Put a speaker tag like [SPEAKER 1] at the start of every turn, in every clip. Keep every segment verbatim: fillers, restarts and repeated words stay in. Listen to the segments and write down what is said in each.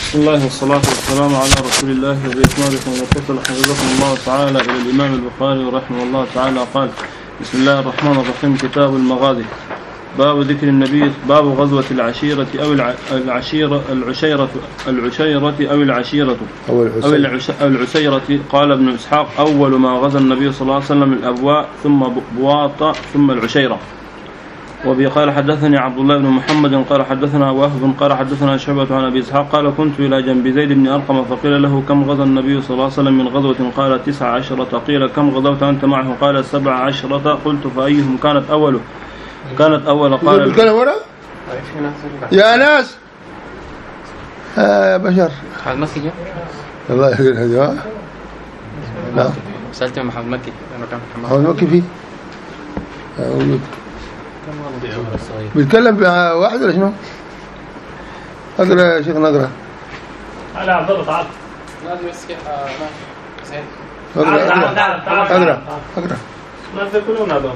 [SPEAKER 1] بسم الله والصلاة والسلام على رسول الله وبإكمالكم ومتصل حفظكم الله تعالى إلى الإمام البخاري رحمه الله تعالى قال: بسم الله الرحمن الرحيم. كتاب المغازي. باب ذكر النبي باب غزوة العشيرة أو العشيرة العشيرة العشيرة أو العشيرة أو العسيرة. قال ابن إسحاق: أول ما غزا النبي صلى الله عليه وسلم الأبواء ثم بواط ثم العشيرة. وبي قال حدثني عبد الله بن محمد قال حدثنا وهب قال حدثنا شعبة عن أبي إسحاق قال: كنت إلى جنب زيد بن أرقم فقيل له: كم غزا النبي صلى الله عليه وسلم من غزوة؟ قال: تسع عشرة. قيل: كم غزوت أنت معه؟ قال: سبع عشرة. قلت: فأيهم كانت أوله؟ كانت أول. قال:
[SPEAKER 2] يا ناس يا بشر
[SPEAKER 3] محمد مكي
[SPEAKER 2] الله يغفر هذا. لا
[SPEAKER 3] سألت محمد مكي
[SPEAKER 2] محمد مكي فيه بيتكلم واحد ولا شنو؟ اقرا يا شيخ نقرا.
[SPEAKER 4] على عبد الله تعال.
[SPEAKER 3] لازم يسكت.
[SPEAKER 2] اقرا اقرا اقرا
[SPEAKER 4] ما تقولون هذا.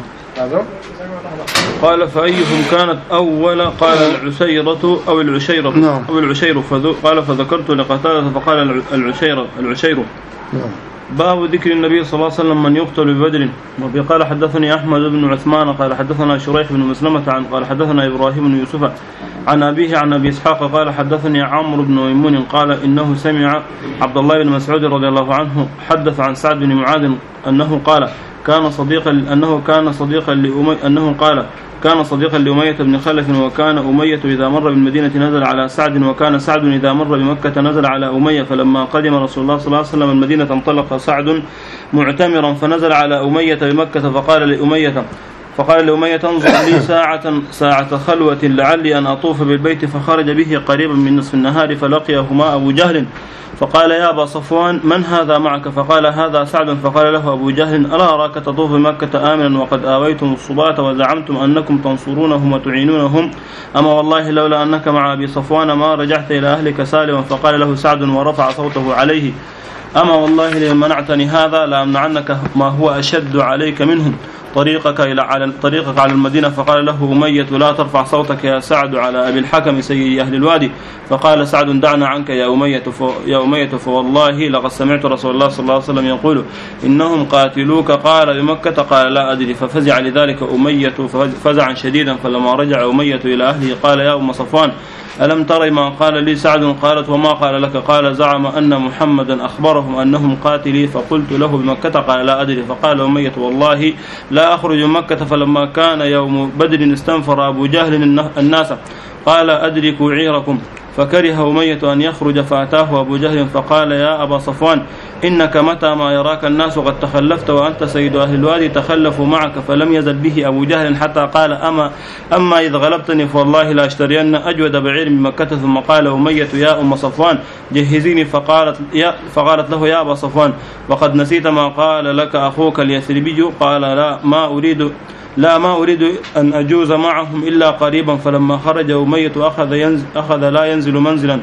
[SPEAKER 1] قال: فأيهم كانت أول؟ قال: العسيرة أو العشيرة
[SPEAKER 2] نعم.
[SPEAKER 1] أو العشير. قال: فذكرت لقتادة فقال: العشيرة العشير.
[SPEAKER 2] نعم.
[SPEAKER 1] باب ذكر النبي صلى الله عليه وسلم من يقتل ببدر. وفي قال حدثني أحمد بن عثمان قال حدثنا شريح بن مسلمة عن قال حدثنا إبراهيم بن يوسف عن أبيه عن أبي إسحاق قال حدثني عمرو بن ميمون قال إنه سمع عبد الله بن مسعود رضي الله عنه حدث عن سعد بن معاذ أنه قال كان صديقا أنه كان صديقا لأمي أنه قال كان صديقا لأمية بن خلف، وكان أمية إذا مر بالمدينة نزل على سعد، وكان سعد إذا مر بمكة نزل على أمية. فلما قدم رسول الله صلى الله عليه وسلم المدينة انطلق سعد معتمرا فنزل على أمية بمكة فقال لأمية فقال لأمية: انظر لي ساعة ساعة خلوة لعلي أن أطوف بالبيت. فخرج به قريبا من نصف النهار فلقيهما أبو جهل فقال: يا أبا صفوان، من هذا معك؟ فقال: هذا سعد. فقال له أبو جهل: ألا أراك تطوف بمكة آمنا وقد آويتم الصباة وزعمتم أنكم تنصرونهم وتعينونهم، أما والله لولا أنك مع أبي صفوان ما رجعت إلى أهلك سالما. فقال له سعد ورفع صوته عليه: أما والله لمن منعتني هذا لأمنعنك ما هو أشد عليك منهم، طريقك إلى على طريقك على المدينة. فقال له أمية: لا ترفع صوتك يا سعد على أبي الحكم سيد أهل الوادي. فقال سعد: دعنا عنك يا أمية يا أمية فوالله لقد سمعت رسول الله صلى الله عليه وسلم يقول إنهم قاتلوك. قال: بمكة؟ قال: لا أدري. ففزع لذلك أمية فزعا شديدا. فلما رجع أمية إلى أهله قال: يا أم صفوان، ألم تري ما قال لي سعد؟ قالت: وما قال لك؟ قال: زعم أن محمدا أخبرهم أنهم قاتلي. فقلت له: بمكة؟ قال: لا أدري. فقال أمية: والله لا أخرج من مكة. فلما كان يوم بدر استنفر أبو جهل الناس قال: أدركوا عيركم. فكره أمية أن يخرج فأتاه أبو جهل فقال: يا أبا صفوان، إنك متى ما يراك الناس قد تخلفت وأنت سيد أهل الوادي تخلفوا معك. فلم يزل به أبو جهل حتى قال: أما أما إذ غلبتني فوالله لا أشترين أجود بعير من مكة. ثم قال أمية: يا أم صفوان، جهزيني. فقالت, يا فقالت له: يا أبا صفوان، وقد نسيت ما قال لك أخوك اليثربي؟ قال: لا ما أريد لا ما أريد أن أجوز معهم إلا قريبا. فلما خرج أمية أخذ, ينزل أخذ لا ينزل منزلا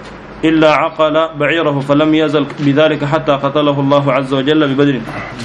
[SPEAKER 1] إلا عقل بعيره، فلم يزل بذلك حتى قتله الله عز وجل ببدر.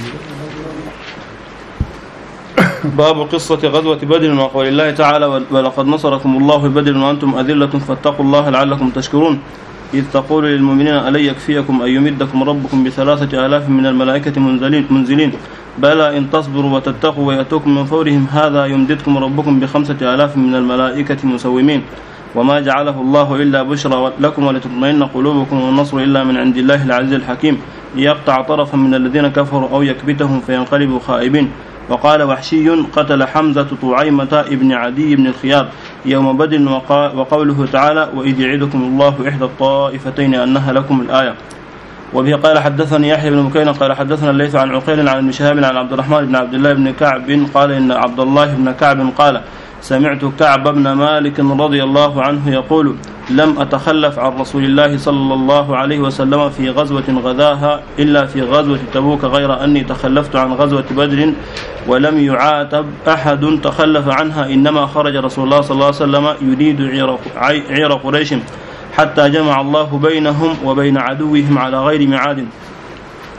[SPEAKER 1] باب قصة غزوة بدر وقول الله تعالى: ولقد نصركم الله ببدر وأنتم أذلة فاتقوا الله لعلكم تشكرون، إذ تقول للمؤمنين ألن يكفيكم أن يمدكم ربكم بثلاثة آلاف من الملائكة منزلين, منزلين بلى إن تصبروا وتتقوا ويأتوكم من فورهم هذا يمددكم ربكم بخمسة آلاف من الملائكة مسومين، وما جعله الله إلا بشرى لكم ولتطمئن قلوبكم، والنصر إلا من عند الله العزيز الحكيم، ليقطع طرفا من الذين كفروا أو يكبتهم فينقلبوا خائبين. وقال وحشي: قتل حمزة طعيمة ابن عدي بن الخيار يوم بدر. وقوله تعالى: وإذ يعدكم الله إحدى الطائفتين أنها لكم، الآية. وبه قال حدثني يحيى بن بكير قال حدثنا الليث عن عقيل عن ابن شهاب عن عبد الرحمن بن عبد الله بن كعب قال إن عبد الله بن كعب قال: سمعت كعب بن مالك رضي الله عنه يقول: لم أتخلف عن رسول الله صلى الله عليه وسلم في غزوة غزاها إلا في غزوة تبوك، غير أني تخلفت عن غزوة بدر ولم يعاتب أحد تخلف عنها، إنما خرج رسول الله صلى الله عليه وسلم يريد عير قريش حتى جمع الله بينهم وبين عدوهم على غير معاد.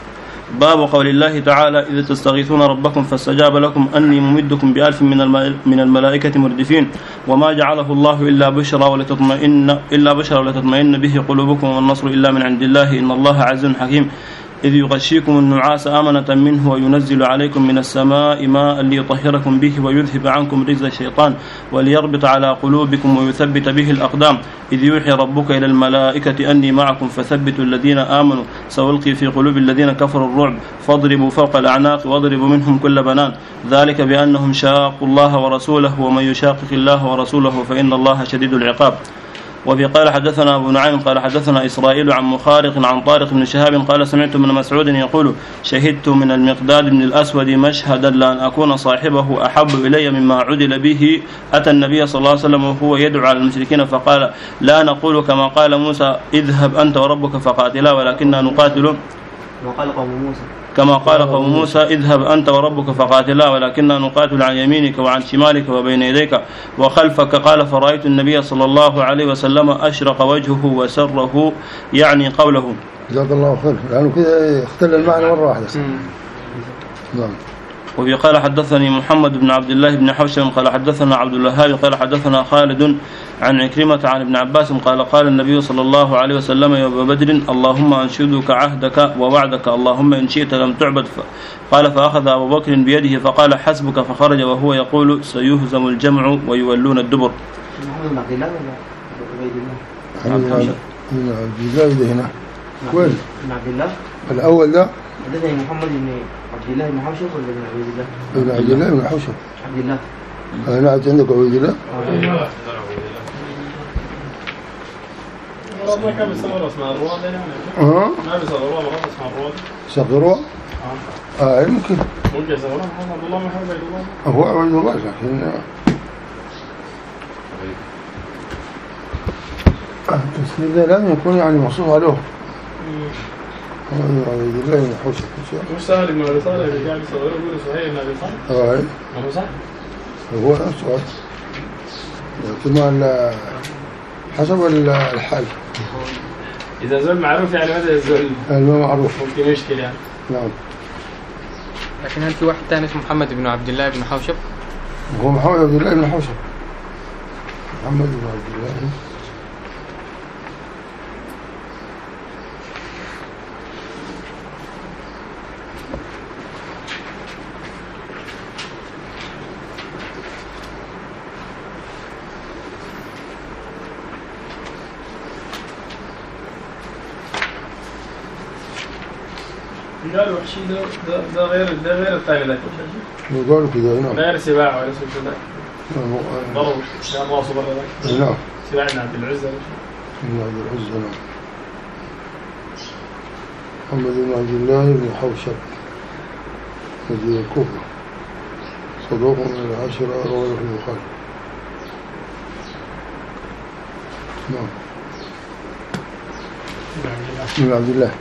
[SPEAKER 1] باب قول الله تعالى إذ تستغيثون ربكم فاستجاب لكم أني ممدكم بألف من الملائكة مردفين وما جعله الله إلا بشرى ولتطمئن إلا بشرى ولتطمئن به قلوبكم والنصر إلا من عند الله إن الله عزيز حكيم إذ يغشيكم النعاس أمنة منه وينزل عليكم من السماء ماء ليطهركم به ويذهب عنكم رجز الشيطان وليربط على قلوبكم ويثبت به الأقدام إذ يوحي ربك إلى الملائكة أني معكم فثبتوا الذين آمنوا سألقي في قلوب الذين كفروا الرعب فاضربوا فوق الأعناق واضربوا منهم كل بنان ذلك بأنهم شاقوا الله ورسوله ومن يشاقق الله ورسوله فإن الله شديد العقاب. وفي قال حدثنا أبو نعيم قال حدثنا إسرائيل عن مخارق عن طارق بن شهاب قال سمعت من مسعود يقول شهدت من المقداد بن الأسود مشهدا لأن أكون صاحبه أحب إلي مما عدل به. أتى النبي صلى الله عليه وسلم وهو يدعو على المشركين فقال لا نقول كما قال موسى اذهب أنت وربك فقاتلا ولكننا نقاتل
[SPEAKER 5] وقال قوم موسى
[SPEAKER 1] كما قال قوم موسى اذهب أنت وربك فقاتلا ولكننا نقاتل عن يمينك وعن شمالك وبين يديك وخلفك. قال فرأيت النبي صلى الله عليه وسلم أشرق وجهه وسره يعني قوله.
[SPEAKER 2] جزاك الله خير لأنه كذا اختل المعنى مرة واحدة. نعم.
[SPEAKER 1] وفي قال حدثني محمد بن عبد الله بن حوشب قال حدثنا عبد الوهاب قال حدثنا خالد عن عكرمة عن ابن عباس قال قال النبي صلى الله عليه وسلم يوم بدر اللهم أنشدك عهدك ووعدك اللهم إن شئت لم تعبد. قال فأخذ أبو بكر بيده فقال حسبك فخرج وهو يقول سيهزم الجمع ويولون الدبر.
[SPEAKER 5] محمد بن عبد الله ولا عبد الله؟
[SPEAKER 2] عبد الله هنا وين؟
[SPEAKER 5] بن عبد الله
[SPEAKER 2] الأول ده
[SPEAKER 5] حدثني محمد بن عبد الله بن حوشب ولا بن عبد الله؟
[SPEAKER 2] بن عبد الله بن حوشب.
[SPEAKER 5] عبد الله.
[SPEAKER 2] أنا عندك عبد الله.
[SPEAKER 4] ما كان بيصوروا اسمها الرواد يعني.
[SPEAKER 2] ها؟
[SPEAKER 4] ما بيصوروا والله اسمها الرواد.
[SPEAKER 2] صغروا؟
[SPEAKER 4] اه.
[SPEAKER 2] آه يمكن.
[SPEAKER 4] ممكن يصوروا محمد الله ما حد يقول.
[SPEAKER 2] هو عبد الله لكن. التسمية ده لازم يكون يعني مصروف عليه. عبد الله بن حوشب.
[SPEAKER 4] مش سهل بن أبي صالح اللي قاعد يصوروا يقولوا صحيح بن أبي صالح.
[SPEAKER 2] آه.
[SPEAKER 4] هو صح؟
[SPEAKER 2] هو نفسه. كمان حسب الحال.
[SPEAKER 4] إذا زول معروف يعني ماذا الزول؟
[SPEAKER 2] ما معروف.
[SPEAKER 4] ممكن يشكل يعني.
[SPEAKER 2] نعم.
[SPEAKER 3] لكن هل في واحد ثاني اسمه محمد بن عبد الله بن حوشب؟
[SPEAKER 2] هو محمد عبد الله بن حوشب. محمد بن عبد الله.
[SPEAKER 4] قالوا وحشي ده ده ده غير ده غير الثاني ذاك.
[SPEAKER 2] قالوا كذا نعم.
[SPEAKER 4] غير سباع ولا اسمه كذا. ضرب كان راسه برا ذاك.
[SPEAKER 2] نعم.
[SPEAKER 4] سباع بن عبد العزة.
[SPEAKER 2] بن عبد العزة نعم. محمد بن عبد الله بن حوشب مدينة الكوفة صدوق من العشرة رواه البخاري. نعم. بن عبد الله.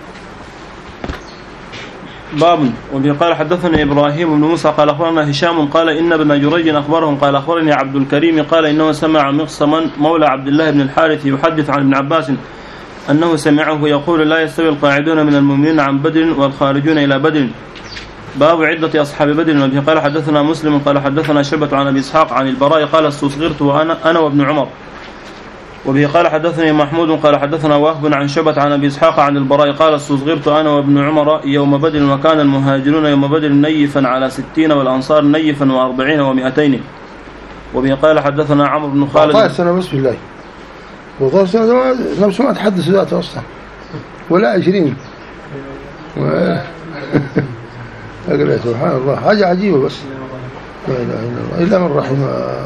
[SPEAKER 1] باب. وبه قال حدثني إبراهيم بن موسى قال أخبرنا هشام قال إن ابن جريج أخبرهم قال أخبرني عبد الكريم قال إنه سمع مقسما مولى عبد الله بن الحارث يحدث عن ابن عباس أنه سمعه يقول لا يستوي القاعدون من المؤمنين عن بدر والخارجون إلى بدر. باب عدة أصحاب بدر. وبه قال حدثنا مسلم قال حدثنا شعبة عن أبي إسحاق عن البراء قال استصغرت وأنا أنا وابن عمر. وبه قال حدثني محمود قال حدثنا وهب عن شعبة عن أبي إسحاق عن البراء قال استصغرت أنا وابن عمر يوم بدر وكان المهاجرون يوم بدر نيفا على ستين والأنصار نيفا وأربعين ومئتين. وبه قال حدثنا عمرو بن خالد.
[SPEAKER 2] وطال سنة بسم الله. وطال سنة نفسه ما تحدث ذاته أصلا ولا عشرين. أقول سبحان الله حاجة عجيبة بس. لا إله إلا الله إلا من رحم.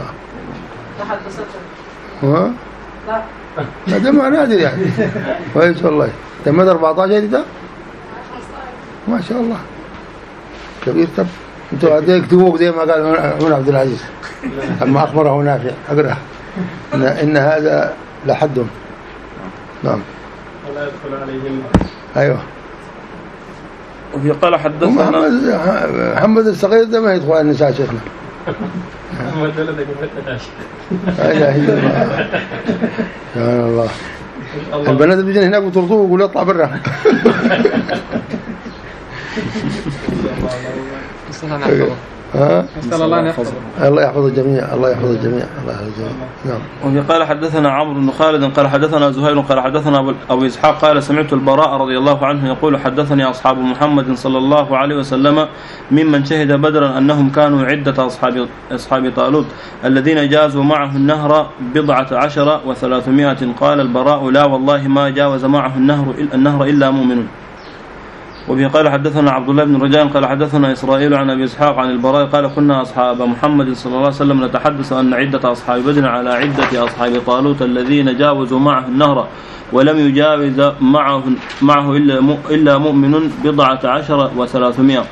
[SPEAKER 2] ها؟ لا ده ما نادر يعني. كويس والله. تمد أربعة عشر ده ما شاء الله كبير. طب انتوا هديك تقوك زي ما قال عمر عبد العزيز أما أخبره نافع أقرأ إن, إن هذا لحد. نعم.
[SPEAKER 4] ولا يدخل عليهم.
[SPEAKER 2] أيوه.
[SPEAKER 1] وبه قال حدثنا
[SPEAKER 2] محمد محمد الصغير ده ما يدخل على النساء شيخنا.
[SPEAKER 4] محمد ولدك مفتش.
[SPEAKER 2] لا إله إلا الله. سبحان الله. البنات بيجين هناك وترضوه ويقول اطلع برا. ها؟
[SPEAKER 3] نسأل الله أن يحفظه.
[SPEAKER 2] الله يحفظ الجميع، الله يحفظ الجميع، الله يحفظ الجميع. نعم.
[SPEAKER 1] وفي قال حدثنا عمرو بن خالد قال حدثنا زهير قال حدثنا أبو إسحاق قال سمعت البراء رضي الله عنه يقول حدثني أصحاب محمد صلى الله عليه وسلم ممن شهد بدرا أنهم كانوا عدة أصحاب أصحاب طالوت الذين جازوا معه النهر بضعة عشر وثلاثمائة. قال البراء لا والله ما جاوز معه النهر النهر إلا مؤمن. وبه قال حدثنا عبد الله بن رجاء قال حدثنا إسرائيل عن أبي إسحاق عن البراء قال كنا أصحاب محمد صلى الله عليه وسلم نتحدث أن عدة أصحاب بدر على عدة أصحاب طالوت الذين جاوزوا معه النهر ولم يجاوز معه معه إلا مؤمن بضعة عشر وثلاثمائة.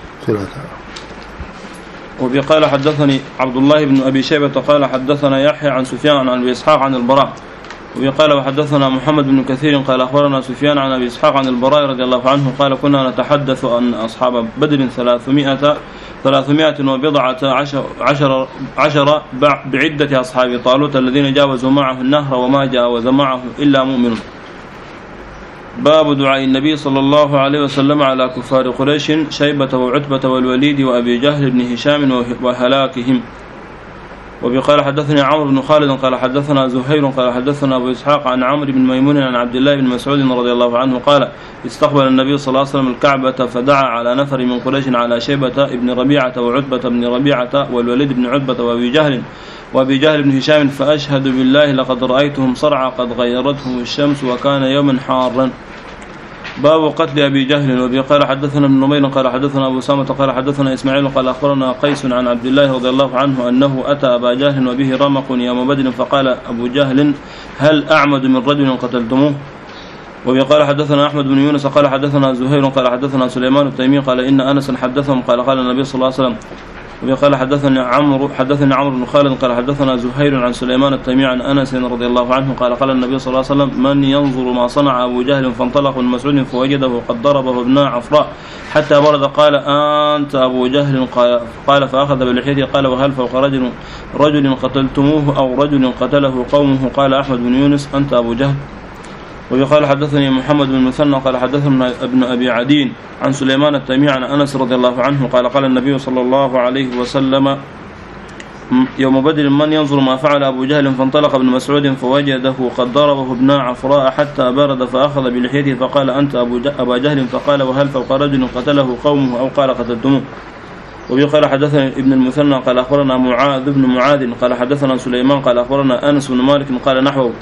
[SPEAKER 1] وبه قال حدثني عبد الله بن أبي شيبة قال حدثنا يحيى عن سفيان عن أبي إسحاق عن البراء. وقال وحدثنا محمد بن كثير قال أخبرنا سفيان عن أبي إسحاق عن البراء رضي الله عنه قال كنا نتحدث أن أصحاب بدر ثلاثمائة ثلاثمائة وبضعة عشر, عشر, عشر بعدة أصحاب طالوت الذين جاوزوا معه النهر وما جاوز معه إلا مؤمن. باب دعاء النبي صلى الله عليه وسلم على كفار قريش شيبة وعتبة والوليد وأبي جهل بن هشام وهلاكهم. وبقال حدثني عمرو بن خالد قال حدثنا زهير قال حدثنا أبو إسحاق عن عمرو بن ميمون عن عبد الله بن مسعود رضي الله عنه قال استقبل النبي صلى الله عليه وسلم الكعبة فدعا على نفر من قريش على شيبة ابن ربيعة وعتبة بن ربيعة والوليد بن عتبة وأبي جهل وأبي جهل بن هشام فأشهد بالله لقد رأيتهم صرعى قد غيرتهم الشمس وكان يوما حارا. باب قتل أبي جهل. وبه قال حدثنا ابن نمير قال حدثنا أبو سامة قال حدثنا إسماعيل قال أخبرنا قيس عن عبد الله رضي الله عنه أنه أتى أبا جهل وبه رمق يوم بدر فقال أبو جهل هل أعمد من رجل قتلتموه؟ وبه قال حدثنا أحمد بن يونس قال حدثنا زهير قال حدثنا سليمان التيمي قال إن أنس حدثهم قال قال النبي صلى الله عليه وسلم. وبه قال حدثني عمرو حدثني عمرو بن خالد قال حدثنا زهير عن سليمان التيمي عن أنس رضي الله عنه قال قال النبي صلى الله عليه وسلم من ينظر ما صنع أبو جهل فانطلق من مسعود فوجده قد ضربه ابن عفراء حتى برد قال أنت أبو جهل قال فأخذ بلحيته قال وهل فوق رجل رجل قتلتموه أو رجل قتله قومه قال أحمد بن يونس أنت أبو جهل. وقال حدثني محمد بن مثنى قال حدثنا ابن أبي عدين عن سليمان التيمي عن أنس رضي الله عنه قال قال النبي صلى الله عليه وسلم يوم بدر من ينظر ما فعل أبو جهل فانطلق ابن مسعود فوجده قد ضربه ابن عفراء حتى برد فأخذ بلحيته فقال أنت أبا جهل فقال وهل فوق رجل قتله قومه أو قال قتلتموه. وقال حدثنا ابن المثنى قال أخبرنا معاذ بن معاذ قال حدثنا سليمان قال أخبرنا أنس بن مالك قال نحوه.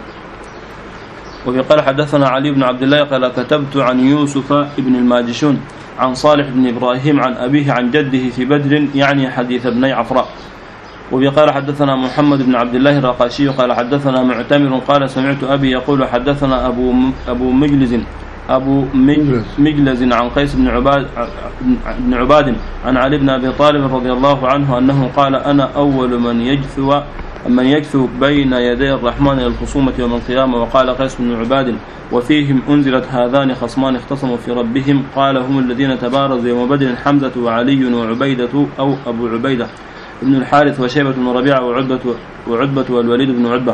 [SPEAKER 1] وقال حدثنا علي بن عبد الله قال كتبت عن يوسف بن الماجشون عن صالح بن إبراهيم عن أبيه عن جده في بدر يعني حديث ابني عفراء. وقال حدثنا محمد بن عبد الله الرقاشي قال حدثنا معتمر قال سمعت أبي يقول حدثنا أبو أبو مجلز أبو مجلز عن قيس بن عباد بن عباد عن علي بن أبي طالب رضي الله عنه أنه قال أنا أول من يجثو من يكثو بين يدي الرحمن الخصومة يوم القيامة. وقال قيس بن عباد وفيهم أنزلت هذان خصمان اختصموا في ربهم قال هم الذين تبارزوا يوم بدر حمزة وعلي وعبيدة أو أبو عبيدة ابن الحارث وشيبة بن ربيعة وعتبة وعتبة والوليد بن عتبة.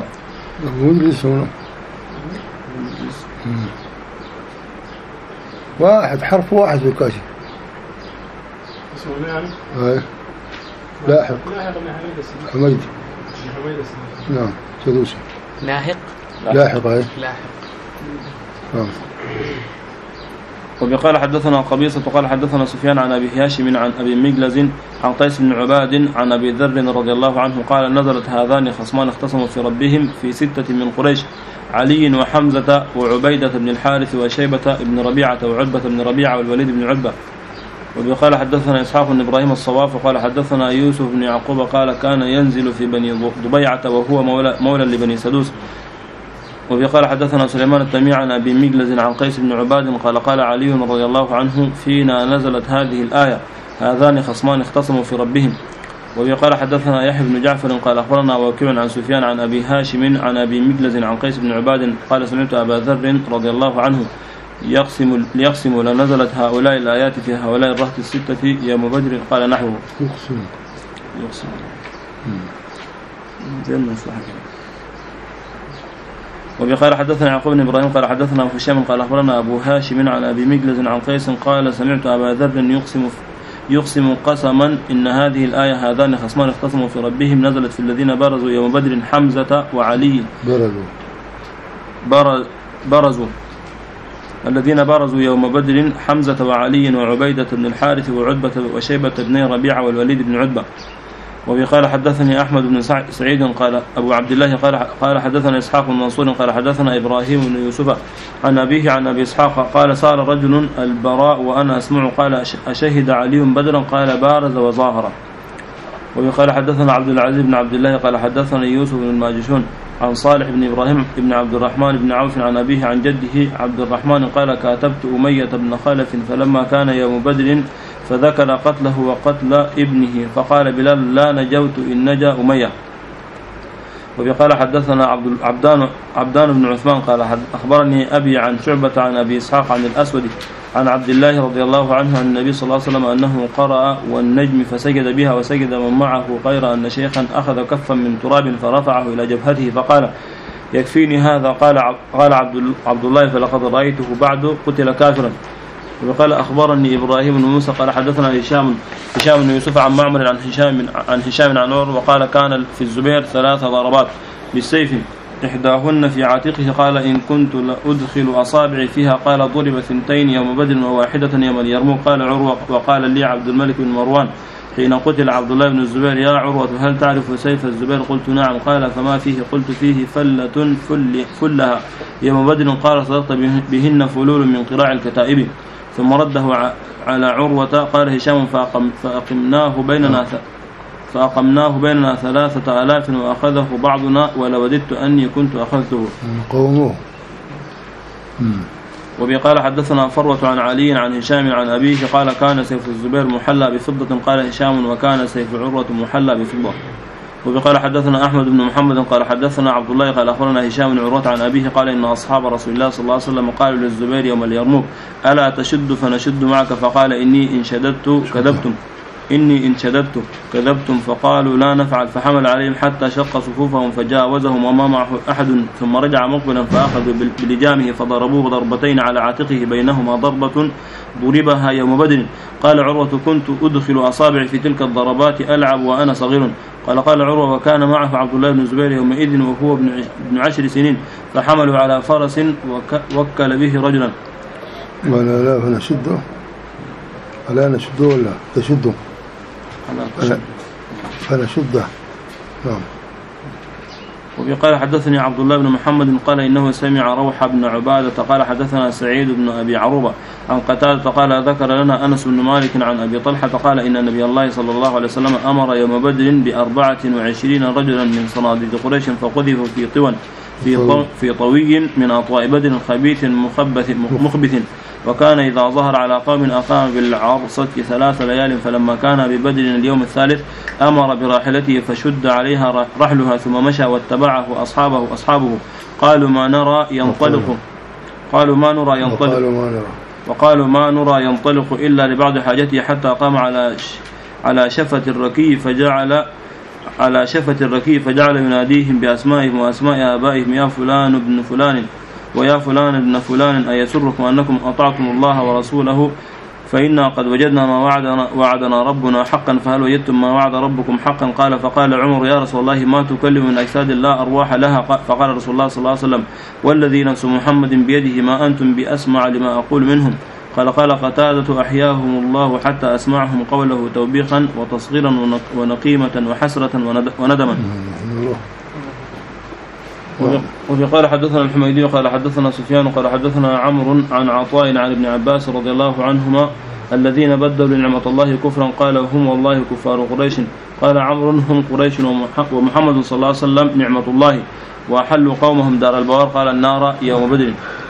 [SPEAKER 2] واحد حرف واحد في كاشي
[SPEAKER 4] اسمه يعني
[SPEAKER 2] ايه لاحق حميد نعم سدوسي
[SPEAKER 3] لاحق
[SPEAKER 2] لاحق ايه
[SPEAKER 3] لاحق
[SPEAKER 2] نعم.
[SPEAKER 1] وبقال حدثنا قبيصة قال حدثنا سفيان عن أبي هاشم عن أبي مجلز عن قيس بن عباد عن أبي ذر رضي الله عنه قال نزلت هذان خصمان اختصموا في ربهم في ستة من قريش علي وحمزة وعبيدة بن الحارث وشيبة بن ربيعة وعتبة بن ربيعة والوليد بن عتبة. وقال حدثنا إسحاق بن إبراهيم الصواف وقال حدثنا يوسف بن يعقوب قال كان ينزل في بني ضبيعة وهو مولى, مولى لبني سدوس. وقال حدثنا سليمان التيمي عن أبي مجلز عن قيس بن عباد قال قال علي رضي الله عنه فينا نزلت هذه الآية هذان خصمان اختصموا في ربهم. وقال حدثنا يحيى بن جعفر قال أخبرنا وكيع عن سفيان عن أبي هاشم عن أبي مجلز عن قيس بن عباد قال سمعت أبا ذر رضي الله عنه يقسم ليقسم لنزلت هؤلاء الآيات في هؤلاء الرهط الستة يوم بدر قال نحوه
[SPEAKER 2] يقسم
[SPEAKER 1] يقسم زين صحيح. وبقال حدثنا يعقوب بن إبراهيم قال حدثنا أبو هشام قال أخبرنا أبو هاشم عن أبي مجلز عن قيس قال سمعت أبا ذر يقسم يقسم قسما إن هذه الآية هذان خصمان اختصموا في ربهم نزلت في الذين برزوا يوم بدر حمزة وعلي
[SPEAKER 2] برزوا
[SPEAKER 1] برز برزوا الذين برزوا يوم بدر حمزة وعلي وعبيدة بن الحارث وعتبة وشيبة بن ربيعة والوليد بن عتبة. وقال حدثني أحمد بن سعيد قال أبو عبد الله قال قال حدثنا إسحاق بن منصور قال حدثنا إبراهيم بن يوسف عن أبيه عن أبي إسحاق قال سار رجل البراء وأنا أسمع قال أشهد علي بدرا قال بارز وظاهر. وقال حدثنا عبد العزيز بن عبد الله قال حدثنا يوسف بن الماجشون عن صالح بن إبراهيم بن عبد الرحمن بن عوف عن أبيه عن جده عبد الرحمن قال كاتبت أمية بن خلف فلما كان يوم بدر فذكر قتله وقتل ابنه فقال بلال لا نجوت إن نجا أمية. وقال حدثنا عبد عبدان عبدان بن عثمان قال أخبرني أبي عن شعبة عن أبي إسحاق عن الأسود عن عبد الله رضي الله عنه عن النبي صلى الله عليه وسلم أنه قرأ والنجم فسجد بها وسجد من معه غير أن شيخا أخذ كفا من تراب فرفعه إلى جبهته فقال يكفيني هذا قال قال عبد الله فلقد رأيته بعد قتل كافرا. وقال أخبرني إبراهيم بن موسى قال حدثنا هشام هشام بن يوسف عن معمر عن هشام عن هشام عن عمر وقال كان في الزبير ثلاث ضربات بالسيف إحداهن في عاتقه قال إن كنت لأدخل أصابعي فيها قال ضرب ثنتين يوم بدر وواحدة يوم اليرموك قال عروة وقال لي عبد الملك بن مروان حين قتل عبد الله بن الزبير يا عروة هل تعرف سيف الزبير قلت نعم قال فما فيه قلت فيه فلة فل فلها يوم بدر قال صدقت بهن فلول من قراع الكتائب ثم رده على عروة قال هشام فأقم فأقمناه بيننا فأقمناه بيننا ثلاثة آلاف وأخذه بعضنا ولوددت أني كنت أخذته
[SPEAKER 2] قوموه.
[SPEAKER 1] وبقال حدثنا فروة عن علي عن هشام عن أبيه قال كان سيف الزبير محلى بفضة قال هشام وكان سيف عروة محلى بفضة. وبقال حدثنا أحمد بن محمد قال حدثنا عبد الله قال أخبرنا هشام بن عروة عن أبيه قال إن أصحاب رسول الله صلى الله عليه وسلم قالوا للزبير يوم اليرموك ألا تشد فنشد معك فقال إني إن شددت كذبتم إني إن شددت كذبتم فقالوا لا نفعل فحمل عليهم حتى شق صفوفهم فجاوزهم وما معه أحد ثم رجع مقبلا فأخذوا بلجامه فضربوه ضربتين على عاتقه بينهما ضربة ضربها يوم بدر قال عروة كنت أدخل أصابعي في تلك الضربات ألعب وأنا صغير قال قال عروة وكان معه عبد الله بن الزبير يومئذ وهو ابن عشر سنين فحملوا على فرس ووكل به رجلا
[SPEAKER 2] ولا لا فنشده ولا نشده ولا تشده فنشده. نعم.
[SPEAKER 1] وقال حدثني عبد الله بن محمد قال إنه سمع روح بن عبادة قال حدثنا سعيد بن أبي عروبة عن قتادة قال ذكر لنا أنس بن مالك عن أبي طلحة قال إن النبي الله صلى الله عليه وسلم أمر يوم بدر بأربعة وعشرين رجلا من صناديد قريش فقذفوا في طوى في, في طوي من أطواء بدر خبيث مخبث مخبث وكان إذا ظهر على قوم أقام بالعرصة ثلاث ليال فلما كان ببدر اليوم الثالث أمر براحلته فشد عليها رحلها ثم مشى واتبعه أصحابه أصحابه قالوا ما نرى ينطلق قالوا ما نرى ينطلق وقالوا ما نرى ينطلق إلا لبعض حاجته حتى قام على على شفة الركي فجعل على شفة الركي فجعل يناديهم بأسمائهم وأسماء آبائهم يا فلان ابن فلان ويا فلان ابن فلان أيسركم أنكم أطعتم الله ورسوله فإنا قد وجدنا ما وعدنا, وعدنا ربنا حقا فهل وجدتم ما وعد ربكم حقا قال فقال عمر يا رسول الله ما تكلم من أجساد لا أرواح لها فقال رسول الله صلى الله عليه وسلم والذي نفس محمد بيده ما أنتم بأسمع لما أقول منهم قال قال قتادة أحياهم الله حتى أسمعهم قوله توبيخا وتصغيرا ونقيمة وحسرة وندما. وقال حدثنا الحميدي قال حدثنا سفيان قال حدثنا عمرو عن عطاء عن ابن عباس رضي الله عنهما الذين بدلوا نعمة الله كفرا قال هم والله كفار قريش قال عمرو هم قريش ومحمد صلى الله عليه وسلم نعمة الله وأحلوا قومهم دار البوار قال النار يوم بدر.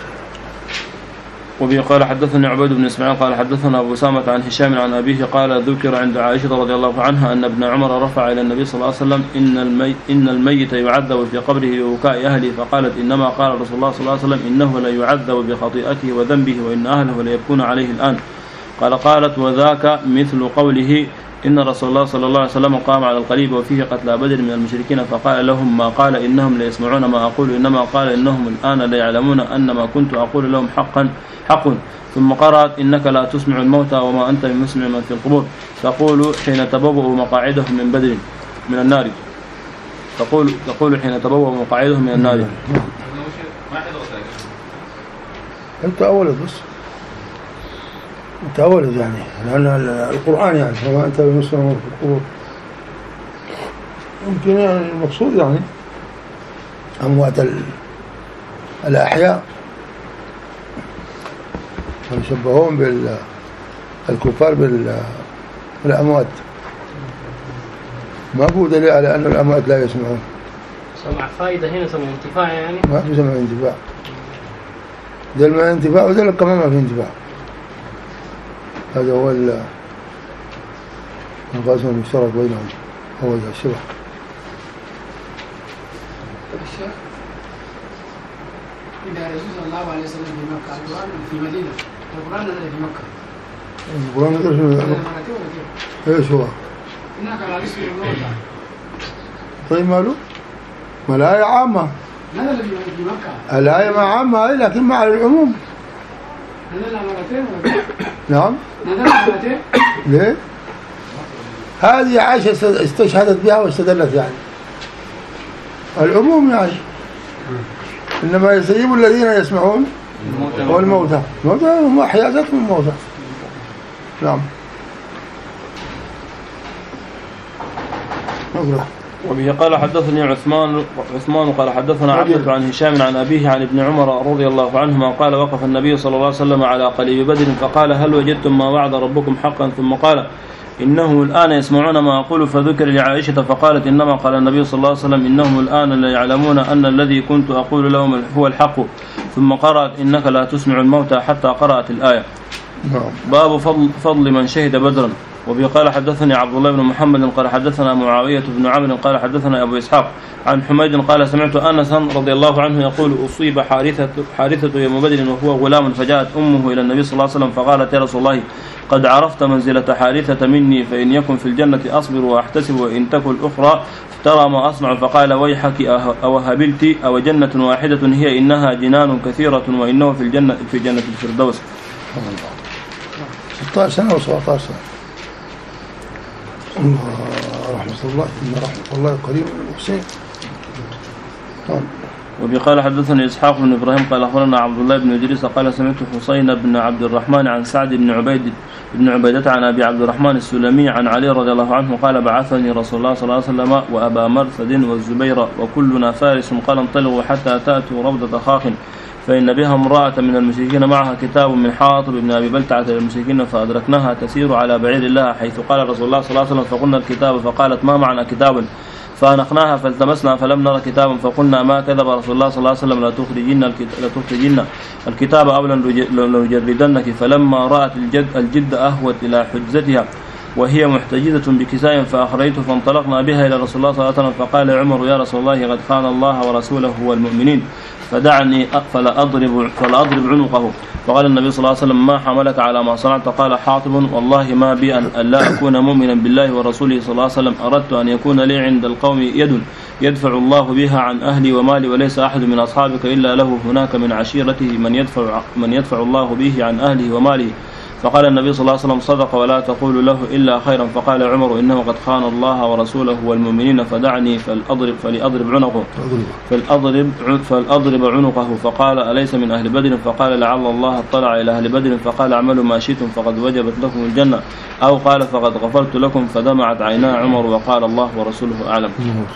[SPEAKER 1] وبه قال حدثنا عبيد بن اسماعيل قال حدثنا أبو أسامة عن هشام عن أبيه قال ذكر عند عائشة رضي الله عنها أن ابن عمر رفع إلى النبي صلى الله عليه وسلم إن الميت, إن الميت يعذب في قبره ببكاء أهله فقالت إنما قال رسول الله صلى الله عليه وسلم إنه لا يعذب بخطيئته وذنبه وإن أهله ليبكون عليه الآن قال قالت وذاك مثل قوله إن رسول الله صلى الله عليه وسلم قام على القليب وفيه قتلى بدر من المشركين فقال لهم ما قال إنهم ليسمعون ما أقول إنما قال إنهم الآن ليعلمون أن ما كنت أقول لهم حقا حق ثم قرأت إنك لا تسمع الموتى وما أنت بمسمع من في القبور تقول حين تبوأوا مقاعدهم من بدر من النار تقول تقول حين تبوأوا مقاعدهم من النار.
[SPEAKER 2] أنت أولد بس أنت أولد يعني لأن القرآن يعني وما أنت بمسمع من في القبور يمكن يعني المقصود يعني أموات الأحياء يشبهون بالكفار بالأموات ما هو دليل على أن الأموات لا يسمعون.
[SPEAKER 6] سمع فائدة هنا سمع انتفاع يعني
[SPEAKER 2] ما في سمع انتفاع دل ما انتفاع ودل كمان ما في انتفاع. هذا هو القاسم المشترك بينهم هو ذا الشبه.
[SPEAKER 7] إذا رسول صلى الله عليه وسلم في مكة القرآن في مدينة القرآن نزل في مكة
[SPEAKER 2] القرآن نزل في مكة إيش هو؟
[SPEAKER 7] هناك على اسم الموتى.
[SPEAKER 2] طيب ماله؟ ما الآية عامة
[SPEAKER 7] نزل في مكة
[SPEAKER 2] الآية ما عامة لكن ما على العموم.
[SPEAKER 7] نزل مرتين ولا
[SPEAKER 2] نعم
[SPEAKER 7] نزل مرتين
[SPEAKER 2] ليه؟ هذه عائشة استشهدت بها واستدلت يعني العموم يعني إنما يستجيب الذين يسمعون والموتى الموتى هم أحياء ذاتهم الموتى. نعم.
[SPEAKER 1] وبه قال حدثني عثمان عثمان قال حدثنا عبد عن هشام عن أبيه عن ابن عمر رضي الله عنهما قال وقف النبي صلى الله عليه وسلم على قليب بدر فقال هل وجدتم ما وعد ربكم حقا ثم قال إنهم الآن يسمعون ما أقول فذكر لعائشة فقالت إنما قال النبي صلى الله عليه وسلم إنهم الآن لا يعلمون أن الذي كنت أقول لهم هو الحق ثم قرأت إنك لا تسمع الموتى حتى قرأت الآية. باب فضل, فضل من شهد بدرا. وبه قال حدثني عبد الله بن محمد قال حدثنا معاوية بن عمرو قال حدثنا أبو إسحاق عن حميد قال سمعت أنسا رضي الله عنه يقول أصيب حارثة, حارثة يوم بدر وهو غلام فجاءت أمه إلى النبي صلى الله عليه وسلم فقالت يا رسول الله قد عرفت منزلة حارثة مني فإن يكن في الجنة أصبر وأحتسب وإن تكن الأخرى ترى ما أصنع فقال ويحك أو هبلت أو جنة واحدة هي إنها جنان كثيرة وإنه في الجنة في جنة الفردوس.
[SPEAKER 2] ستة عشر سنة وسبعة عشر سنة. الله رحمة الله إن رحمة الله قريب من المحسنين.
[SPEAKER 1] وبه قال حدثني إسحاق بن إبراهيم قال أخبرنا عبد الله بن إدريس قال سمعت حسين بن عبد الرحمن عن سعد بن عبيد بن عبيدة عن أبي عبد الرحمن السلمي عن علي رضي الله عنه قال بعثني رسول الله صلى الله عليه وسلم وأبا مرثد والزبير وكلنا فارس قال انطلقوا حتى تأتوا روضة خاخ فإن بها امرأة من المشركين معها كتاب من حاطب بن أبي بلتعة للمشركين فأدركناها تسير على بعير لها حيث قال رسول الله صلى الله عليه وسلم فقلنا الكتاب فقالت ما معنا كتاب فأنقناها فالتمسنا فلم نرى كتابا فقلنا ما كذب رسول الله صلى الله عليه وسلم لا تخرجن الكتاب أو لنجردنك فلما رأت الجد, الجد أهوت إلى حجزتها وهي محتجزة بكساء فأخرجت فانطلقنا بها إلى رسول الله صلى الله عليه وسلم فقال عمر يا رسول الله قد خان الله ورسوله والمؤمنين فدعني فلا أضرب, فلا أضرب عنقه فقال النبي صلى الله عليه وسلم ما حملك على ما صنعت قال حاطب والله ما بي أن لا أكون مؤمنا بالله ورسوله صلى الله عليه وسلم أردت أن يكون لي عند القوم يد يدفع الله بها عن أهلي ومالي وليس أحد من أصحابك إلا له هناك من عشيرته من يدفع, من يدفع الله به عن أهله وماله فقال النبي صلى الله عليه وسلم صدق ولا تقول له إلا خيرا فقال عمر إنه قد خان الله ورسوله والمؤمنين فدعني فلأضرب, فلأضرب عنقه فلأضرب, فلأضرب عنقه فقال أليس من أهل بدر فقال لعل الله اطلع إلى أهل بدر فقال اعملوا ما شئتم فقد وجبت لكم الجنة أو قال فقد غفرت لكم فدمعت عينا عمر وقال الله ورسوله أعلم.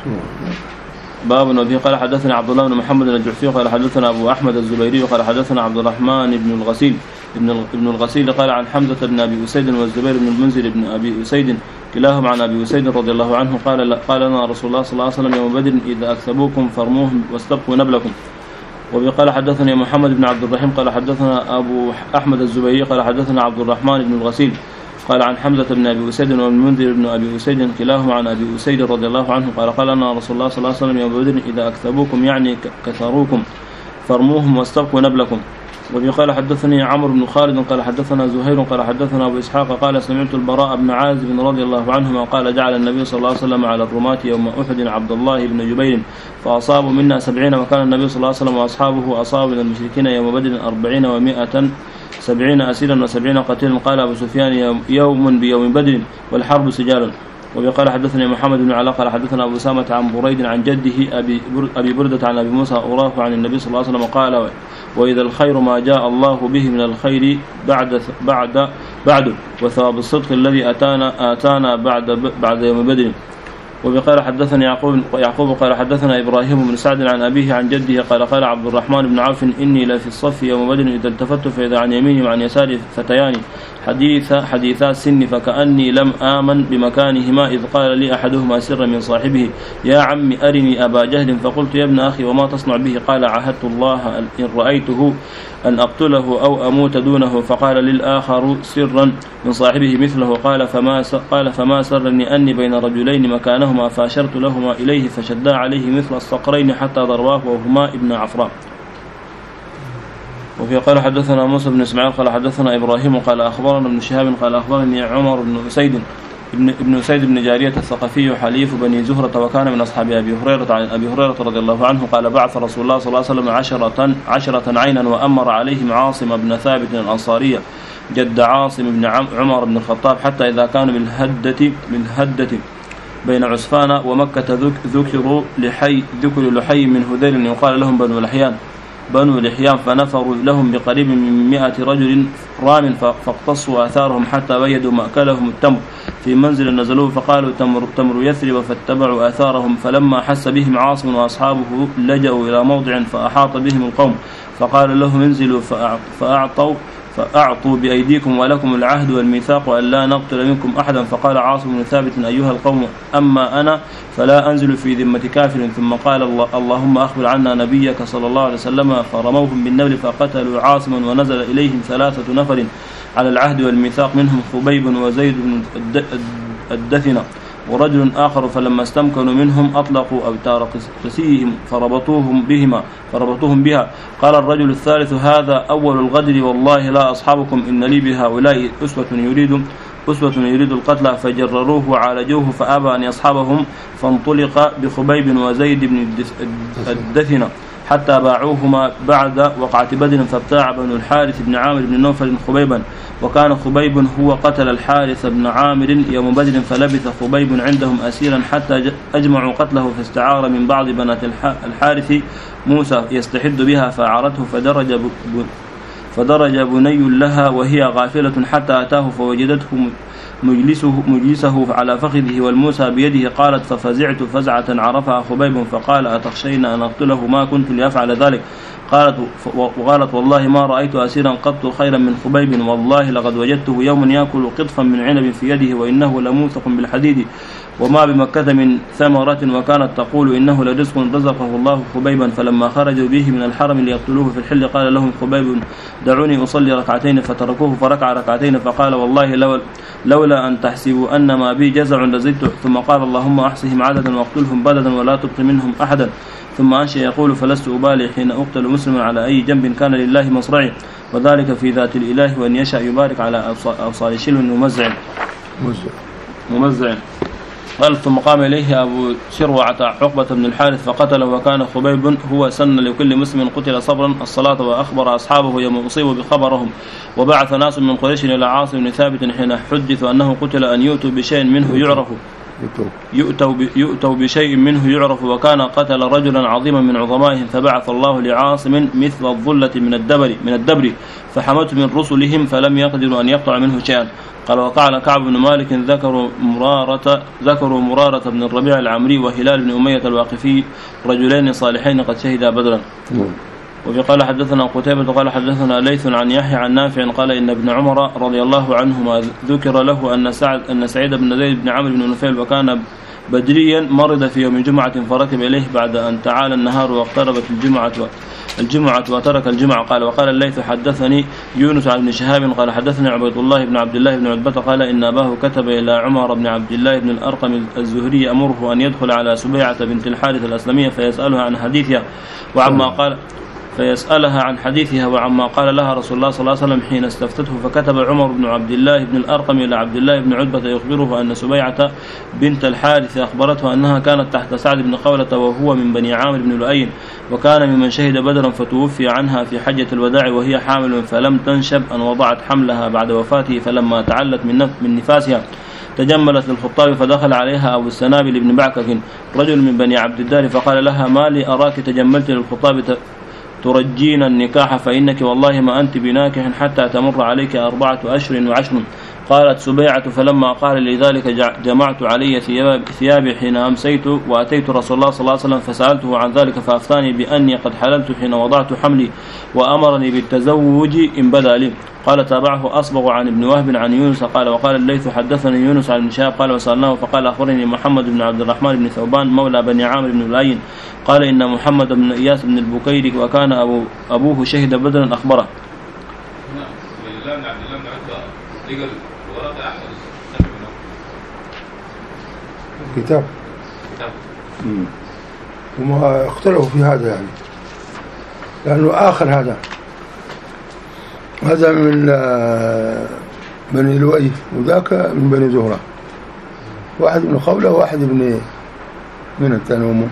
[SPEAKER 1] باب وبه قال حدثنا عبد الله بن محمد الجعفي قال حدثنا أبو أحمد الزبيري قال حدثنا عبد الرحمن بن الغسيل ابن الغسيل قال عن حمزة بن أبي أسيد والزبير بن المنذر بن أبي أسيد كلاهم عن أبي أسيد رضي الله عنه قال قال لنا رسول الله صلى الله عليه وسلم يوم بدر إذا أكسبوكم فرموهم واستبقوا نبلكم. وبه قال حدثني محمد بن عبد الرحيم قال حدثنا أبو أحمد الزبيري قال حدثنا عبد الرحمن بن الغسيل قال عن حمزة بن أبي أسيد والمنذر بن أبي أسيد كلاهما عن أبي أسيد رضي الله عنه قال قال لنا رسول الله صلى الله عليه وسلم يوم بدر إذا أكسبوكم يعني كثروكم فرموهم واستبقوا نبلكم. وبي قال حدثني عمرو بن خالد قال حدثنا زهير قال حدثنا أبو إسحاق قال سمعت البراء بن عازب رضي الله عنهما قال جعل النبي صلى الله عليه وسلم على الرماة يوم أحد عبد الله بن جبير فأصابوا منا سبعين، وكان النبي صلى الله عليه وسلم وأصحابه أصابوا من المشركين يوم بدر أربعين ومائة سبعين أسيرا وسبعين قتيلا. قال أبو سفيان يوم بيوم بدر والحرب سجال. وقال حدثني محمد بن علاء قال حدثنا أبو أسامة عن بريد عن جده أبي أبي بردة عن أبي موسى أوراه عن النبي صلى الله عليه وسلم قال وإذا الخير ما جاء الله به من الخير بعد بعد بعد وثواب الصدق الذي أتانا آتانا بعد بعد يوم بدر. وقال حدثني يعقوب يعقوب قال حدثنا إبراهيم بن سعد عن أبيه عن جده قال قال عبد الرحمن بن عوف إني لفي الصف يوم بدر إذا التفت فإذا عن يميني وعن يساري فتيان حديث حديثا السن فكأني لم آمن بمكانهما إذ قال لي أحدهما سرا من صاحبه يا عم أرني أبا جهل، فقلت يا ابن أخي وما تصنع به؟ قال عهدت الله إن رأيته أن أقتله أو أموت دونه. فقال للآخر سرا من صاحبه مثله قال فما قال فما سرني أني بين رجلين مكانهما فأشرت لهما إليه فشدا عليه مثل الصقرين حتى ضرباه وهما ابن عفراء. وفي قال حدثنا موسى بن اسماعيل قال حدثنا إبراهيم قال أخبرنا ابن شهاب قال أخبرني عمر بن أسيد ابن ابن أسيد بن جارية الثقفي حليف بني زهرة وكان من أصحاب أبي هريرة عن أبي هريرة رضي الله عنه قال بعث رسول الله صلى الله عليه وسلم عشرة عشرة عينا وأمر عليهم عاصم بن ثابت الأنصارية جد عاصم بن عمر بن الخطاب حتى إذا كانوا بالهدة بالهدة بين عسفان ومكة ذكروا لحي ذكروا لحي من هذيل يقال لهم بنو لحيان بنو لحيان فنفروا لهم بقريب من مئة رجل رام فاقتصوا آثارهم حتى بيدوا مأكلهم التمر في منزل نزلوه فقالوا تمر, تمر يثرب فاتبعوا آثارهم. فلما حس بهم عاصم وأصحابه لجأوا إلى موضع فأحاط بهم القوم فقال لهم انزلوا فأعطوا فأعطوا بأيديكم ولكم العهد والميثاق أن لا نقتل منكم أحدا. فقال عاصم بن ثابت أيها القوم أما أنا فلا أنزل في ذمة كافر. ثم قال الله اللهم أخبر عنا نبيك صلى الله عليه وسلم فرموهم بالنبل فقتلوا عاصما ونزل إليهم ثلاثة نفر على العهد والميثاق منهم خبيب وزيد بن الدثنة ورجل آخر فلما استمكنوا منهم أطلقوا أوتار قسيهم فربطوهم بهما فربطوهم بها. قال الرجل الثالث هذا أول الغدر والله لا أصحابكم إن لي بهؤلاء أسوة يريد أسوة يريد القتل. فجرروه وعالجوه فأبى أن يصحبهم فانطلق بخبيب وزيد بن الدثنة حتى باعوهما بعد وقعة بدر فابتاع بنو الحارث بن عامر بن نوفل خبيبا وكان خبيب هو قتل الحارث بن عامر يوم بدر فلبث خبيب عندهم أسيرا حتى أجمعوا قتله فاستعار من بعض بنات الحارث موسى يستحد بها فأعارته فدرج فدرج بني لها وهي غافلة حتى أتاه فوجدته مجلسه, مجلسه على فخذه والموسى بيده. قالت ففزعت فزعة عرفها خبيب فقال أتخشين أن أقتله ما كنت لأفعل ذلك؟ قالت وقالت والله ما رأيت أسيرا قط خيرا من خبيب والله لقد وجدته يوما يأكل قطفا من عنب في يده وإنه لموثق بالحديد وما بمكة من ثمرة وكانت تقول إنه لرزق رزقه الله خبيبا. فلما خرجوا به من الحرم ليقتلوه في الحل قال لهم خبيب دعوني أصلي ركعتين فتركوه فركع ركعتين فقال والله لو لولا أن تحسبوا أن ما بي جزع لزدت. ثم قال اللهم أحصهم عددا واقتلهم بددا ولا تبق منهم أحدا. ثم أنشأ يقول فلست أبالي حين أقتل مسلما على أي جنب كان لله مصرعي وذلك في ذات الإله وأن يشاء يبارك على أوصال شلو ممزع ممزع. قال ثم قام إليه أبو شروعة عقبة بن الحارث فقتله وكان خبيب هو سن لكل مسلم قتل صبرا الصلاة وأخبر أصحابه يوم أصيبوا بخبرهم. وبعث ناس من قريش إلى عاصم بن ثابت حين حدث أنه قتل أن يؤتوا بشيء منه يعرف يؤتوا يؤتوا بشيء منه يعرف وكان قتل رجلا عظيما من عظمائهم. فبعث الله لعاصم مثل الظلة من الدبر من الدبر فحمته من رسلهم فلم يقدروا أن يقطع منه شيئا. قال وقال كعب بن مالك ذكروا مرارة ذكروا مرارة بن الربيع العمري وهلال بن أمية الواقفي رجلين صالحين قد شهدا بدرا. وفي قال حدثنا قتيبة قال حدثنا ليث عن يحيى عن نافع قال إن ابن عمر رضي الله عنهما ذكر له أن سعد أن سعيد بن زيد بن عمرو بن نفيل وكان بدريا مرض في يوم جمعة فركب إليه بعد أن تعالى النهار واقتربت الجمعة الجمعة وترك الجمعة. قال وقال الليث حدثني يونس عن ابن شهاب قال حدثني عبيد الله بن عبد الله بن عتبة قال إن أباه كتب إلى عمر بن عبد الله بن الأرقم الزهري أمره أن يدخل على سبيعة بنت الحارث الأسلمية فيسألها عن حديثها وعما قال فيسألها عن حديثها وعما قال لها رسول الله صلى الله عليه وسلم حين استفتته. فكتب عمر بن عبد الله بن الأرقم إلى عبد الله بن عتبة يخبره أن سبيعة بنت الحارث أخبرته أنها كانت تحت سعد بن خولة وهو من بني عامر بن لؤي، وكان ممن شهد بدرا، فتوفي عنها في حجة الوداع وهي حامل، فلم تنشب أن وضعت حملها بعد وفاته، فلما تعلت من نفاسها تجملت للخطاب، فدخل عليها أبو السنابل بن بعكك رجل من بني عبد الدار فقال لها: ما لي أراك تجملت للخطاب ترجين النكاح، فإنك والله ما أنت بناكح حتى تمر عليك أربعة أشهر وعشر. قالت سبيعة: فلما قال لي ذلك جمعت علي ثيابي حين أمسيت، وأتيت رسول الله صلى الله عليه وسلم فسألته عن ذلك، فأفتاني بأني قد حللت حين وضعت حملي، وأمرني بالتزوج إن بدا لي. قال: تابعه أصبغ عن ابن وهب عن يونس قال: وقال الليث حدثني يونس عن ابن شهاب قال: وسألناه فقال: أخبرني محمد بن عبد الرحمن بن ثوبان مولى بني عامر بن لؤي قال: إن محمد بن إياس بن البكير وكان أبو أبوه شهد بدرا أخبره.
[SPEAKER 2] كتاب وما اختلفوا في هذا يعني، لأنه آخر هذا هذا من بني لؤي وذاك من بني زهرة، واحد من خولة وواحد من من الثاني أمه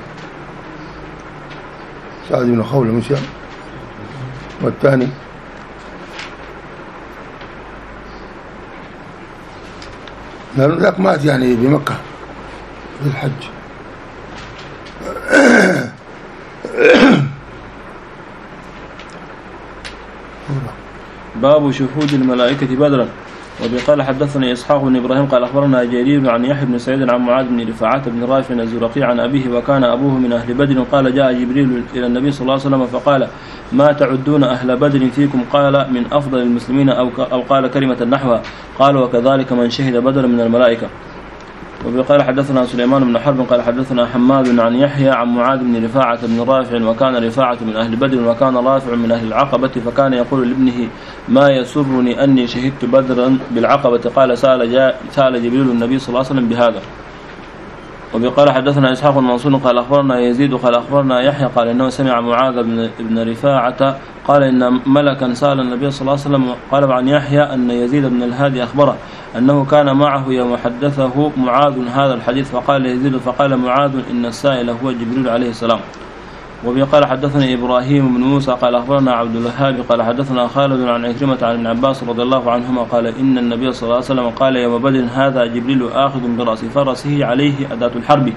[SPEAKER 2] سعد بن خولة مش يعني، والثاني لأنه ذاك مات يعني بمكة في الحج.
[SPEAKER 1] باب شهود الملائكة بدرا. وبقال حدثني إسحاق بن إبراهيم قال أخبرنا جرير عن يحيى بن سعيد عن معاذ بن رفاعة بن رافع الزرقي عن أبيه وكان أبوه من أهل بدر قال: جاء جبريل إلى النبي صلى الله عليه وسلم فقال: ما تعدون أهل بدر فيكم؟ قال: من أفضل المسلمين أو قال كلمة نحوها. قال: وكذلك من شهد بدر من الملائكة. وبقال حدثنا سليمان بن حرب قال حدثنا حماد عن يحيى عن معاذ بن رفاعة بن رافع وكان رفاعة من أهل بدر وكان رافع من أهل العقبة، فكان يقول لابنه: ما يسرني أني شهدت بدرا بالعقبة. قال: سأل, سأل جبريل النبي صلى الله عليه وسلم بهذا. وبقال حدثنا إسحاق بن منصور قال أخبرنا يزيد قال أخبرنا يحيى قال إنه سمع معاذ بن رفاعة قال إن ملكا سأل النبي صلى الله عليه وسلم. قال عن يحيى أن يزيد بن الهادي أخبره أنه كان معه يوم حدثه معاذ هذا الحديث، فقال يزيد فقال معاذ إن السائل هو جبريل عليه السلام. وبقال حدثني إبراهيم بن موسى قال أخبرنا عبد الوهاب قال حدثنا خالد عن عكرمة عن ابن عباس رضي الله عنهما قال إن النبي صلى الله عليه وسلم قال يوم بدر: هذا جبريل آخذ برأس فرسه عليه أداة الحرب.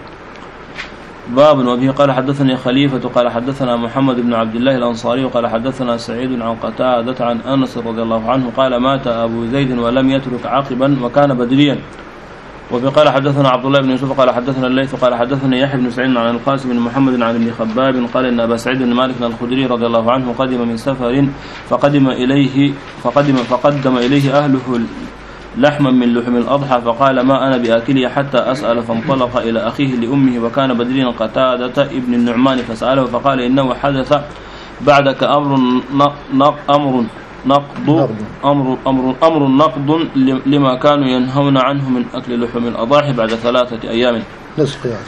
[SPEAKER 1] باب. وبه قال حدثني خليفة قال حدثنا محمد بن عبد الله الأنصاري قال حدثنا سعيد عن قتادة عن أنس رضي الله عنه قال: مات أبو زيد ولم يترك عقبا وكان بدريا. وبقال حدثنا عبد الله بن يوسف قال حدثنا الليث قال حدثنا يحيى بن سعيد عن القاسم بن محمد عن ابن خباب قال إن أبا سعيد بن مالك الخدري رضي الله عنه قدم من سفر فقدم إليه فقدم فقدم إليه أهله لحما من لحم الأضحى، فقال: ما أنا بآكله حتى أسأل، فانطلق إلى أخيه لأمه وكان بدريا قتادة ابن النعمان فسأله فقال: إنه حدث بعدك أمر أمر نقض أمر أمر أمر نقض لما كانوا ينهون عنه من أكل لحوم الأضاحي بعد ثلاثة أيام.
[SPEAKER 2] نسخ يعني.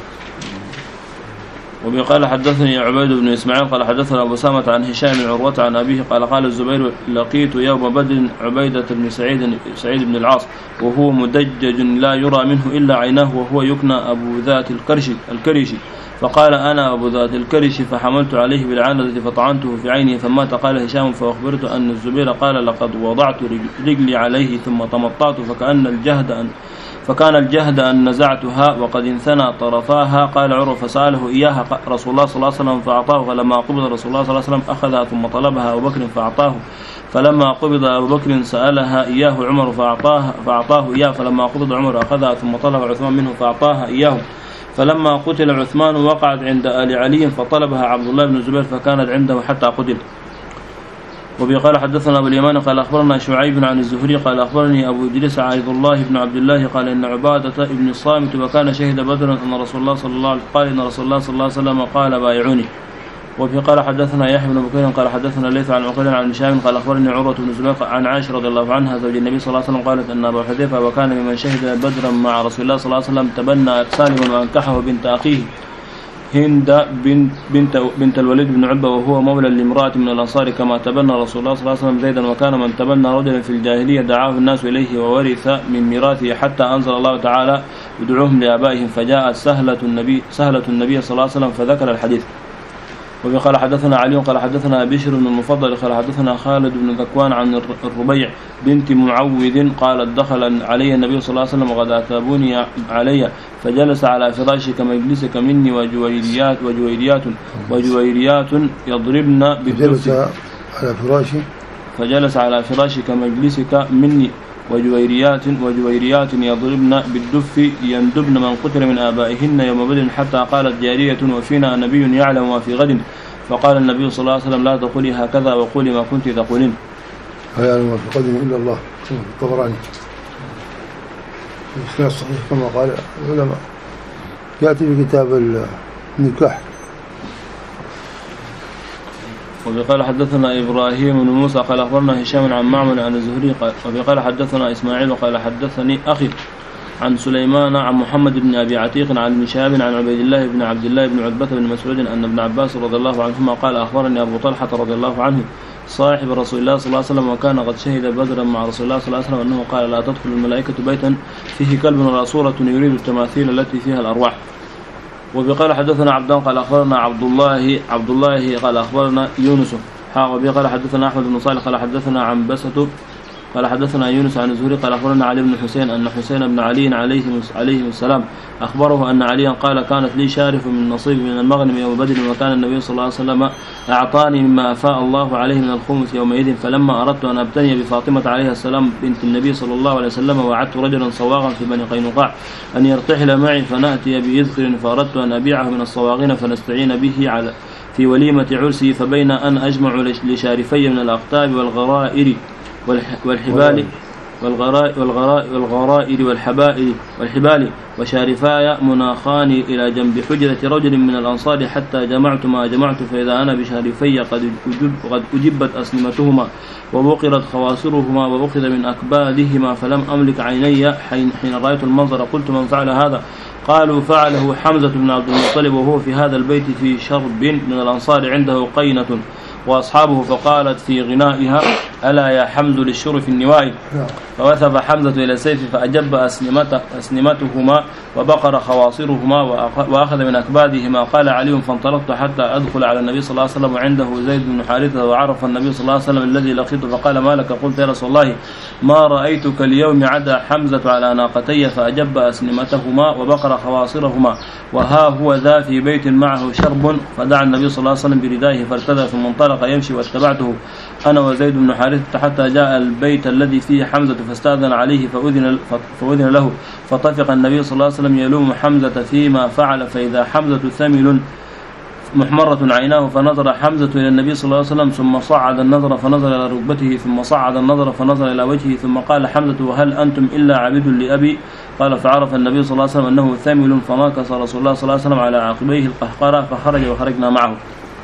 [SPEAKER 1] وبقال حدثني عبيد بن إسماعيل قال حدثنا أبو سامة عن هشام بن عروة عن أبيه قال: قال الزبير: لقيت يوم بدر عبيدة بن سعيد سعيد بن العاص وهو مدجج لا يرى منه إلا عيناه وهو يكنى أبو ذات الكرش الكرشي، فقال: أنا أبو ذات الكرش، فحملت عليه بالعنزة فطعنته في عينه فمات. قال هشام: فأخبرت أن الزبير قال: لقد وضعت رجلي عليه ثم تمطعت فكأن الجهد أن فكان الجهد أن نزعتها وقد انثنى طرفاها. قال عروة: فسأله إياها رسول الله صلى الله عليه وسلم فأعطاه، فلما قبض رسول الله صلى الله عليه وسلم أخذها ثم طلبها أبو بكر فأعطاه، فلما قبض أبو بكر سألها إياه عمر فأعطاه, فأعطاه إياه، فلما قبض عمر أخذها ثم طلب عثمان منه فأعطاها إياه، فلما قتل عثمان وقعت عند آل علي فطلبها عبد الله بن الزبير فكانت عنده حتى قتل. وبقال حدثنا أبو اليمان قال أخبرنا شعيب عن الزهري قال أخبرني أبو إدريس عبد الله بن عبد الله قال إن عبادة ابن الصامت وكان شهد بدرا أن رسول الله صلى الله عليه قال إن رسول الله صلى الله عليه وسلم قال: بايعوني. وقال حدثنا يحيى بن بكير قال حدثنا ليث عن عقيل عن هشام قال أخبرني عروة بن الزبير عن عائشة رضي الله عنها زوج النبي صلى الله عليه وسلم قالت أن أبا حذيفة وكان ممن شهد بدرا مع رسول الله صلى الله عليه وسلم تبنى سالما وأنكحه بنت أخيه هند بنت, بنت, بنت الوليد بن عتبة وهو مولى لامرأة من الأنصار كما تبنى رسول الله صلى الله عليه وسلم زيدا وكان من تبنى رجلا في الجاهلية دعاه الناس إليه وورث من ميراثه حتى أنزل الله تعالى ادعوهم لآبائهم فجاءت سهلة النبي سهلة النبي صلى الله عليه وسلم فذكر الحديث. وقال حدثنا علي قال حدثنا بشر بن المفضل قال حدثنا خالد بن ذكوان عن الربيع بنت معوذ قالت دخل علي النبي صلى الله عليه وسلم وقد أتابوني علي فجلس على فراشي كمجلسك مني وجويريات وجويريات وجويريات يضربن بالدف
[SPEAKER 2] على فراشي
[SPEAKER 1] فجلس على فراشي كمجلسك مني وجويريات وجويريات يضربن بالدف يندبن من قتل من آبائهن يوم بدر حتى قالت جارية وفينا نبي يعلم ما في غد فقال النبي صلى الله عليه وسلم لا تقولي هكذا وقولي ما كنت تقولين.
[SPEAKER 2] لا يعلم ما في غد إلا الله. الطبراني الإسناد الصحيح كما قال العلماء. يأتي في كتاب النكاح.
[SPEAKER 1] وبقال حدثنا إبراهيم بن موسى قال أخبرنا هشام عن معمر عن الزهري وبقال حدثنا إسماعيل وقال حدثني أخي عن سليمان عن محمد بن أبي عتيق عن ابن شهاب عن عبيد الله بن عبد الله بن عتبة بن مسعود أن ابن عباس رضي الله عنهما قال أخبرني أبو طلحة رضي الله عنه صاحب رسول الله صلى الله عليه وسلم وكان قد شهد بدرا مع رسول الله صلى الله عليه وسلم أنه قال لا تدخل الملائكة بيتا فيه كلب ولا صورة يريد التماثيل التي فيها الأرواح. وبقال حدثنا عبدان قال أخبرنا عبد الله عبد الله قال أخبرنا يونس وبقال حدثنا أحمد بن صالح قال حدثنا عن بسة قال حدثنا يونس عن الزهري قال أخبرنا علي بن حسين أن حسين بن علي عليه عليه السلام أخبره أن عليا قال كانت لي شارف من نصيب من المغنم يوم بدر وكان النبي صلى الله عليه وسلم أعطاني مما أفاء الله عليه من الخمس يومئذ فلما أردت أن أبتني بفاطمة عليه السلام بنت النبي صلى الله عليه وسلم وعدت رجلا صواغا في بني قينقاع أن يرتحل معي فنأتي بإذخر فأردت أن أبيعه من الصواغين فنستعين به على في وليمة عرسي فبين أن أجمع لشارفي من الأقطاب والغرائر والحبال والغرائر والغرائر والغرائر والحبائل والحبال وشارفاي مناخان إلى جنب حجرة رجل من الأنصار حتى جمعت ما جمعت فإذا أنا بشارفي قد قد أجبت أسنمتهما وبقرت خواصرهما وأخذ من أكبادهما فلم أملك عيني حين, حين رأيت المنظر قلت من فعل هذا؟ قالوا فعله حمزة بن عبد المطلب وهو في هذا البيت في شرب من الأنصار عنده قينة وأصحابه فقالت في غنائها ألا يا حمز للشرف النوائي فوثب حمزة إلى السيف فأجب أسنمته أسنمتهما وبقر خواصرهما وأخذ من أكبادهما. قال علي فانطلقت حتى أدخل على النبي صلى الله عليه وسلم وعنده زيد بن حارثة وعرف النبي صلى الله عليه وسلم الذي لقيته فقال ما لك؟ قلت يا رسول الله ما رأيتك اليوم عدا حمزة على ناقتي فأجب أسنمتهما وبقر خواصرهما وها هو ذا في بيت معه شرب فدعا النبي صلى الله عليه وسلم بردائه فارتدى ثم انطلق يمشي واتبعته أنا وزيد بن حارثة حتى جاء البيت الذي فيه حمزة فاستأذن عليه فأذن, فأذن له فطفق النبي صلى الله عليه وسلم يلوم حمزة فيما فعل فإذا حمزة ثمل محمرة عيناه فنظر حمزة إلى النبي صلى الله عليه وسلم ثم صعد النظر فنظر إلى ركبته ثم صعد النظر فنظر إلى وجهه ثم قال حمزة وهل أنتم إلا عبيد لأبي؟ قال فعرف النبي صلى الله عليه وسلم أنه ثمل فماكث رسول الله صلى الله عليه وسلم على عقبيه القهقرة فخرج وخرجنا معه.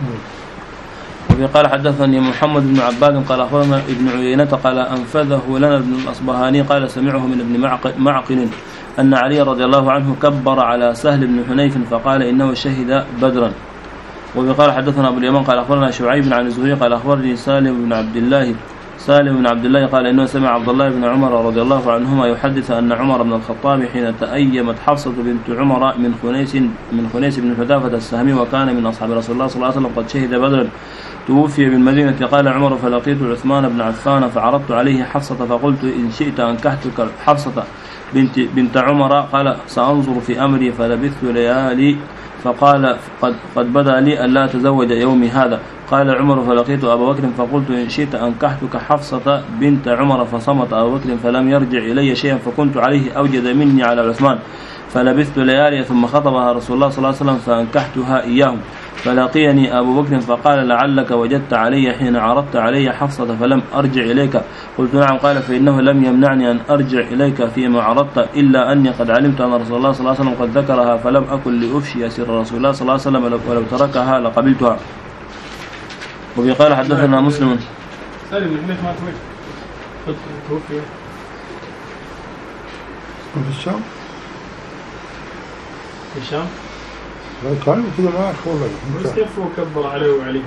[SPEAKER 1] قال حدثني محمد بن عباد قال أخبرنا ابن عيينة قال أنفذه لنا ابن الأصبهاني قال سمعه من ابن معقل أن علي رضي الله عنه كبر على سهل بن حنيف فقال إنه شهد بدرا. وقال حدثنا أبو اليمان قال أخبرنا شعيب عن الزهري قال أخبرني سالم بن عبد الله سالم بن عبد الله قال إنه سمع عبد الله بن عمر رضي الله عنهما يحدث أن عمر بن الخطاب حين تأيمت حفصة بنت عمر من خنيس من خنيس بن حذافة السهمي وكان من أصحاب رسول الله صلى الله عليه وسلم قد شهد بدرا توفي بالمدينة. قال عمر فلقيت عثمان بن عفان فعرضت عليه حفصة فقلت إن شئت أنكحتك حفصة بنت, بنت عمر قال سأنظر في أمري فلبثت ليالي فقال قد, قد بدا لي أن لا أتزوج يومي هذا. قال عمر فلقيت أبا بكر فقلت إن شئت أنكحتك حفصة بنت عمر فصمت أبو بكر فلم يرجع إلي شيئا فكنت عليه أوجد مني على عثمان فلبثت ليالي ثم خطبها رسول الله صلى الله عليه وسلم فأنكحتها إياهم فلقيني أبو بكر فقال لعلك وجدت علي حين عرضت علي حفصة فلم أرجع إليك. قلت نعم. قال فإنه لم يمنعني أن أرجع إليك فيما عرضت إلا أني قد علمت أن رسول الله صلى الله عليه وسلم قد ذكرها فلم أكن لأفشي سر رسول الله صلى الله عليه وسلم ولو تركها لقبلتها. وبقال حدثنا مسلم
[SPEAKER 4] سالم بن حنيف ما توفي
[SPEAKER 2] في الشام
[SPEAKER 4] في الشام
[SPEAKER 2] كانوا كده ما أعرف والله.
[SPEAKER 4] بس كيف هو كبر عليه وعليه؟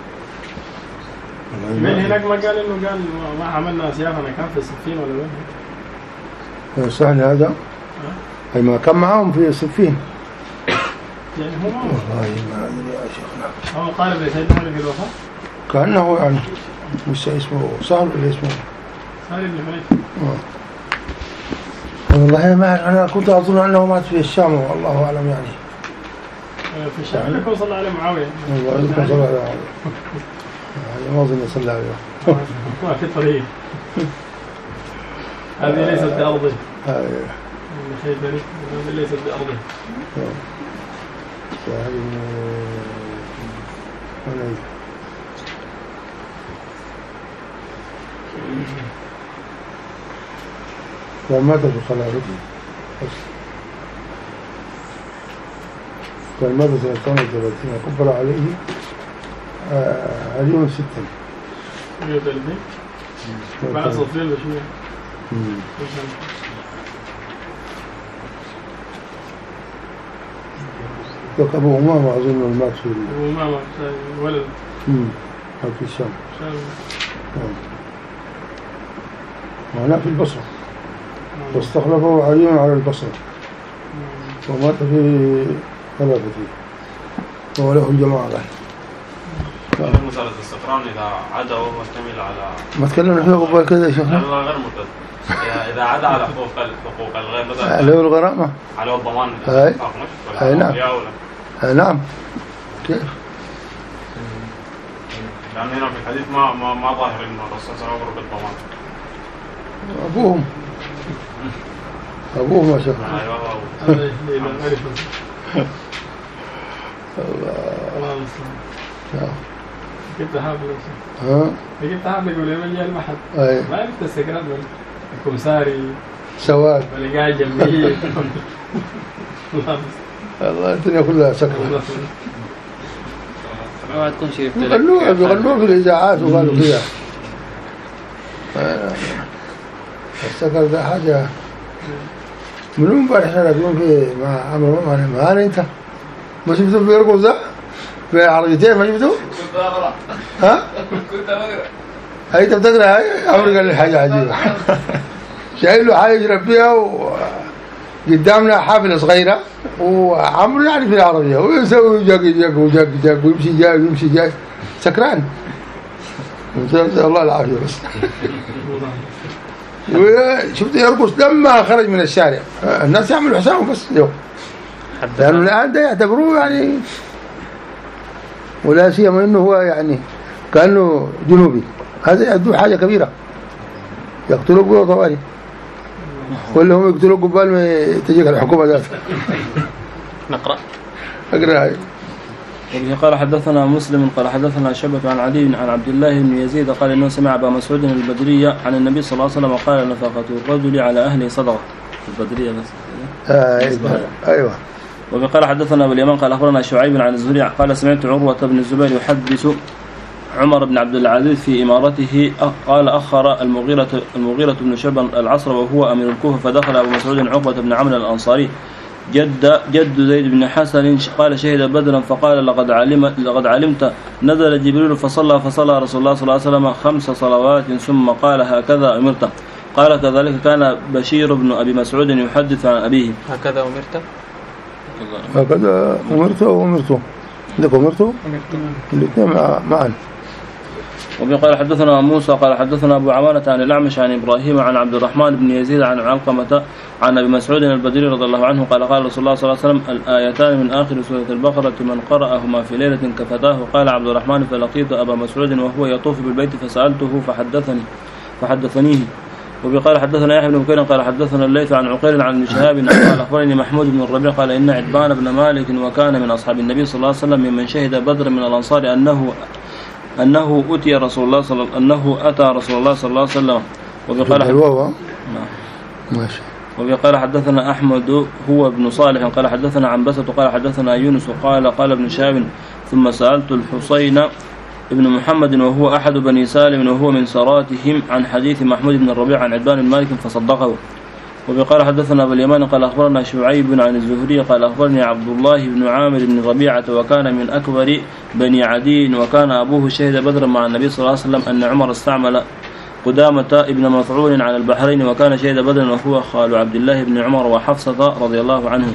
[SPEAKER 4] من هناك ما قال إنه قال ما عملنا أسيافنا كان في السفين ولا وين؟
[SPEAKER 2] سهل هذا؟ أي ما كان معهم في السفين.
[SPEAKER 4] يعني هو ما
[SPEAKER 2] والله ما أدري يا شيخنا.
[SPEAKER 4] هو قارب لسيدنا في الوفاة؟
[SPEAKER 2] كأنه يعني مش اسمه سهل ولا اسمه؟
[SPEAKER 4] سهل بن حنيف.
[SPEAKER 2] والله ما أنا كنت أظن أنه مات في الشام والله أعلم يعني.
[SPEAKER 4] في الشام لكم صلى عليه معاوية.
[SPEAKER 2] والله لكم صلى عليه معاوية. يعني ما أظن صلى عليه.
[SPEAKER 4] ما في طريق. هذه ليست بأرضه.
[SPEAKER 2] هذه
[SPEAKER 4] ليست بأرضه.
[SPEAKER 2] سهل بن كان مات في خلافته كان مات سنة ثمانية وثلاثين كبر عليه عليهم ستا
[SPEAKER 4] ثمانية وثلاثين بعد صفين وشوية
[SPEAKER 2] ذاك أبو أمامة أظن مات في
[SPEAKER 4] أبو أمامة ولد
[SPEAKER 2] مات في الشام وهنا في البصرة واستخلفه علي على البصرة ومات في خلافته وله الجماعة له.
[SPEAKER 1] مسألة السكران إذا عدا وهو مشتمل على
[SPEAKER 2] ما تكلمنا فيه قبل كذا يا شيخنا؟
[SPEAKER 1] لا غير ممتاز. إذا عدا على حقوق حقوق الغير مثلا
[SPEAKER 2] عليه الغرامة
[SPEAKER 1] على الضمان.
[SPEAKER 2] أي أي نعم أي نعم. كيف؟
[SPEAKER 1] لأن هنا في الحديث ما ما ما ظاهر إنه الرسول صلى الله عليه وسلم بالضمان.
[SPEAKER 2] أبوهم أبوهم ما شاء الله.
[SPEAKER 4] أيوة الله الله جبت حافل
[SPEAKER 2] ها
[SPEAKER 4] جبت حافل يقول لي من جاء المحل
[SPEAKER 2] أي
[SPEAKER 4] ما عرفت السكرات الكمساري
[SPEAKER 2] سواد
[SPEAKER 4] اللي قاعد جنبي
[SPEAKER 2] الله الدنيا كلها سكرة.
[SPEAKER 3] ما تكون شريف
[SPEAKER 2] بيغنوها بيغنوها في الإذاعات وقالوا فيها السكر ده حاجة من امبارح احنا راكبين في مع عمرو ما انا انت ما شفته بيرقص ده في عربيتين ما شفته؟
[SPEAKER 8] كنت اقرا
[SPEAKER 2] ها؟
[SPEAKER 8] كنت اقرا
[SPEAKER 2] هاي انت بتقرا هاي عمرو قال لي حاجة عجيبة شايل له حاجة يشرب فيها وقدامنا حافلة صغيرة وعمرو يعني في العربية ويسوي جاك جاك وجاك جاك ويمشي جاي ويمشي جاي سكران الله العافية بس وشفت يرقص لما خرج من الشارع الناس يعملوا حسابهم بس اليوم لأنه الآن ده يعتبروه يعني ولا سيما إنه هو يعني كأنه جنوبي هذا يعدوه حاجة كبيرة يقتلوه قوة طوالي ولا هم يقتلوه قبال ما تجيك الحكومة ذاتها.
[SPEAKER 3] نقرأ
[SPEAKER 2] أقرأ هاي.
[SPEAKER 1] قال حدثنا مسلم قال حدثنا شبك عن علي عن عبد الله بن يزيد قال إنه سمع أبا مسعود البدرية عن النبي صلى الله عليه وسلم قال نفقة الرجل على أهله صدقة البدرية بس
[SPEAKER 2] آه أيوة.
[SPEAKER 1] وقال حدثنا أبو اليمان قال أخبرنا شعيب عن الزهري قال سمعت عروة بن الزبير يحدث عمر بن عبد العزيز في إمارته قال أخر المغيرة المغيرة بن شعبة العصر وهو أمير الكوفة فدخل أبو مسعود عقبة بن عمرو الأنصاري جد جد زيد بن حسن قال شهد بدرا فقال لقد علم لقد علمت نزل جبريل فصلى فصلى رسول الله صلى الله عليه وسلم خمس صلوات ثم قال هكذا أمرت. قال كذلك كان بشير بن أبي مسعود يحدث عن أبيه.
[SPEAKER 3] هكذا أمرت
[SPEAKER 2] هكذا أمرت وأمرت لك أمرت الاثنين معا.
[SPEAKER 1] وقال حدثنا موسى قال حدثنا أبو عوانة عن الأعمش عن إبراهيم عن عبد الرحمن بن يزيد عن علقمة عن أبي مسعود البدري رضي الله عنه قال قال رسول الله صلى الله عليه وسلم الآيتان من آخر سورة البقرة من قرأهما في ليلة كفتاه. قال عبد الرحمن فلقيت أبا مسعود وهو يطوف بالبيت فسألته فحدثني فحدثنيه. وقال حدثنا يحيى بن بكير قال حدثنا الليث عن عقيل عن ابن شهاب قال أخبرني محمود بن الربيع قال إن عتبان بن مالك وكان من أصحاب النبي صلى الله عليه وسلم ممن شهد بدر من الأنصار أنه أنه أتي رسول الله صلى أنه أتى رسول الله صلى الله عليه وسلم. وقال
[SPEAKER 2] حلوة ماشي.
[SPEAKER 1] وقال حدثنا أحمد هو ابن صالح قال حدثنا عنبسة قال حدثنا يونس قال قال ابن شهاب ثم سألت الحسين ابن محمد وهو أحد بني سالم وهو من سراتهم عن حديث محمود بن الربيع عن عتبان بن مالك فصدقه. وبقال حدثنا أبو اليمان قال أخبرنا شعيب عن الزهري قال أخبرني عبد الله بن عامر بن ربيعة وكان من أكبر بني عدي وكان أبوه شهد بدرا مع النبي صلى الله عليه وسلم أن عمر استعمل قدامة ابن مفعول على البحرين وكان شهد بدرا وهو خال عبد الله بن عمر وحفصة رضي الله عنهم.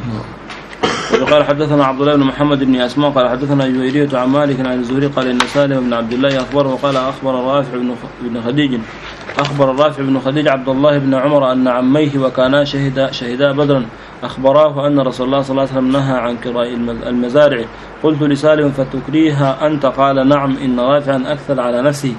[SPEAKER 1] وقال حدثنا عبد الله بن محمد بن أسماء قال حدثنا جويرية عن مالك عن الزهري قال إن سالم بن عبد الله أخبره وقال أخبر رافع بن خديج أخبر الرافع بن خديج عبد الله بن عمر أن عميه وكانا شهدا شهدا بدرا أخبراه أن رسول الله صلى الله عليه وسلم نهى عن كراء المزارع. قلت لسالم فتكريها أنت؟ قال نعم إن رافعا أكثر على نفسه.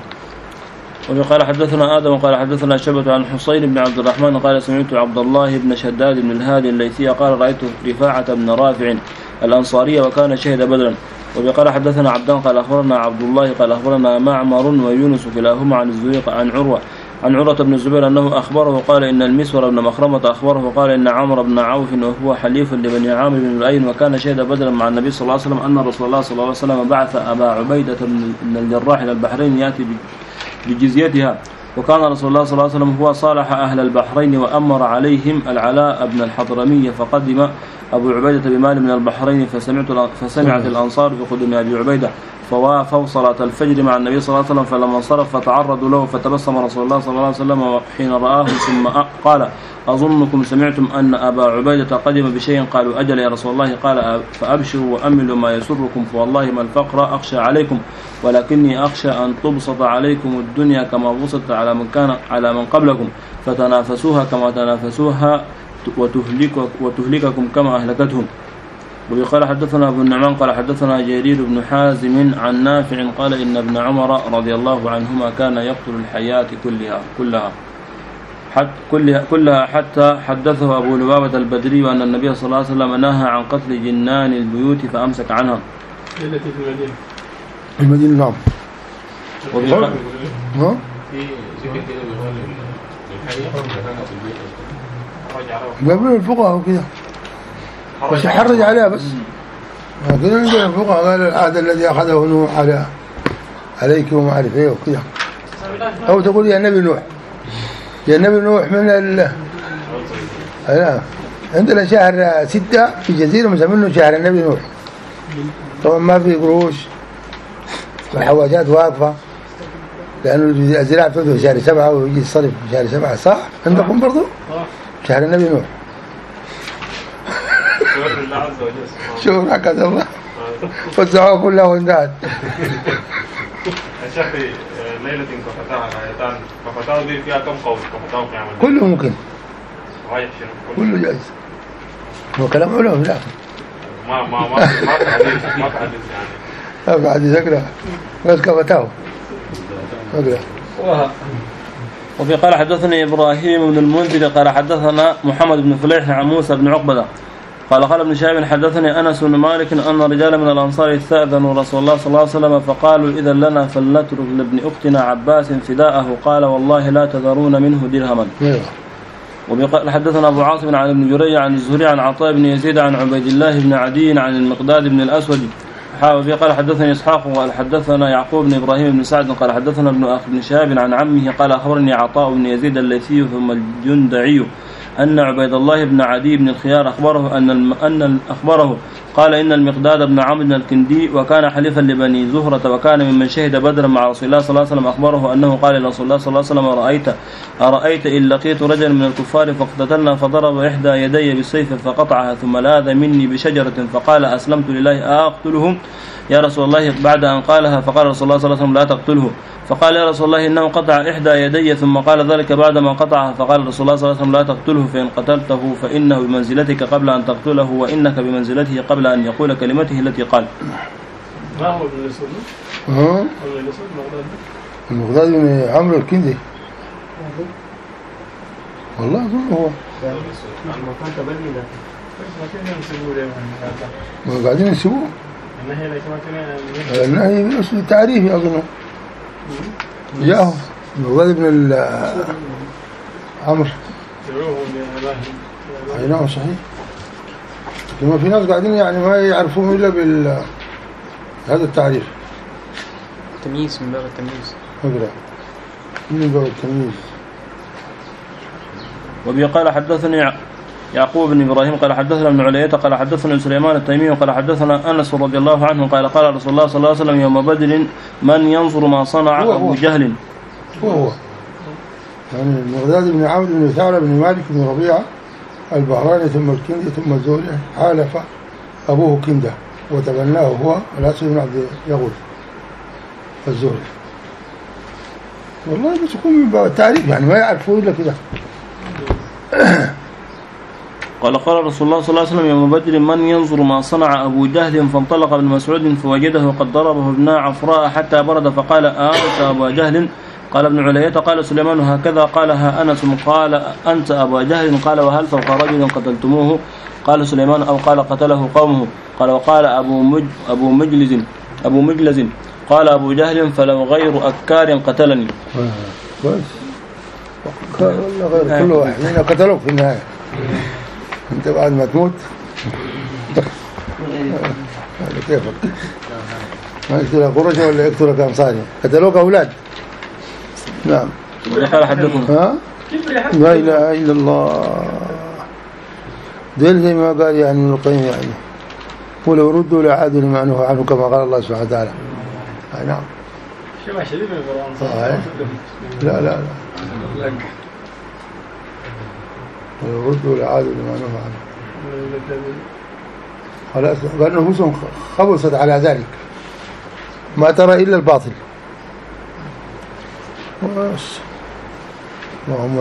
[SPEAKER 1] وقال حدثنا آدم قال حدثنا شعبة عن حصين بن عبد الرحمن قال سمعت عبد الله بن شداد بن الهادي الليثي قال رأيت رفاعة بن رافع الأنصاري وكان شهد بدرا. وقال حدثنا عبدان قال أخبرنا عبد الله قال أخبرنا معمر ويونس كلاهما عن الزهري عن عروة عن عروة بن الزبير أنه أخبره قال إن المسور بن مخرمة أخبره قال إن عمرو بن عوف وهو حليف لبني عامر بن لؤي وكان شهد بدرا مع النبي صلى الله عليه وسلم أن رسول الله صلى الله عليه وسلم بعث أبا عبيدة بن الجراح إلى البحرين يأتي بجزيتها وكان رسول الله صلى الله عليه وسلم هو صالح أهل البحرين وأمر عليهم العلاء بن الحضرمي فقدم أبو عبيدة بمال من البحرين فسمعت فسمعت الأنصار بقدم أبي عبيدة فوافوا صلاة الفجر مع النبي صلى الله عليه وسلم فلما انصرف فتعرضوا له فتبسم رسول الله صلى الله عليه وسلم حين رآهم ثم قال أظنكم سمعتم أن أبا عبيدة قدم بشيء قالوا أجل يا رسول الله قال فأبشروا وأملوا ما يسركم فوالله ما الفقر أخشى عليكم ولكني أخشى أن تبسط عليكم الدنيا كما بسطت على من كان على من قبلكم فتنافسوها كما تنافسوها وتهلك وتهلككم كما أهلكتهم. وقال حدثنا أبو النعمان قال حدثنا جرير بن حازم عن نافع قال إن ابن عمر رضي الله عنهما كان يقتل الحياة كلها كلها حتى كلها, كلها حتى حدثه أبو لبابة البدري أن النبي صلى الله عليه وسلم نهى عن قتل جنان البيوت فأمسك عنها.
[SPEAKER 4] التي في المدينة
[SPEAKER 2] المدينة نعم.
[SPEAKER 1] وبقال
[SPEAKER 2] ها؟ قبل الفقهاء وكذا بس يحرج عليها بس كذا عندنا الفقهاء قال العهد الذي أخذه نوح على عليك وما أعرف إيه وكذا أو تقول يا نبي نوح يا نبي نوح من ال لا عندنا شهر ستة في جزيرة مسمينه شهر النبي نوح طبعا ما في قروش والحواجات واقفة لأنه الزراعة تبدأ شهر سبعة ويجي الصرف في شهر سبعة صح عندكم برضو شهر النبي نوح شوف ركض الله والسعوة كلها وانتهت.
[SPEAKER 8] يا شيخ ليلة كفتاها الآيتان كفتاها دي فيها كم قول كفتاها كامل
[SPEAKER 2] كله ممكن كله جائز هو كلام علوم في الآخر
[SPEAKER 8] ما ما ما ما في حديث ما في حديث يعني
[SPEAKER 2] ما في حديث أقرأ بس كفتاه أقرأ.
[SPEAKER 1] وفي قال حدثني إبراهيم بن المنذر قال حدثنا محمد بن فليح عن موسى بن عقبة قال قال ابن شهاب حدثني أنس بن مالك أن رجالا من الأنصار استأذنوا رسول الله صلى الله عليه وسلم فقالوا إذا لنا فلنترك لابن أختنا عباس فداءه قال والله لا تذرون منه درهما. وقال حدثنا أبو عاصم عن ابن جريج عن الزهري عن عطاء بن يزيد عن عبيد الله بن عدي عن المقداد بن الأسود وفي قال حدثني إسحاق قال حدثنا يعقوب بن إبراهيم بن سعد قال حدثنا ابن أخ بن شهاب عن عمه قال أخبرني عطاء بن يزيد الليثي ثم الجندعي أن عبيد الله بن عدي بن الخيار أخبره أن الم... أن أخبره قال إن المقداد بن عمرو بن الكندي وكان حليفا لبني زهرة وكان ممن شهد بدرا مع رسول الله صلى الله عليه وسلم أخبره أنه قال لرسول الله صلى الله عليه وسلم أرأيت أرأيت إن لقيت رجلا من الكفار فاقتتلنا فضرب إحدى يدي بالسيف فقطعها ثم لاذ مني بشجرة فقال أسلمت لله أقتلهم يا رسول الله بعد أن قالها فقال رسول الله صلى الله عليه وسلم لا تقتله فقال يا رسول الله إنه قطع إحدى يدي ثم قال ذلك بعدما قطعها فقال رسول الله صلى الله عليه وسلم لا تقتله فإن قتلته فإنه بمنزلتك قبل أن تقتله وإنك بمنزلته قبل أن يقول كلمته التي قال.
[SPEAKER 4] ما هو ابن الأسود؟
[SPEAKER 2] ها؟ المقداد بن عمرو الكندي والله أظن هو ما قاعدين يسووه النهي بالأسود التعريفي أظنه جاءه المقداد بن عمرو أي نعم صحيح كما في ناس قاعدين يعني ما يعرفون إلا بال هذا التعريف
[SPEAKER 3] تمييز من باب التمييز
[SPEAKER 2] أقرأ من باب التمييز
[SPEAKER 1] وبه قال حدثني يعقوب بن إبراهيم قال حدثنا ابن علية قال حدثنا سليمان التيمي قال حدثنا أنس رضي الله عنه قال قال رسول الله صلى الله عليه وسلم يوم بدر من ينظر ما صنع أبو جهل.
[SPEAKER 2] هو هو يعني المقداد بن عامر بن ثعلب بن مالك بن ربيعة البحراني ثم الكندي ثم الزهري حالف أبوه كندة وتبناه هو الأسود بن عبد يغوث الزهري. والله بس يكون من باب التعريف يعني ما يعرفوا إلا كده.
[SPEAKER 1] قال قال رسول الله صلى الله عليه وسلم يوم بدر من ينظر ما صنع أبو جهل فانطلق ابن مسعود فوجده قد ضربه ابن عفراء حتى برد فقال آنت أبا جهل؟ قال ابن علية قال سليمان هكذا قالها أنس قال أنت أبا جهل؟ قال وهل فوق رجل قتلتموه؟ قال سليمان أو قال قتله قومه؟ قال وقال أبو مج أبو مجلز أبو مجلز قال أبو جهل فلو غير أكار قتلني.
[SPEAKER 2] بس والله غير كل واحد هنا قتلوك في النهاية أنت بعد ما تموت هذا كيفك ما يقتلك قرش ولا يقتلك أنصاري قتلوك أولاد. نعم.
[SPEAKER 1] قال حدثنا
[SPEAKER 2] ها لا إله إلا الله دل زي ما قال يعني ابن القيم يعني ولو ردوا لعادوا لما نهوا عنه كما قال الله سبحانه وتعالى. نعم.
[SPEAKER 4] شبه شديد من القرآن.
[SPEAKER 2] لا لا لا ولو ردوا لعادوا لما نهوا عنه خلاص قال نفوسهم خبصت على ذلك ما ترى إلا الباطل. بس اللهم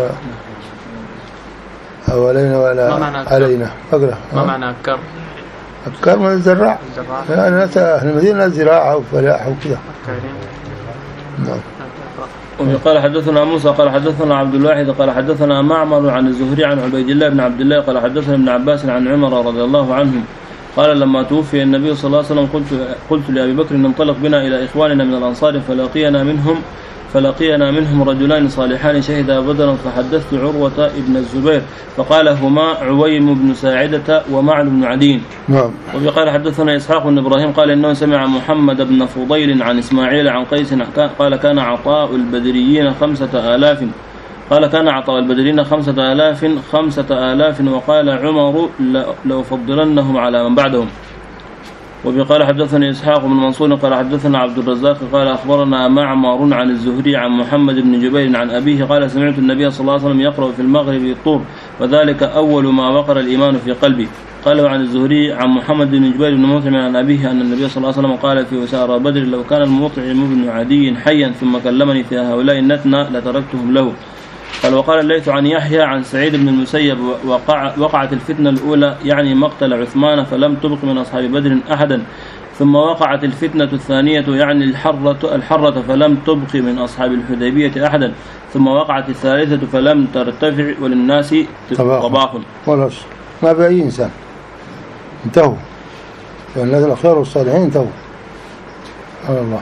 [SPEAKER 2] أولينا ولا علينا. أقرأ
[SPEAKER 3] ما معنى أكار؟
[SPEAKER 2] أكار من الزراع يعني ناس أهل المدينة الزراعة وفلاح وكذا. نعم.
[SPEAKER 1] قال حدثنا موسى قال حدثنا عبد الواحد قال حدثنا معمر عن الزهري عن عبيد الله بن عبد الله قال حدثنا ابن عباس عن عمر رضي الله عنهم قال لما توفي النبي صلى الله عليه وسلم قلت قلت لأبي بكر انطلق بنا إلى إخواننا من الأنصار فلقينا منهم فلقينا منهم رجلان صالحان شهدا بدرا فحدثت عروة ابن الزبير فقال هما عويم بن ساعدة ومعن بن عدين.
[SPEAKER 2] نعم.
[SPEAKER 1] وقال حدثنا إسحاق بن إبراهيم قال إنه سمع محمد بن فضيل عن إسماعيل عن قيس قال كان عطاء البدريين خمسة آلاف قال كان عطاء البدريين خمسة آلاف خمسة آلاف وقال عمر لو فضلنهم على من بعدهم. وقال حدثني إسحاق بن منصور قال حدثنا عبد الرزاق قال أخبرنا معمر عن الزهري عن محمد بن جبير عن أبيه قال سمعت النبي صلى الله عليه وسلم يقرأ في المغرب بالطور وذلك أول ما وقر الإيمان في قلبي. قال عن الزهري عن محمد بن جبير بن مطعم عن أبيه أن النبي صلى الله عليه وسلم قال في وسارى بدر لو كان المطعم بن عدي حيا ثم كلمني في هؤلاء النتنى لتركتهم له. قال وقال الليث عن يحيى عن سعيد بن المسيب وقع وقعت الفتنة الأولى يعني مقتل عثمان فلم تبق من أصحاب بدر أحدا ثم وقعت الفتنة الثانية يعني الحرة الحرة فلم تبق من أصحاب الحديبية أحدا ثم وقعت الثالثة فلم ترتفع وللناس طباخ.
[SPEAKER 2] خلاص ما بأي إنسان انتهوا لأن يعني الأخيار والصالحين انتهوا. سبحان الله.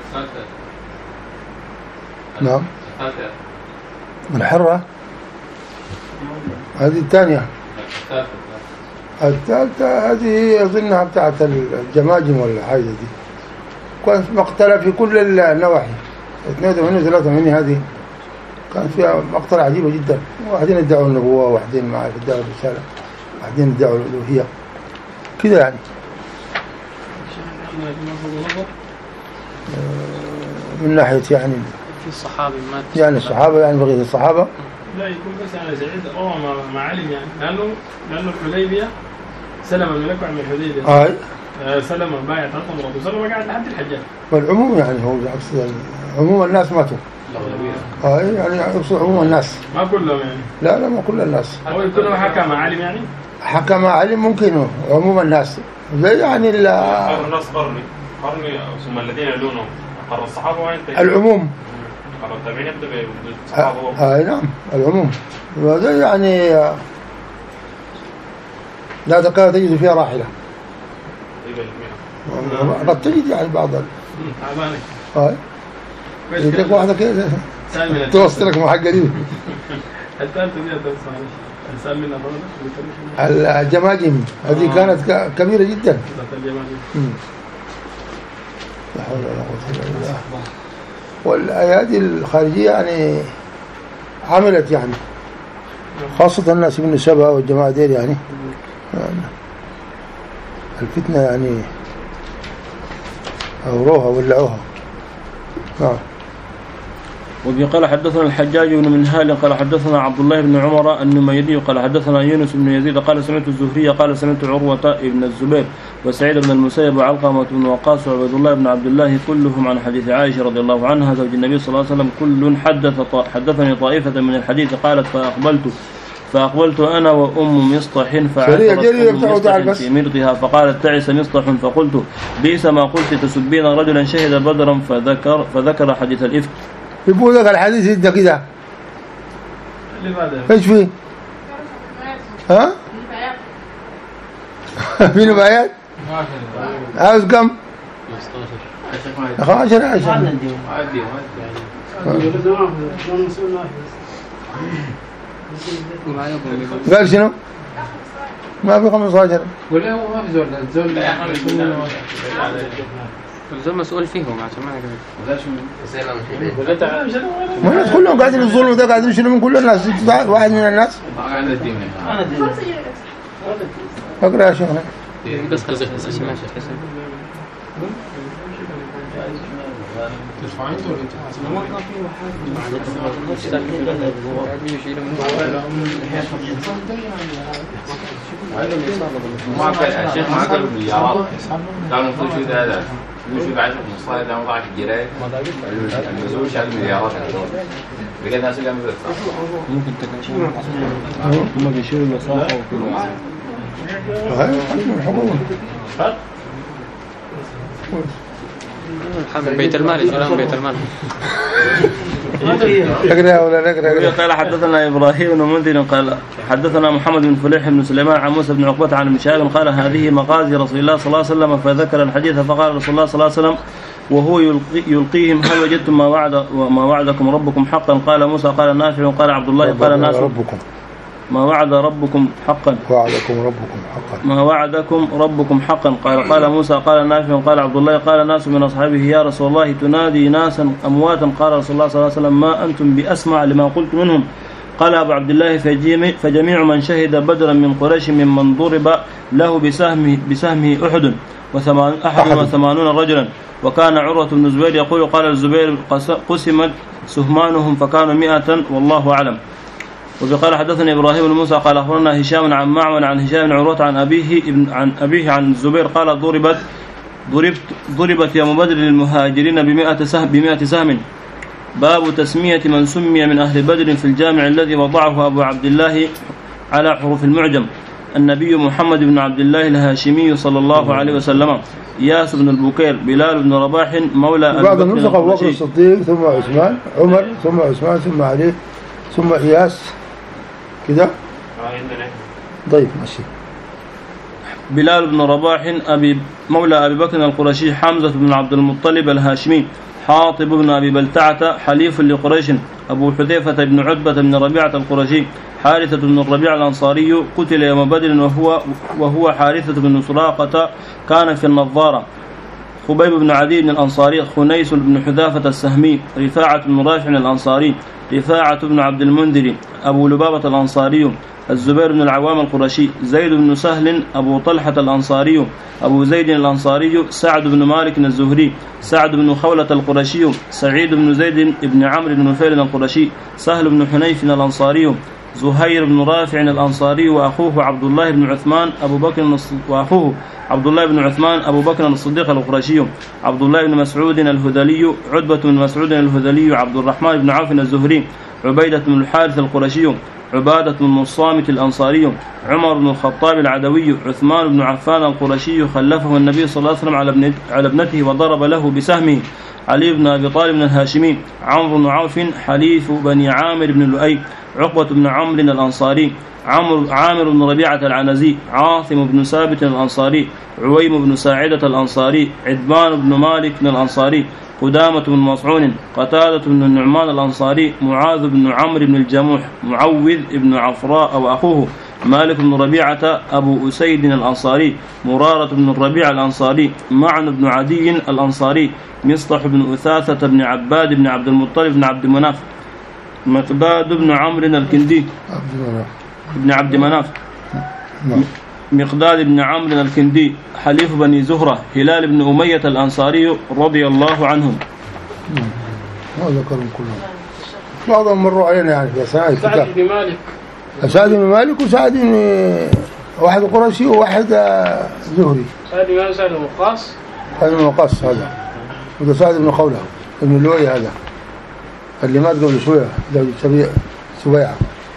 [SPEAKER 2] نعم. الحرة هذه الثانية. الثالثة هذه أظنها بتاعت الجماجم ولا حاجة دي كانت مقتلة في كل النواحي اثنين وثمانين وثلاثة وثمانين هذه كانت فيها مقتلة عجيبة جدا. واحدين ادعوا النبوة واحدين مع ادعوا الرسالة واحدين ادعوا الألوهية كده يعني. من ناحية يعني
[SPEAKER 3] في الصحابة ما
[SPEAKER 2] يعني الصحابة يعني بغير الصحابة
[SPEAKER 4] لا يكون بس على سعيد أو ما علم يعني لأنه لأنه الحديبية سلم الملك عن الحديبية.
[SPEAKER 2] آه.
[SPEAKER 4] سلم البايع ترقم الرسول سلم قاعد لحد الحجاج.
[SPEAKER 2] والعموم يعني هو عكس عموم الناس ماتوا. آه يعني يقصد عموم الناس.
[SPEAKER 4] ما كلهم يعني.
[SPEAKER 2] لا لا ما كل الناس.
[SPEAKER 4] هو يكون حكى مع علم يعني.
[SPEAKER 2] حكى مع علم ممكن عموم الناس زي يعني ال.
[SPEAKER 8] الناس قرني قرني ثم الذين يلونهم قرن الصحابة وين؟
[SPEAKER 2] العموم.
[SPEAKER 8] قرن التابعين يبدأ بالصحابة.
[SPEAKER 2] آه نعم العموم وهذا يعني لا تكاد تجد فيها راحلة. قد تجد يعني بعض ال. آه. يديك واحدة كده توصل لك مع حق قريب.
[SPEAKER 4] الثالثة دي السؤال منها
[SPEAKER 2] الجماجم هذه كانت كبيرة جدا. لا حول ولا قوة إلا بالله. والأيادي الخارجية يعني عملت يعني خاصة الناس من سبا والجماعة دير يعني الفتنة يعني أوروها ولعوها. نعم.
[SPEAKER 1] وفي قال حدثنا الحجاج بن منهال قال حدثنا عبد الله بن عمر النميري قال حدثنا يونس بن يزيد قال سمعت الزهري قال سمعت عروة بن الزبير وسعيد بن المسيب وعلقمة بن وقاص وعبد الله بن عبد الله كلهم عن حديث عائشة رضي الله عنها زوج النبي صلى الله عليه وسلم كل حدث حدثني طائفة من الحديث قالت فأقبلت فأقبلت أنا وأم مصطح فعثرت أم مصطح في مرضها فقالت تعس مصطح فقلت بئس ما قلت تسبين رجلا شهد بدرا فذكر فذكر حديث الإفك.
[SPEAKER 2] يقول لك الحديث انت كده ايش فيه؟ ها؟ في نبايات؟ عاوز كم؟ خمستاشر عشرة قال شنو؟ ما في خمستاشر
[SPEAKER 3] ولا هو ما في زول الزول الزول مسؤول فيهم عشان ما
[SPEAKER 2] ما الناس كلهم قاعدين الظلم ده قاعدين شنو من كل الناس واحد من الناس اقرا يا شيخنا
[SPEAKER 3] بس خلص عشان ما شيخ
[SPEAKER 9] ما كان الشيخ ما قال باليارات كانوا كل شيء هذا نشوف عشرة مصايد ده وضع في الجرايد النزول شال مليارات بقيت ناس اللي
[SPEAKER 1] ممكن تكون هم بيشيلوا المساحة وكل
[SPEAKER 3] بيت المال يشيلون بيت المال.
[SPEAKER 2] اقرا ولا نقرا؟
[SPEAKER 1] قال حدثنا ابراهيم بن منذر قال حدثنا محمد بن فليح بن سليمان عن موسى بن عقبة عن ابن شهاب قال هذه مغازي رسول الله صلى الله عليه وسلم فذكر الحديث فقال رسول الله صلى الله عليه وسلم وهو يلقي يلقيهم هل وجدتم ما وعد ما وعدكم ربكم حقا؟ قال موسى قال نافع قال عبد الله قال ناس
[SPEAKER 2] ربكم
[SPEAKER 1] ما وعد ربكم حقا
[SPEAKER 2] وعدكم ربكم حقا
[SPEAKER 1] ما وعدكم ربكم حقا قال قال موسى قال نافع قال عبد الله قال ناس من أصحابه يا رسول الله تنادي ناسا أمواتا قال رسول الله صلى الله عليه وسلم ما أنتم بأسمع لما قلت منهم قال أبو عبد الله فجميع من شهد بدرا من قريش ممن ضرب له بسهمه, بسهمه أحد وثمان أحد وثمانون رجلا وكان عروة بن الزبير يقول قال الزبير قسمت سهمانهم فكانوا مئة والله أعلم. وقال حدثني إبراهيم بن موسى قال أخبرنا هشام عن معمر عن هشام بن عروة عن أبيه عن أبيه عن الزبير قال ضربت ضربت ضربت يوم بدر للمهاجرين بمئة سهم بمئة سهم. باب تسمية من سمي من أهل بدر في الجامع الذي وضعه أبو عبد الله على حروف المعجم النبي محمد بن عبد الله الهاشمي صلى الله عليه وسلم إياس بن البكير بلال بن رباح مولى
[SPEAKER 2] بعض النسخ أبو بكر الصديق ثم عثمان عمر ثم عثمان ثم علي ثم إياس كده. طيب ماشي.
[SPEAKER 1] بلال بن رباح أبي مولى أبي بكر القرشي حمزة بن عبد المطلب الهاشمي حاطب بن أبي بلتعة حليف لقريش أبو حذيفة بن عتبة بن ربيعة القرشي حارثة بن الربيع الأنصاري قتل يوم بدر وهو وهو حارثة بن سراقة كان في النظارة. خبيب بن عدي بن الأنصاري خنيس بن حذافة السهمي رفاعة بن رافع الأنصاري رفاعة بن عبد المنذر أبو لبابة الأنصاري الزبير بن العوام القرشي زيد بن سهل أبو طلحة الأنصاري أبو زيد الأنصاري سعد بن مالك الزهري سعد بن خولة القرشي سعيد بن زيد بن عمرو بن نفيل القرشي سهل بن حنيف الأنصاري زهير بن رافع الأنصاري وأخوه عبد الله بن عثمان أبو بكر وأخوه عبد الله بن عثمان أبو بكر الصديق القرشي عبد الله بن مسعود الهذلي عتبة بن مسعود الهذلي عبد الرحمن بن عوف الزهري عبيدة بن الحارث القرشي عبادة بن الصامت الأنصاري عمر بن الخطاب العدوي عثمان بن عفان القرشي خلفه النبي صلى الله عليه وسلم على على ابنته وضرب له بسهمه علي بن أبي طالب الهاشمي عمرو بن عوف حليف بني عامر بن لؤي عقبة بن عمرو الأنصاري عمرو عامر بن ربيعة العنزي عاصم بن ثابت الأنصاري عويم بن ساعدة الأنصاري عدبان بن مالك الأنصاري قدامة بن مصعون قتادة بن النعمان الأنصاري معاذ بن عمرو بن الجموح معوذ بن عفراء وأخوه مالك بن ربيعة أبو أسيد الأنصاري مرارة بن الربيع الأنصاري معن بن عدي الأنصاري مصطح بن أثاثة بن عباد بن عبد المطلب بن عبد مناف مقداد بن عمرو الكندي ابن عبد مناف. مقداد بن عمرو الكندي حليف بني زهرة هلال بن أمية الأنصاري رضي الله عنهم.
[SPEAKER 2] ما ذكرهم كلهم، بعضهم مروا علينا يعني في أسماء الكتاب.
[SPEAKER 6] سعد بن مالك
[SPEAKER 2] سعد بن مالك وسعد بن واحد قرشي وواحد زهري.
[SPEAKER 6] سعد بن مالك سعد بن وقاص.
[SPEAKER 2] سعد بن وقاص هذا، وده سعد بن خولة ابن اللؤي هذا اللي مات قبل شوية ده سبيعة.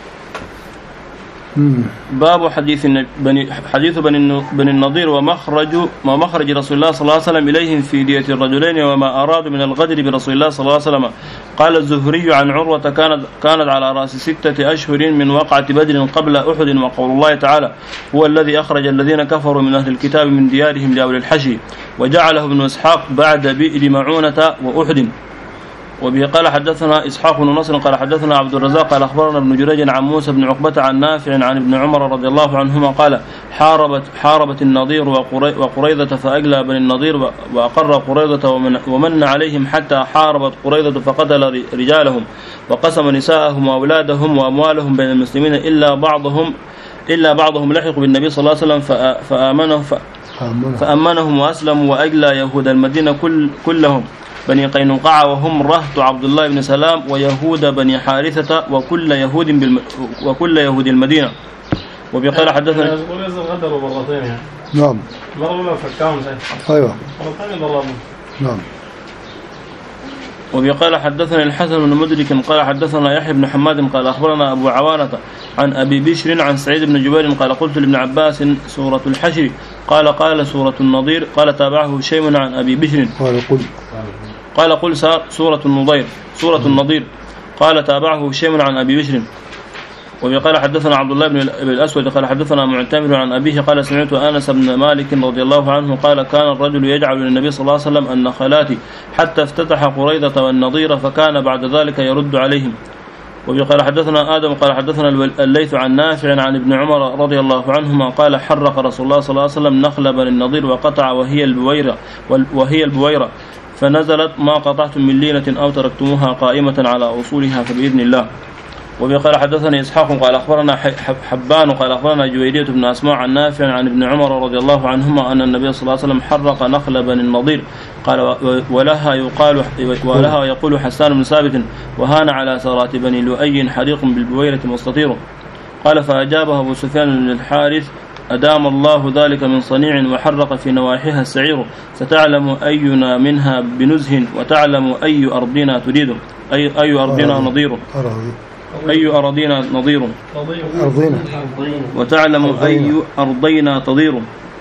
[SPEAKER 1] باب حديث بني حديث بني بني النضير ومخرج ومخرج رسول الله صلى الله عليه وسلم إليهم في دية الرجلين وما أرادوا من الغدر برسول الله صلى الله عليه وسلم. قال الزهري عن عروة كانت كانت على رأس ستة أشهر من وقعة بدر قبل أحد، وقول الله تعالى هو الذي أخرج الذين كفروا من أهل الكتاب من ديارهم لأول الحشي، وجعله ابن إسحاق بعد بئر معونة وأحد. وبه قال حدثنا إسحاق بن نصر قال حدثنا عبد الرزاق قال أخبرنا ابن جريج عن موسى بن عقبة عن نافع عن ابن عمر رضي الله عنهما قال حاربت حاربت النضير وقريظة فأجلى بني النضير وأقر قريظة ومن, ومن عليهم حتى حاربت قريظة فقتل رجالهم وقسم نساءهم وأولادهم وأموالهم بين المسلمين إلا بعضهم إلا بعضهم لحق بالنبي صلى الله عليه وسلم فآمنه فأمنهم وأسلموا وأجلى يهود المدينة كل كلهم بني قينقاع وهم رهط عبد الله بن سلام ويهود بني حارثة وكل يهود بالم... وكل يهود المدينة. وبقال حدثنا
[SPEAKER 4] يقول يزل غدر مرتين يعني.
[SPEAKER 2] نعم.
[SPEAKER 4] مرة أولى فكاهم شيء.
[SPEAKER 2] أيوة.
[SPEAKER 4] مرتين ضربهم.
[SPEAKER 2] نعم.
[SPEAKER 1] وبقال حدثنا الحسن بن مدرك قال حدثنا يحيى بن حماد قال أخبرنا أبو عوانة عن أبي بشر عن سعيد بن جبير قال قلت لابن عباس سورة الحشر قال قال سورة النضير قال تابعه شيء عن أبي بشر
[SPEAKER 2] قال قل
[SPEAKER 1] قال قل سورة النضير سورة النضير قال تابعه شيء عن أبي بشر. وقال حدثنا عبد الله بن الأسود قال حدثنا معتمر عن أبيه قال سمعت أنس بن مالك رضي الله عنه قال كان الرجل يجعل للنبي صلى الله عليه وسلم النخلات حتى افتتح قريظة والنضير فكان بعد ذلك يرد عليهم. وقال حدثنا آدم قال حدثنا الليث عن نافع عن ابن عمر رضي الله عنهما قال حرق رسول الله صلى الله عليه وسلم نخل بني النضير وقطع وهي البويرة وهي البويرة فنزلت ما قطعتم من لينة أو تركتموها قائمة على أصولها فبإذن الله. وقال حدثني إسحاق قال أخبرنا حبان قال أخبرنا جويرية بن أسماء عن نافع عن ابن عمر رضي الله عنهما أن النبي صلى الله عليه وسلم حرق نخل بني النضير قال ولها يقال ولها يقول حسان بن ثابت وهان على سرات بني لؤي حريق بالبويرة مستطير. قال فأجابه أبو سفيان بن الحارث أدام الله ذلك من صنيع وحرق في نواحيها السعير ستعلم أينا منها بنزه وتعلم أي أرضنا تريد أي, أي أرضنا نظير أي أراضينا نظير
[SPEAKER 2] أرضينا
[SPEAKER 1] وتعلم أي أرضينا تضير.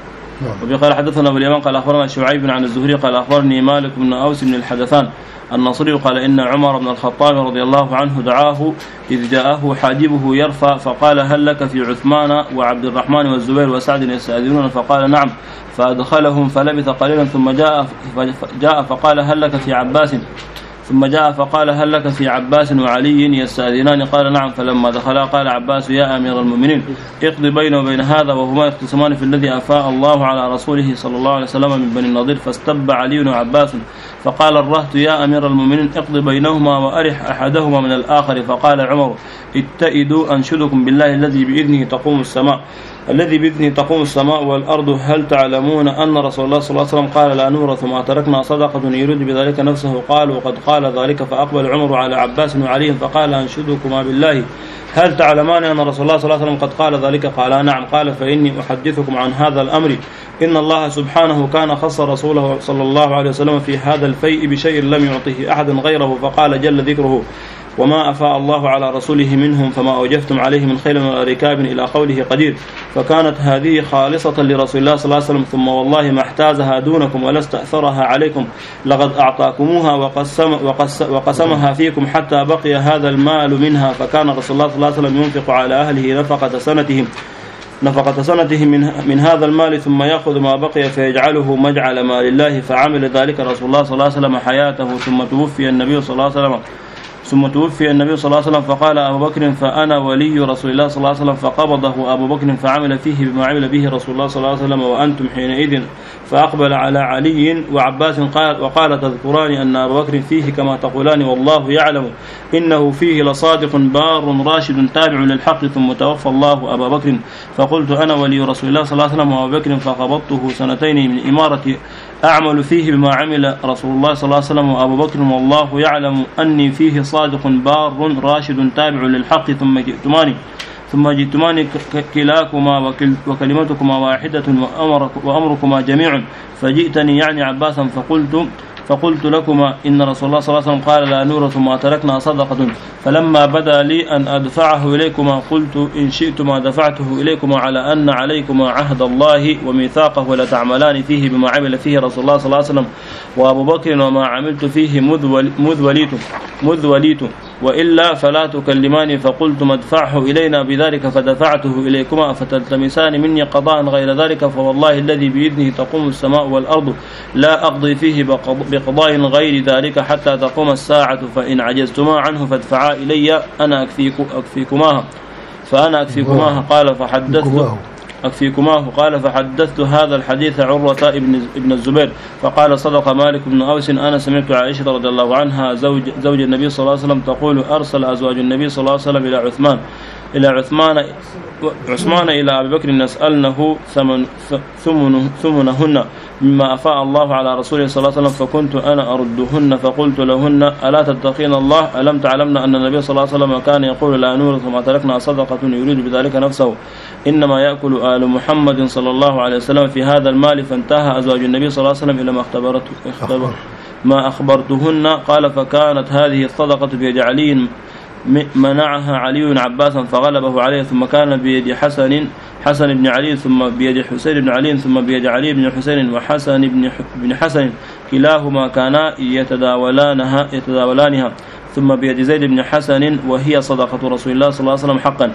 [SPEAKER 1] وقال حدثنا أبو اليمان قال أخبرنا شعيب عن الزهري قال أخبرني مالك بن أوس بن الحدثان النصري قال إن عمر بن الخطاب رضي الله عنه دعاه إذ جاءه حاجبه يرفع فقال هل لك في عثمان وعبد الرحمن والزبير وسعد يستأذنون فقال نعم فأدخلهم فلبث قليلا ثم جاء جاء فقال هل لك في عباس ثم جاء فقال هل لك في عباس وعلي يستأذنان قال نعم فلما دخلا قال عباس يا أمير المؤمنين اقضي بينه وبين هذا وهما يختصمان في الذي أفاء الله على رسوله صلى الله عليه وسلم من بني النضير فاستب علي وعباس فقال الرهط يا أمير المؤمنين اقضي بينهما وأرح أحدهما من الآخر فقال عمر اتئدوا أنشدكم بالله الذي بإذنه تقوم السماء الذي بإذنه تقوم السماء والأرض هل تعلمون أن رسول الله صلى الله عليه وسلم قال لا نورث ما تركنا صدقة يريد بذلك نفسه قال وقد قال ذلك فأقبل عمر على عباس وعلي فقال أنشدكما بالله هل تعلمان أن رسول الله صلى الله عليه وسلم قد قال ذلك قال نعم قال فإني أحدثكم عن هذا الأمر إن الله سبحانه كان خص رسوله صلى الله عليه وسلم في هذا الفيء بشيء لم يعطه أحد غيره فقال جل ذكره وما أفاء الله على رسوله منهم فما أوجفتم عليه من خيل ولا ركاب إلى قوله قدير فكانت هذه خالصة لرسول الله صلى الله عليه وسلم ثم والله ما احتازها دونكم ولا استأثرها عليكم لقد أعطاكموها وقسم وقس وقسمها فيكم حتى بقي هذا المال منها فكان رسول الله صلى الله عليه وسلم ينفق على أهله نفقة سنتهم نفقة سنتهم من, من هذا المال ثم يأخذ ما بقي فيجعله مجعل مال الله فعمل ذلك رسول الله صلى الله عليه وسلم حياته ثم توفي النبي صلى الله عليه وسلم ثم توفي النبي صلى الله عليه وسلم فقال أبو بكر فأنا ولي رسول الله صلى الله عليه وسلم فقبضه أبو بكر فعمل فيه بما عمل به رسول الله صلى الله عليه وسلم وأنتم حينئذ. فأقبل على علي وعباس قال وقال تذكران أن أبو بكر فيه كما تقولان والله يعلم إنه فيه لصادق بار راشد تابع للحق ثم توفى الله أبا بكر. فقلت أنا ولي رسول الله صلى الله عليه وسلم وأبو بكر فقبضته سنتين من إمارة أعمل فيه بما عمل رسول الله صلى الله عليه وسلم وأبو بكر والله يعلم أني فيه صادق بار راشد تابع للحق ثم جئتماني ثم جئتماني كلاكما وكلمتكما واحدة وأمركما جميع فجئتني يعني عباسا فقلت فقلت لكما إن رسول الله صلى الله عليه وسلم قال لا نورث ما تركنا صدقة. فلما بدا لي أن أدفعه إليكما قلت إن شئتما دفعته إليكما على أن عليكما عهد الله وميثاقه ولا تعملان فيه بما عمل فيه رسول الله صلى الله عليه وسلم وأبو بكر وما عملت فيه مذ وليت مذ وليت وإلا فلا تكلماني. فقلت مدفعه إلينا بذلك فدفعته إليكما فتلتمسان مني قضاء غير ذلك فوالله الذي بإذنه تقوم السماء والأرض لا أقضي فيه بقضاء غير ذلك حتى تقوم الساعة فإن عجزتما عنه فادفعا إلي أنا أكفيكماها فأنا أكفيكماها. قال فحدثت أكفيكماه قال فحدثت هذا الحديث عروة ابن ابن الزبير فقال صدق مالك بن أوس أنا سمعت عائشة رضي الله عنها زوج زوج النبي صلى الله عليه وسلم تقول أرسل أزواج النبي صلى الله عليه وسلم إلى عثمان إلى عثمان عثمان إلى أبي بكر نسألنه ثمن ثمن ثمنهن مما أفاء الله على رسوله صلى الله عليه وسلم فكنت أنا أردهن فقلت لهن ألا تتقين الله ألم تعلمن أن النبي صلى الله عليه وسلم كان يقول لا نورث ما تركنا صدقة يريد بذلك نفسه إنما يأكل آل محمد صلى الله عليه وسلم في هذا المال. فانتهى أزواج النبي صلى الله عليه وسلم إلى ما اختبرته اختبر ما أخبرتهن. قال فكانت هذه الصدقة بيد علي منعها علي عباسا فغلبه عليه ثم كان بيد حسن حسن بن علي ثم بيد حسين بن علي ثم بيد علي بن حسين وحسن بن بن حسن كلاهما كانا يتداولانها يتداولانها ثم بيد زيد بن حسن وهي صدقة رسول الله صلى الله عليه وسلم حقا.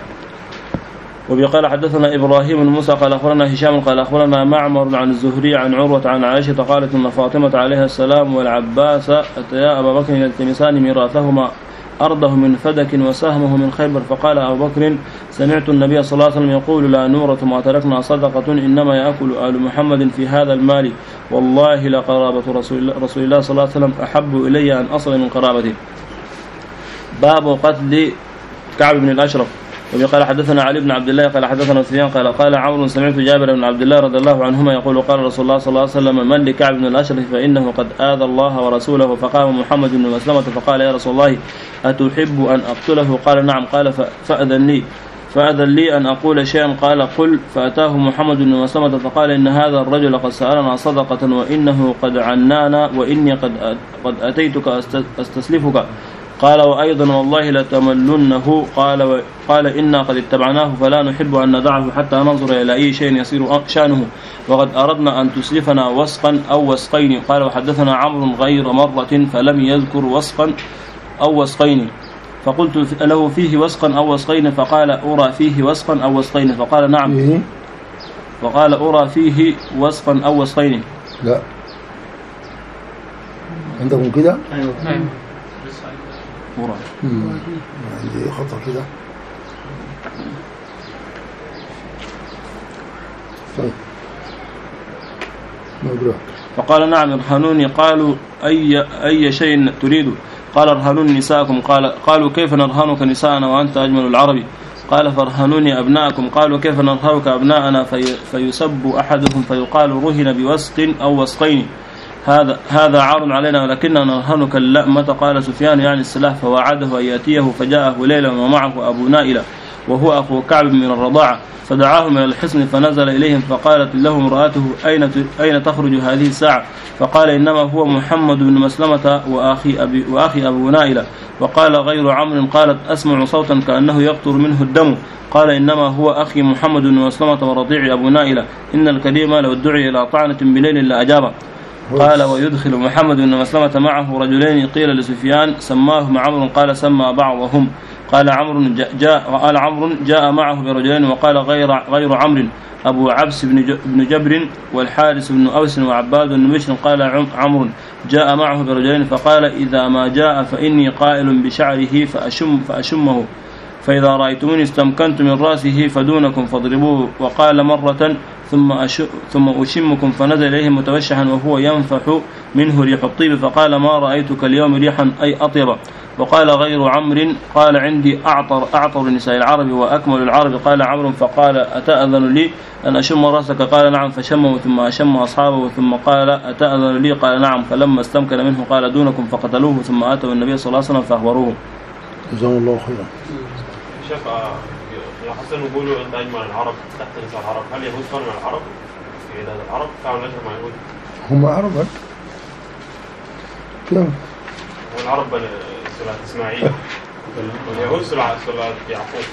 [SPEAKER 1] وبقال حدثنا إبراهيم بن موسى قال أخبرنا هشام قال أخبرنا معمر عن الزهري عن عروة عن عائشة قالت إن فاطمة عليها السلام والعباس أتيا أبا بكر يلتمسان ميراثهما أرضه من فدك وسهمه من خيبر. فقال أبو بكر سمعت النبي صلى الله عليه وسلم يقول لا نورث ما تركنا صدقة إنما يأكل آل محمد في هذا المال والله لقرابة رسول الله, رسول الله صلى الله عليه وسلم أحب إلي أن أصل من قرابته. باب قتل كعب بن الأشرف. وقال حدثنا علي بن عبد الله قال حدثنا سفيان قال قال عمرو سمعت جابر بن عبد الله رضي الله عنهما يقول قال رسول الله صلى الله عليه وسلم من لكعب بن الأشرف فإنه قد آذى الله ورسوله. فقام محمد بن مسلمة فقال يا رسول الله أتحب أن أقتله؟ قال نعم. قال فأذن لي فأذن لي أن أقول شيئا قال قل. فأتاه محمد بن مسلمة فقال إن هذا الرجل قد سألنا صدقة وإنه قد عنانا وإني قد قد أتيتك أستسلفك. قال وأيضا والله لتملنه. قال قال إنا قد اتبعناه فلا نحب أن ندعه حتى ننظر إلى أي شيء يصير شأنه وقد أردنا أن تسلفنا وسقا أو وسقين. قال وحدثنا عمرو غير مرة فلم يذكر وسقا أو وسقين. فقلت له فيه وسقا أو وسقين؟ فقال أرى فيه وسقا أو وسقين. فقال نعم. فقال أرى فيه وسقا أو وسقين.
[SPEAKER 2] لا عندكم كده؟
[SPEAKER 3] أيوة.
[SPEAKER 1] أرى
[SPEAKER 2] عندي خطأ كده. طيب مبروك.
[SPEAKER 1] فقال نعم ارهنوني. قالوا أي أي شيء تريد؟ قال ارهنوني نساءكم. قال قالوا كيف نرهنك نساءنا وأنت أجمل العربي؟ قال فارهنوني أبناءكم. قالوا كيف نرهنك أبناءنا؟ في فيسب أحدهم فيقال رهن بوسق أو وسقين هذا هذا عار علينا ولكننا نرهنك اللأمة. قال سفيان يعني السلاح. فوعده أن يأتيه فجاءه ليلا ومعه أبو نائلة وهو أخو كعب من الرضاعة فدعاه من الحصن فنزل إليهم فقالت له امرأته أين أين تخرج هذه الساعة؟ فقال إنما هو محمد بن مسلمة وأخي أبي وأخي أبو نائلة. وقال غير عمرو قالت أسمع صوتا كأنه يقطر منه الدم. قال إنما هو أخي محمد بن مسلمة ورضيع أبو نائلة إن الكريم لو دعي إلى طعنة بليل لأجابه. قال ويدخل محمد بن مسلمة معه رجلين قيل لسفيان سماهما عمرو قال سمى بعضهم قال عمرو جاء قال عمرو جاء معه برجلين وقال غير غير عمرو أبو عبس بن جبر والحارث بن أوس وعباد بن بشر. قال عمرو جاء معه برجلين فقال إذا ما جاء فإني قائل بشعره فأشم فأشمه فإذا رأيتموني استمكنت من رأسه فدونكم فاضربوه. وقال مرة ثم ثم أشمكم فنزل إليه متوشحا وهو ينفح منه ريح الطيب فقال ما رأيتك اليوم ريحا أي أطيب. وقال غير عمرو قال عندي أعطر أعطر نساء العرب وأكمل العرب. قال عمرو فقال أتأذن لي أن أشم رأسك؟ قال نعم فشمه ثم أشم أصحابه ثم قال أتأذن لي؟ قال نعم. فلما استمكن منه قال دونكم فقتلوه ثم أتوا النبي صلى الله عليه وسلم فأخبروه.
[SPEAKER 2] جزاه الله خيرا.
[SPEAKER 8] شيخ يا حسن يقولوا أنت أجمل العرب تحت نساء العرب، هل يهود كانوا من العرب في عداد العرب؟ كانوا نجم مع اليهود؟
[SPEAKER 2] هم عرب كم؟
[SPEAKER 8] والعرب سلالة إسماعيل واليهود سلالة يعقوب.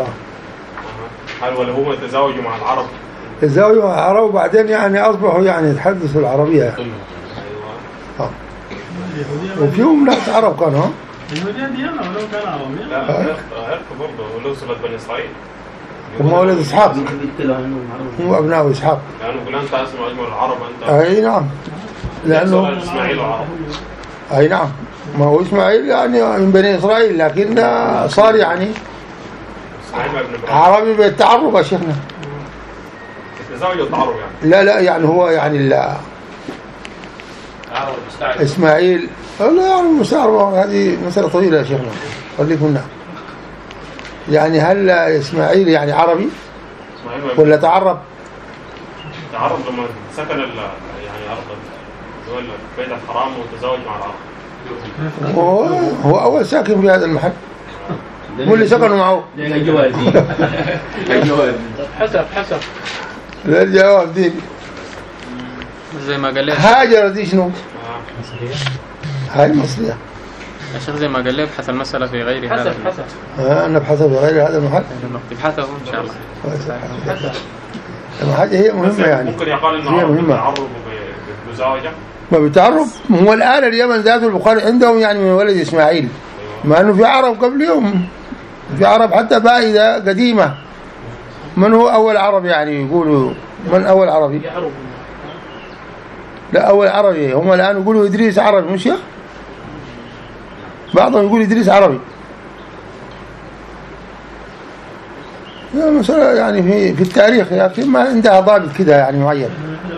[SPEAKER 8] هل ولا هم تزاوجوا مع العرب؟
[SPEAKER 2] تزاوجوا مع العرب وبعدين يعني أصبحوا يعني يتحدثوا العربية.
[SPEAKER 8] أيوة.
[SPEAKER 2] وفيهم ناس عرب كانوا.
[SPEAKER 4] اليهودية ديانة ولو كان عربيا.
[SPEAKER 8] لا عرف برضه ولو سلالة بني إسرائيل.
[SPEAKER 2] هم ولد إسحاق. هم أبناء إسحاق.
[SPEAKER 8] لأنه فلان أنت اسمه أجمل العرب أنت.
[SPEAKER 2] أي نعم. لأنه
[SPEAKER 8] إسماعيل وعرب.
[SPEAKER 2] أي نعم. ما هو إسماعيل يعني من بني إسرائيل لكن صار يعني عربي بالتعرب يا شيخنا.
[SPEAKER 8] تزاوج التعرب يعني.
[SPEAKER 2] لا لا يعني هو يعني لا. إسماعيل لا يعني مستعرب هذه مسألة طويلة يا شيخنا. خليكم هنا. يعني هل إسماعيل يعني عربي ولا تعرب؟
[SPEAKER 8] تعرب لما سكن يعني أرض بيت الحرام وتزوج مع العرب.
[SPEAKER 2] هو, هو أول ساكن في هذا المحل. مو اللي سكنوا معه.
[SPEAKER 6] حسب حسب.
[SPEAKER 2] لا الجواب دين.
[SPEAKER 3] زي ما قال لي
[SPEAKER 2] هاجر دي شنو؟ هاي مصرية.
[SPEAKER 3] الشيخ زي ما قال لي ابحث المسألة في غير هذا.
[SPEAKER 6] حسب حسب.
[SPEAKER 2] آه نبحث في غير هذا المحل.
[SPEAKER 3] ابحثه إن شاء الله.
[SPEAKER 2] حاجة هي مهمة يعني.
[SPEAKER 8] ممكن يقال إنه عرب بتعرب وبمزاوجة.
[SPEAKER 2] ما بتعرب هو الآن اليمن ذات البخاري عندهم يعني من ولد إسماعيل. ما إنه في عرب قبلهم. في عرب حتى بائدة قديمة. من هو أول عرب يعني يقولوا من أول عربي؟ لا أول عربي هم الآن يقولوا إدريس عربي مش يا؟ بعضهم يقول إدريس عربي. مثلا يعني في في التاريخ لكن ما عندها ضابط كده يعني معين.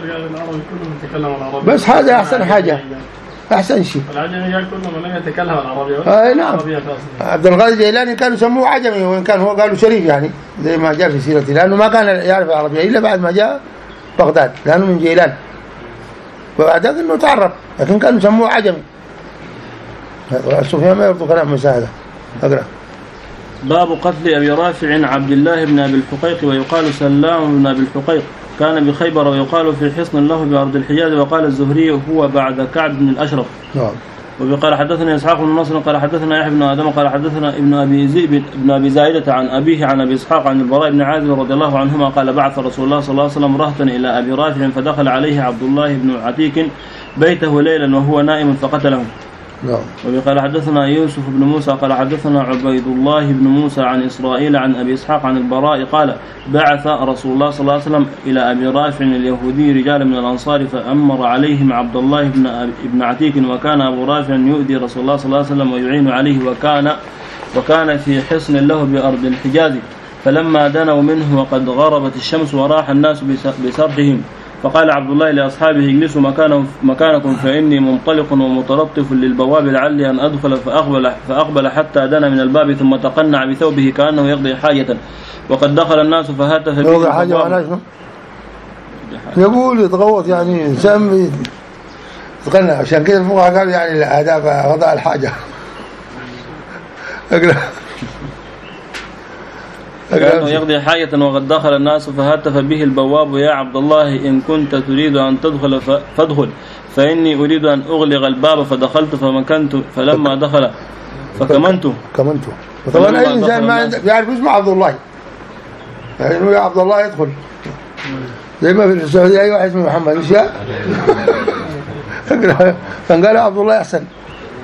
[SPEAKER 2] بس هذا أحسن حاجة أحسن شيء.
[SPEAKER 4] العجمي قال كل من يتكلم العربية.
[SPEAKER 2] آه نعم. عبد القادر الجيلاني كانوا يسموه عجمي وإن كان هو قالوا شريف يعني زي ما جاء في سيرته لأنه ما كان يعرف العربية إلا بعد ما جاء بغداد لأنه من جيلان. وبعد ذلك إنه تعرف لكن كانوا يسموه عجمي. سفيان ما يرضو كلام مساعدة. أقرأ.
[SPEAKER 1] باب قتل أبي رافع عبد الله بن أبي الحقيق ويقال سلام بن أبي الحقيق كان بخيبر ويقال في حصن له بأرض الحجاز. وقال الزهري هو بعد كعب بن الأشرف.
[SPEAKER 2] نعم.
[SPEAKER 1] وقال حدثنا إسحاق بن نصر قال حدثنا يحيى بن آدم قال حدثنا ابن أبي زيد ابن أبي زائدة عن أبيه عن أبي إسحاق عن البراء بن عازب رضي الله عنهما قال بعث رسول الله صلى الله عليه وسلم رهطا إلى أبي رافع فدخل عليه عبد الله بن عتيك بيته ليلا وهو نائم فقتله.
[SPEAKER 2] نعم.
[SPEAKER 1] وقال حدثنا يوسف بن موسى قال حدثنا عبيد الله بن موسى عن إسرائيل عن أبي إسحاق عن البراء قال بعث رسول الله صلى الله عليه وسلم إلى أبي رافع اليهودي رجال من الأنصار فأمر عليهم عبد الله بن ابن عتيك وكان أبو رافع يؤذي رسول الله صلى الله عليه وسلم ويعين عليه وكان وكان في حصن له بأرض الحجاز. فلما دنوا منه وقد غربت الشمس وراح الناس بسرحهم فقال عبد الله لأصحابه اجلسوا مكانهم مكانكم فإني منطلق ومتلطف للبواب لعلي أن أدخل فأقبل, فأقبل حتى دنا من الباب ثم تقنع بثوبه كأنه يقضي حاجة وقد دخل الناس فهاتف به
[SPEAKER 2] يقضي حاجة ولا شنو؟ يقول يتغوط يعني إنسان يتقنع عشان كده الفقهاء قالوا يعني الآداب وضع الحاجة. أقرأ.
[SPEAKER 1] كأنه يقضي حاجة وقد دخل الناس فهاتف به البواب يا عبد الله إن كنت تريد أن تدخل فادخل فإني أريد أن أغلق الباب فدخلت فمكنت فلما دخل فكمنت
[SPEAKER 2] كمنت طبعا أي إنسان ما يعرف اسمه عبد الله يعني يا عبد الله يدخل زي ما في السعودية أي واحد اسمه محمد إيش يا كان قال عبد الله أحسن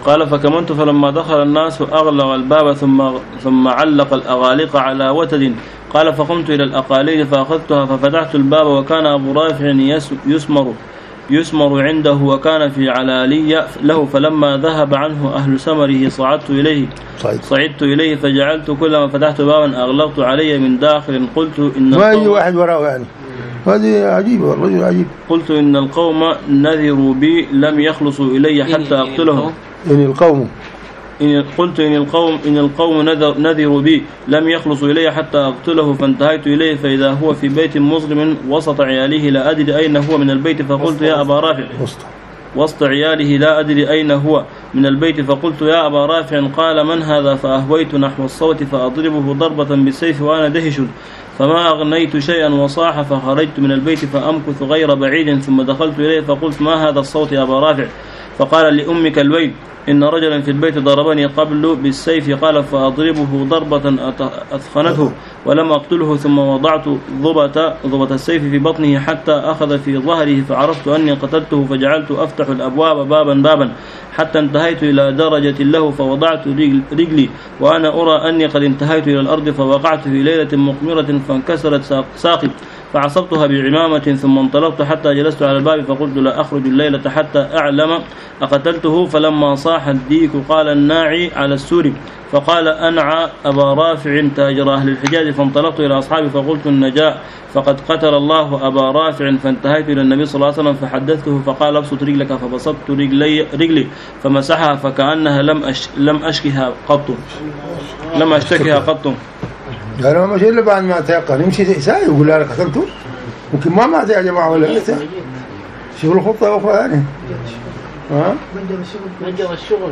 [SPEAKER 1] قال فكمنت فلما دخل الناس أغلق الباب ثم ثم علق الأغاليق على وتد. قال فقمت إلى الأقاليد فأخذتها ففتحت الباب وكان أبو رافع يسمر يسمر عنده وكان في علالية له، فلما ذهب عنه أهل سمره صعدت إليه صعدت إليه فجعلت كلما فتحت بابا أغلقت علي من داخل. قلت إن
[SPEAKER 2] ما يجي واحد وراه يعني، هذه عجيبة والله عجيب.
[SPEAKER 1] قلت إن القوم نذروا بي لم يخلصوا إلي حتى أقتلهم.
[SPEAKER 2] إن القوم
[SPEAKER 1] إن قلت إن القوم إن القوم نذر نذروا بي لم يخلصوا إلي حتى أقتله، فانتهيت إليه فإذا هو في بيت مظلم وسط عياله لا أدري أين هو من البيت، فقلت يا أبا رافع وسط عياله لا أدري أين هو من البيت، فقلت يا أبا رافع. قال من هذا؟ فأهويت نحو الصوت فأضربه ضربة بالسيف وأنا دهش، فما أغنيت شيئا وصاح، فخرجت من البيت فأمكث غير بعيد ثم دخلت إليه فقلت ما هذا الصوت يا أبا رافع؟ فقال لأمك الويل إن رجلا في البيت ضربني قبل بالسيف. قال فأضربه ضربة أثخنته ولم أقتله، ثم وضعت ضبة ضبة السيف في بطنه حتى أخذ في ظهره، فعرفت أني قتلته فجعلت أفتح الأبواب بابا بابا حتى انتهيت إلى درجة له، فوضعت رجلي وأنا أرى أني قد انتهيت إلى الأرض، فوقعت في ليلة مقمرة فانكسرت ساقي فعصبتها بعمامة، ثم انطلقت حتى جلست على الباب فقلت لا أخرج الليلة حتى أعلم أقتلته. فلما صاح الديك قال الناعي على السور، فقال أنعى أبا رافع تاجر أهل الحجاز. فانطلقت إلى أصحابي فقلت النجاء فقد قتل الله أبا رافع، فانتهيت إلى النبي صلى الله عليه وسلم فحدثته، فقال ابسط رجلك، فبسطت رجلي, رجلي فمسحها فكأنها لم أش لم أشكها قط لم أشتكها قط.
[SPEAKER 2] قال ما مشي إلا بعد ما تيقن يمشي ساي يقول لك قتلته، ممكن ما مات يا جماعة ولا لا شغل خطة أخرى يعني. ها
[SPEAKER 6] نجر الشغل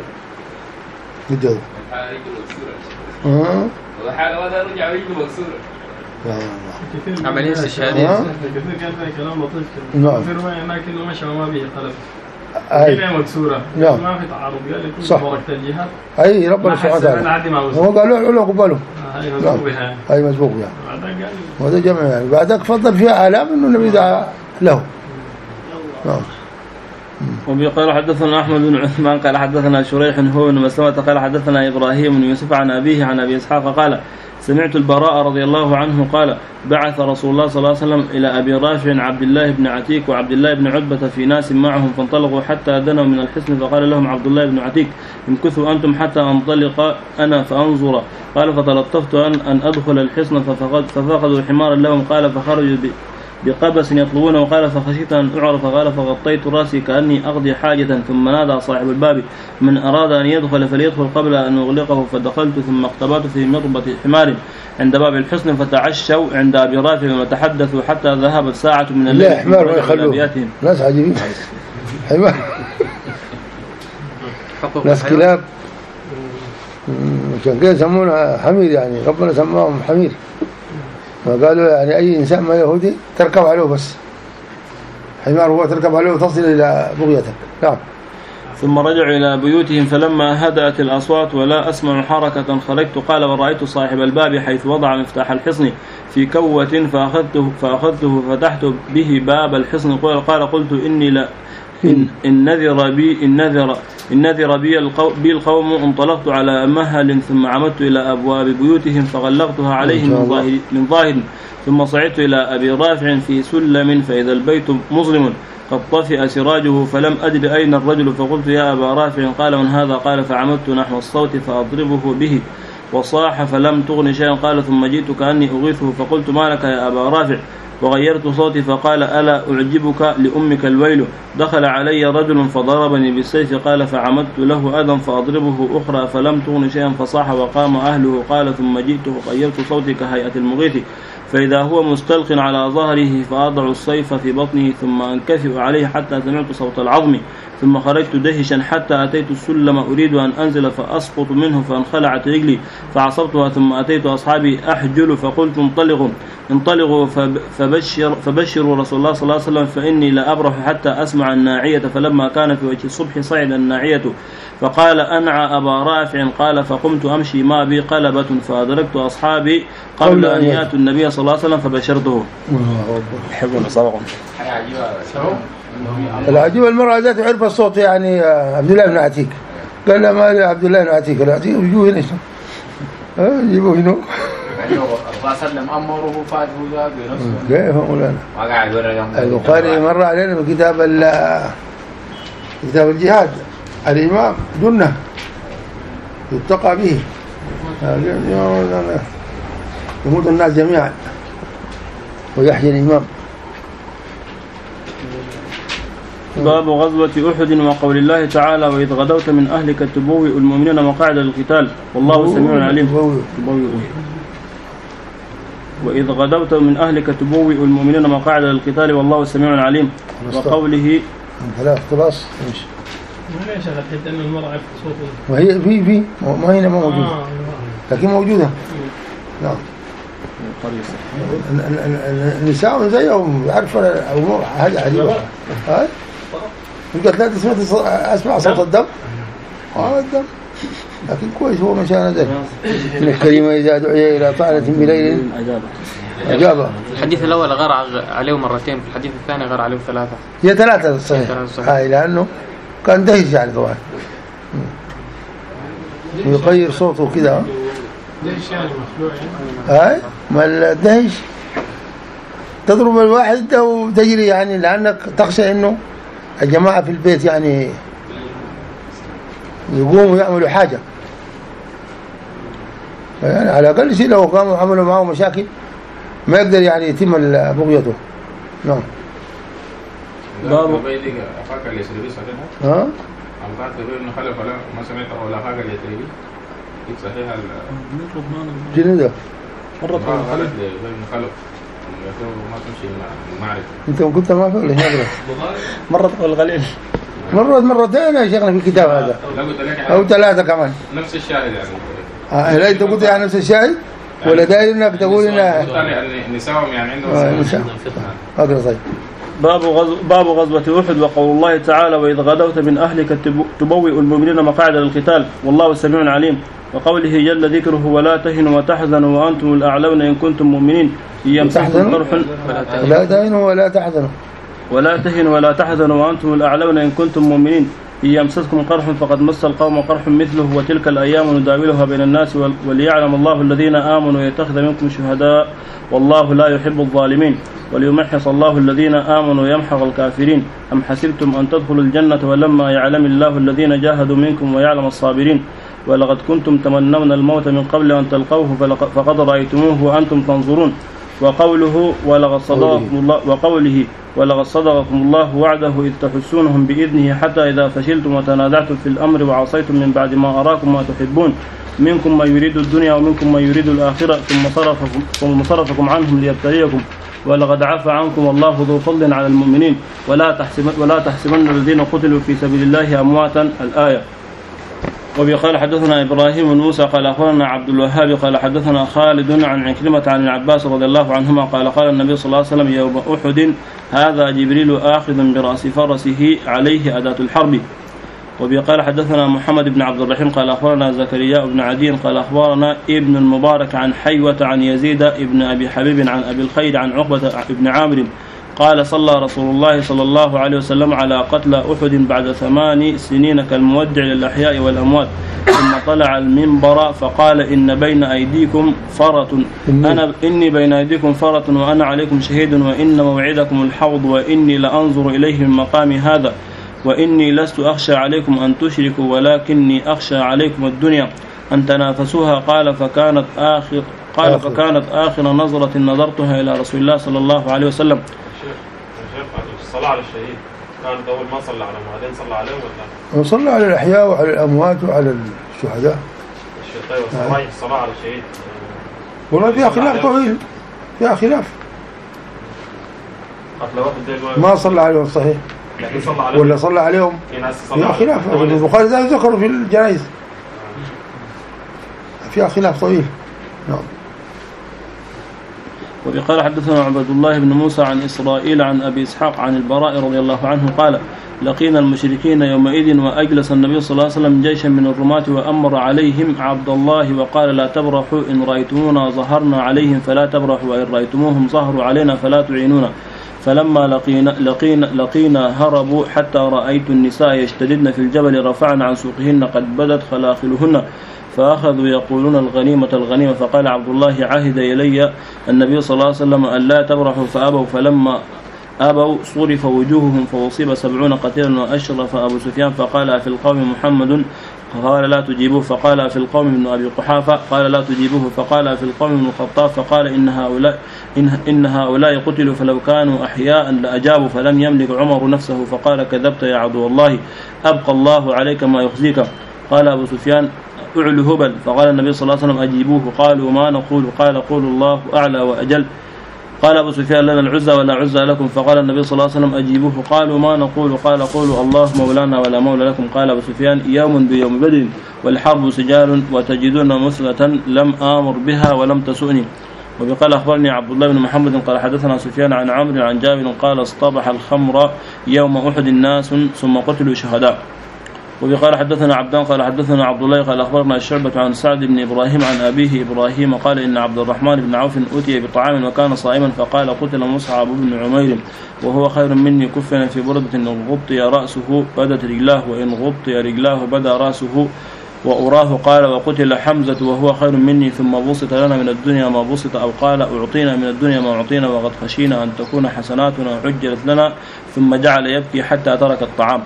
[SPEAKER 2] نجر ها
[SPEAKER 9] والحالة ما رجع رجله مكسورة.
[SPEAKER 3] عملية استشهادية.
[SPEAKER 4] كثير كان في كلام لطيف
[SPEAKER 2] نعم.
[SPEAKER 4] في رواية هناك إنه مشى وما به قلب.
[SPEAKER 2] أي.
[SPEAKER 4] كلمة مكسورة.
[SPEAKER 2] نعم.
[SPEAKER 4] ما في تعارض قال لي
[SPEAKER 2] صح.
[SPEAKER 4] كل بركة الجهاد.
[SPEAKER 2] أي ربنا سبحانه وتعالى. هو قالوا له قبله.
[SPEAKER 4] أي مسبوق بها.
[SPEAKER 2] أي مسبوق بها.
[SPEAKER 4] بعدك قال.
[SPEAKER 2] وهذا جمع يعني بعدك فضل فيها آلام إنه النبي دعا له. نعم.
[SPEAKER 1] وبقال حدثنا أحمد بن عثمان قال حدثنا شريح هو بن مسلمة قال حدثنا إبراهيم بن يوسف عن أبيه عن أبي إسحاق قال سمعت البراء رضي الله عنه قال بعث رسول الله صلى الله عليه وسلم إلى أبي رافع عبد الله بن عتيك وعبد الله بن عتبة في ناس معهم، فانطلقوا حتى دنوا من الحصن، فقال لهم عبد الله بن عتيك امكثوا أنتم حتى أنطلق أنا فأنظر. قال فتلطفت أن, أن أدخل الحصن ففقد ففقدوا حمارا لهم. قال فخرجوا بقبس يطلبونه. وقال فخشيت أن أعرف. قال فغطيت رأسي كأني أقضي حاجة، ثم نادى صاحب الباب من أراد أن يدخل فليدخل قبل أن أغلقه، فدخلت ثم اختبأت في مربط حمار عند باب الحصن، فتعشوا عند أبي رافع وتحدثوا حتى ذهبت ساعة من الليل.
[SPEAKER 2] لا حمار ما يخلوه ناس عجيبين حمار ناس كلاب عشان كده يسمونه حمير يعني ربنا سماهم حمير، وقالوا يعني أي إنسان ما يهودي تركب عليه بس حمار هو تركب عليه وتصل إلى بغيتك. نعم.
[SPEAKER 1] ثم رجعوا إلى بيوتهم فلما هدأت الأصوات ولا أسمع حركة خرجت. قال ورأيت صاحب الباب حيث وضع مفتاح الحصن في كوة فأخذته فأخذته فتحت به باب الحصن. قال قلت إني لا إن, إن نذر بي إن نذر إن نذر بي القوم, بي القوم انطلقت على مهل ثم عمدت إلى أبواب بيوتهم فغلقتها عليهم من ظاهر, من ظاهر ثم صعدت إلى أبي رافع في سلم فإذا البيت مظلم قد طفئ سراجه فلم أدر أين الرجل، فقلت يا أبا رافع. قال من هذا؟ قال فعمدت نحو الصوت فأضربه به وصاح فلم تغن شيئا. قال ثم جئت كأني أغيثه فقلت ما لك يا أبا رافع؟ وغيرت صوتي فقال ألا أعجبك لأمك الويل؟ دخل علي رجل فضربني بالسيف. قال فعمدت له أذى فأضربه أخرى فلم تغن شيئا فصاح وقام أهله. قال ثم جئت وغيرت صوتي كهيئة المغيث فإذا هو مستلق على ظهره فأضع السيف في بطنه ثم أنكفئ عليه حتى سمعت صوت العظم، ثم خرجت دهشا حتى أتيت السلم أريد أن أنزل فأسقط منه فانخلعت رجلي فعصبتها، ثم أتيت أصحابي أحجل فقلت انطلقوا انطلقوا فبشر فبشروا رسول الله صلى الله عليه وسلم فإني لا أبرح حتى أسمع الناعية. فلما كان في وجه الصبح صعد الناعية فقال أنعى أبا رافع. قال فقمت أمشي ما بي قلبة فأدركت أصحابي قبل أن يأتوا النبي صلى الله عليه وسلم فبشرته.
[SPEAKER 2] يحبون صبغهم. العجيب المرأة ذات عرف الصوت يعني عبد الله بن عتيك قال له ما لي عبد الله نأتيك لا أتيك يجوه هنا ها يجيبوه هنا
[SPEAKER 9] الله سلم أمره فاته ذاك بنفسه
[SPEAKER 2] كيف مولانا
[SPEAKER 9] ما قاعد ورا
[SPEAKER 2] البخاري مر علينا بكتاب كتاب الجهاد الإمام جنة يتقى به يموت الناس جميعا ويحيي الإمام.
[SPEAKER 1] باب غزوة أحد وقول الله تعالى وإذ غدوت من أهلك تبوئ المؤمنين مقاعد للقتال والله سميع عليم. وإذ غدوت من أهلك تبوئ المؤمنين مقاعد للقتال والله سميع عليم. وقوله
[SPEAKER 2] ثلاث خلاص ماشي.
[SPEAKER 4] ما ليش حتى إنه المرأة في صوته.
[SPEAKER 2] وهي في في ما هنا ما موجودة لكن موجودة. نعم. النساء زيهم عارفة أو هذا عجيبة. هاي. قلت لا تسمع أسمع صوت الدم. آه الدم. لكن كويس هو مشان ذلك. إن الكريم إذا دعي إلى طعنة بليل أجابة.
[SPEAKER 3] الحديث الأول غار عليه مرتين، في الحديث الثاني غار عليه ثلاثة.
[SPEAKER 2] هي ثلاثة صحيح. هاي لأنه كان دهش يعني طبعا. ويغير صوته كده.
[SPEAKER 4] ليش يعني مخلوع
[SPEAKER 2] يعني؟ هاي ما الدهش تضرب الواحد وتجري يعني لأنك تخشى إنه الجماعة في البيت يعني يقوموا يعملوا حاجة يعني على الأقل شيء لو قاموا عملوا معه مشاكل ما يقدر يعني يتم بغيته. نعم.
[SPEAKER 9] باب أفاق اليسري صحيحة؟
[SPEAKER 2] ها؟
[SPEAKER 9] أم قاعد تقول إنه خلف ولا ما سمعت ولا أفاق اليسري؟ صحيحة
[SPEAKER 2] جنودة
[SPEAKER 1] مرة
[SPEAKER 9] خلف غير مخلف ما تمشي المعرفة.
[SPEAKER 2] أنت كنت ما فعل هنا
[SPEAKER 1] مرة الغليل
[SPEAKER 2] مرة مرتين يا شيخنا في الكتاب هذا أو ثلاثة كمان
[SPEAKER 9] نفس الشاهد يعني.
[SPEAKER 2] آه لا أنت قلت يعني نفس الشاهد ولا داير إنك تقول إن
[SPEAKER 9] نساهم يعني عندهم
[SPEAKER 2] نساء. هذا طيب.
[SPEAKER 1] باب غزو باب غزوة أحد وقول الله تعالى وإذ غدوت من أهلك تبوئ المؤمنين مقاعد للقتال والله سميع عليم. وقوله جل ذكره ولا تهنوا وتحزنوا وأنتم الأعلون إن كنتم مؤمنين يمسككم قرح
[SPEAKER 2] ولا تهنوا ولا تحزنوا
[SPEAKER 1] ولا تهنوا ولا تحزنوا وأنتم الأعلون إن كنتم مؤمنين إن يمسككم قرح فقد مس القوم قرح مثله وتلك الأيام نداولها بين الناس وليعلم الله الذين آمنوا ويتخذ منكم شهداء والله لا يحب الظالمين وليمحص الله الذين آمنوا ويمحق الكافرين. أم حسبتم أن تدخلوا الجنة ولما يعلم الله الذين جاهدوا منكم ويعلم الصابرين ولقد كنتم تمنون الموت من قبل أن تلقوه فقد رأيتموه وأنتم تنظرون. وقوله ولقد صدقكم الله وقوله ولقد صدقكم الله وعده إذ تحسونهم بإذنه حتى إذا فشلتم وتنازعتم في الأمر وعصيتم من بعد ما أراكم ما تحبون منكم من يريد الدنيا ومنكم من يريد الآخرة ثم صرفكم, ثم صرفكم عنهم ليبتليكم ولقد عفى عنكم والله ذو فضل على المؤمنين ولا تحسبن ولا تحسبن الذين قتلوا في سبيل الله أمواتا. الآية. وبقال حدثنا إبراهيم بن موسى قال أخبرنا عبد الوهاب قال حدثنا خالد عن عكرمة عن العباس رضي الله عنهما قال قال النبي صلى الله عليه وسلم يوم أحد هذا جبريل آخذ برأس فرسه عليه أداة الحرب. وبقال حدثنا محمد بن عبد الرحيم قال أخبرنا زكريا بن عدي قال أخبرنا ابن المبارك عن حيوة عن يزيد ابن أبي حبيب عن أبي الخير عن عقبة بن عامر قال صلى رسول الله صلى الله عليه وسلم على قتل أحد بعد ثمان سنين كالمودع للأحياء والأموات ثم طلع المنبر فقال إن بين أيديكم فرة أنا إني بين أيديكم فرة وأنا عليكم شهيد وإن موعدكم الحوض وإني لأنظر إليه من مقامي هذا وإني لست أخشى عليكم أن تشركوا ولكني أخشى عليكم الدنيا أن تنافسوها. قال فكانت آخر قال آخر. فكانت آخر نظرة نظرتها إلى رسول الله صلى الله عليه وسلم.
[SPEAKER 8] الصلاة على الشهيد كانت أول ما صلى على بعدين صلى عليهم ولا؟
[SPEAKER 2] وصلى على الأحياء وعلى الأموات وعلى الشهداء.
[SPEAKER 8] طيب الصلاة الصلاة على الشهيد.
[SPEAKER 2] والله فيها خلاف طويل فيها خلاف. ما صلى عليهم صحيح.
[SPEAKER 8] صلى عليهم
[SPEAKER 2] ولا صلى عليهم. فيها خلاف. البخاري ذكروا في الجنائز. فيها خلاف طويل. نعم.
[SPEAKER 1] وبقال حدثنا عبد الله بن موسى عن إسرائيل عن أبي إسحاق عن البراء رضي الله عنه قال لقينا المشركين يومئذ وأجلس النبي صلى الله عليه وسلم جيشا من الرماة وأمر عليهم عبد الله وقال لا تبرحوا إن رأيتمونا ظهرنا عليهم فلا تبرحوا وإن رأيتموهم ظهروا علينا فلا تعينونا فلما لقينا, لقينا, لقينا هربوا حتى رأيت النساء يشتددن في الجبل رفعن عن سوقهن قد بدت خلاخلهن فأخذوا يقولون الغنيمة الغنيمة. فقال عبد الله عهد إلي النبي صلى الله عليه وسلم أن لا تبرحوا فأبوا، فلما أبوا صرف وجوههم فأصيب سبعون قتيلا وأشرف أبو سفيان فقال في القوم محمد قال لا تجيبوه، فقال في القوم ابن أبي قحافة قال لا تجيبوه، فقال في القوم ابن الخطاب فقال إن هؤلاء, إن, إن هؤلاء قتلوا فلو كانوا أحياء لأجابوا، فلم يملك عمر نفسه فقال كذبت يا عدو الله أبقى الله عليك ما يخزيك. قال أبو سفيان أعلو هبل، فقال النبي صلى الله عليه وسلم أجيبوه. قالوا ما نقول؟ قال قول الله أعلى وأجل. قال أبو سفيان لنا العزى ولا عزى لكم، فقال النبي صلى الله عليه وسلم أجيبوه. قالوا ما نقول؟ قال قولوا الله مولانا ولا مولى لكم. قال أبو سفيان يوم بيوم بدر والحرب سجال وتجدون مسلة لم آمر بها ولم تسؤني. وبقال أخبرني عبد الله بن محمد قال حدثنا سفيان عن عمرو عن جابر قال اصطبح الخمر يوم أحد الناس ثم قتلوا شهداء. وبقال حدثنا عبدان قال حدثنا عبد الله قال أخبرنا الشعبة عن سعد بن إبراهيم عن أبيه إبراهيم قال إن عبد الرحمن بن عوف أتي بطعام وكان صائما فقال قتل مصعب بن عمير وهو خير مني كفنا في بردة إن غطي رأسه بدت رجلاه وإن غطي رجلاه بدا رأسه وأراه. قال وقتل حمزة وهو خير مني ثم بسط لنا من الدنيا ما بسط أو قال أعطينا من الدنيا ما أعطينا وقد خشينا أن تكون حسناتنا عجلت لنا ثم جعل يبكي حتى ترك الطعام.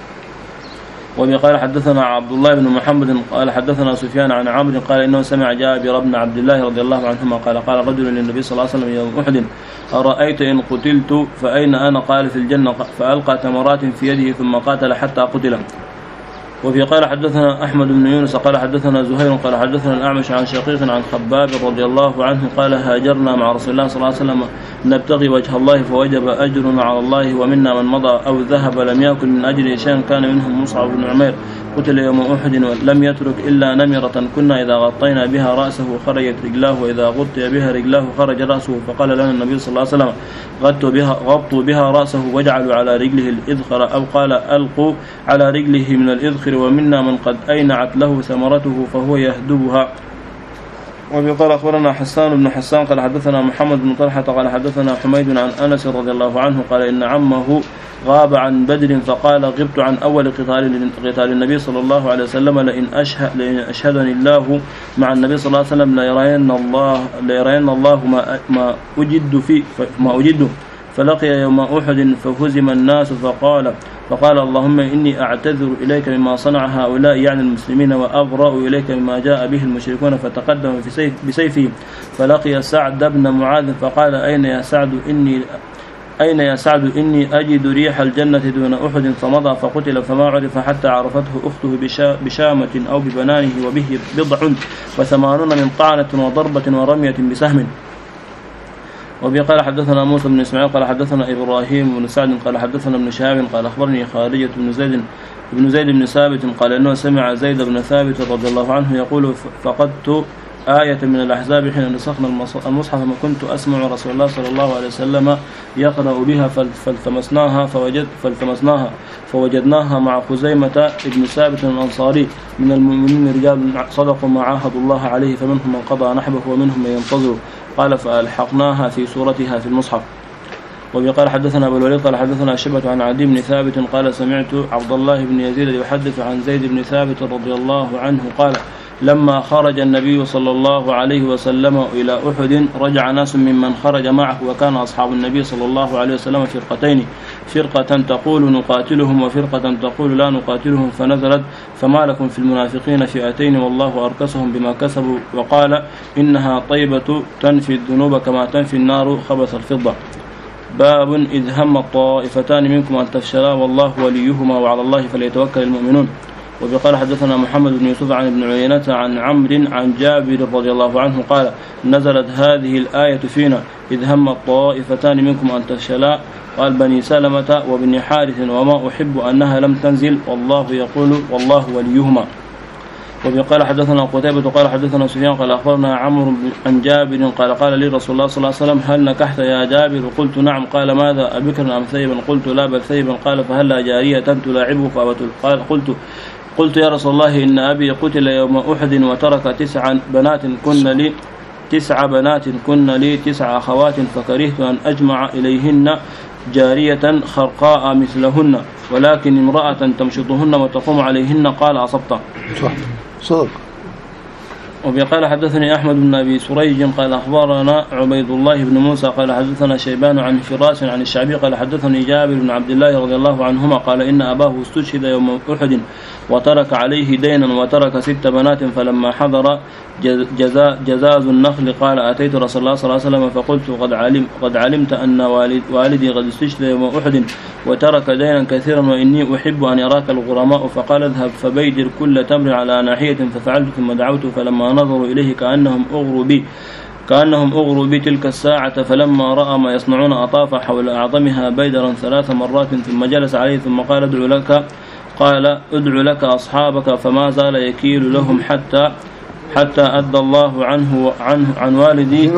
[SPEAKER 1] وبقال حدثنا عبد الله بن محمد قال حدثنا سفيان عن عمرو قال إنه سمع جابر بن عبد الله رضي الله عنهما قال قال رجل للنبي صلى الله عليه وسلم يوم أحد أرأيت إن قتلت فأين أنا؟ قال في الجنة، فألقى تمرات في يده ثم قاتل حتى قتل. وفي قال حدثنا أحمد بن يونس قال حدثنا زهير قال حدثنا الأعمش عن شقيق عن خباب رضي الله عنه قال هاجرنا مع رسول الله صلى الله عليه وسلم نبتغي وجه الله فوجب أجرنا على الله ومنا من مضى أو ذهب لم يأكل من أجر شيئا كان منهم مصعب بن عمير قتل يوم أحد ولم يترك إلا نمرة كنا إذا غطينا بها رأسه خرجت رجلاه وإذا غطي بها رجلاه خرج رأسه. فقال لنا النبي صلى الله عليه وسلم غطوا بها, غطوا بها رأسه واجعلوا على رجله الإذخر أو قال ألقوا على رجله من الإذخر ومنا من قد أينعت له ثمرته فهو يهدبها. وقال أخبرنا حسان بن حسان قال حدثنا محمد بن طلحة قال حدثنا حميد عن أنس رضي الله عنه قال إن عمه غاب عن بدر فقال غبت عن أول قتال قتال النبي صلى الله عليه وسلم لئن أشهد لئن أشهدني الله مع النبي صلى الله عليه وسلم ليرين الله ليرين الله ما ما أجد في ما أجده. فلقي يوم أحد فهزم الناس فقال فقال اللهم إني أعتذر إليك مما صنع هؤلاء يعني المسلمين وأبرأ إليك مما جاء به المشركون. فتقدم في سيف بسيفه فلقي سعد بن معاذ فقال أين يا سعد إني أين يا سعد إني أجد ريح الجنة دون أحد. فمضى فقتل فما عرف حتى عرفته أخته بشامة أو ببنانه وبه بضع وثمانون من طعنة وضربة ورمية بسهم. وبي قال حدثنا موسى بن إسماعيل قال حدثنا إبراهيم بن سعد قال حدثنا ابن شهاب قال أخبرني خارجة بن زيد بن زيد بن ثابت قال إنه سمع زيد بن ثابت رضي الله عنه يقول فقدت آية من الأحزاب حين نسخنا المصحف ما كنت أسمع رسول الله صلى الله عليه وسلم يقرأ بها فالتمسناها فوجد فالتمسناها فوجدناها مع خزيمة ابن ثابت الأنصاري من المؤمنين رجال صدقوا ما عاهدوا الله عليه فمنهم من قضى نحبه ومنهم من ينتظر. قال فألحقناها في صورتها في المصحف. وقال حدثنا أبو الوليد قال حدثنا شعبة عن عدي بن ثابت قال سمعت عبد الله بن يزيد يحدث عن زيد بن ثابت رضي الله عنه قال لما خرج النبي صلى الله عليه وسلم إلى أحد رجع ناس ممن خرج معه وكان أصحاب النبي صلى الله عليه وسلم فرقتين فرقة تقول نقاتلهم وفرقة تقول لا نقاتلهم فنزلت فما لكم في المنافقين فئتين والله أركسهم بما كسبوا وقال إنها طيبة تنفي الذنوب كما تنفي النار خبث الفضة. باب إذ هم الطائفتان منكم أن تفشلا والله وليهما وعلى الله فليتوكل المؤمنون. وقال حدثنا محمد بن يوسف عن ابن عيينة عن عمرو عن جابر رضي الله عنه قال نزلت هذه الآية فينا إذ هم الطائفتان منكم أن تفشلا قال بني سلمة وبني حارث وما أحب أنها لم تنزل والله يقول والله وليهما. وقال حدثنا قتيبة قال حدثنا سفيان قال أخبرنا عمرو عن جابر قال قال لي رسول الله صلى الله عليه وسلم هل نكحت يا جابر؟ قلت نعم. قال ماذا أبكر أم ثيبا؟ قلت لا بل ثيبا. قال فهل جارية تلاعبه فأبت؟ قال قلت قلت يا رسول الله إن أبي قتل يوم أحد وترك تسع بنات كن لي تسع بنات كن لي تسع أخوات فكرهت أن أجمع إليهن جارية خرقاء مثلهن ولكن امرأة تمشطهن وتقوم عليهن قال أصبت.
[SPEAKER 2] صح صدق.
[SPEAKER 1] وقال حدثني أحمد بن أبي سريج قال أخبرنا عبيد الله بن موسى قال حدثنا شيبان عن فراس عن الشعبي قال حدثني جابر بن عبد الله رضي الله عنهما قال إن أباه استشهد يوم أحد وترك عليه دينا وترك ست بنات فلما حضر جزا جزاز النخل قال أتيت رسول الله صلى الله عليه وسلم فقلت قد, علم قد علمت أن والد والدي قد استشهد يوم أحد وترك دينا كثيرا وإني أحب أن يراك الغرماء فقال اذهب فبيدر كل تمر على ناحية ففعلت ثم دعوت فلما نظروا إليه كأنهم أغروا بي كأنهم أغروا بي تلك الساعة فلما رأى ما يصنعون أطاف حول أعظمها بيدرا ثلاث مرات ثم جلس عليه ثم قال ادعو لك قال ادعو لك أصحابك فما زال يكيل لهم حتى حتى أدى الله عنه عنه عن والدي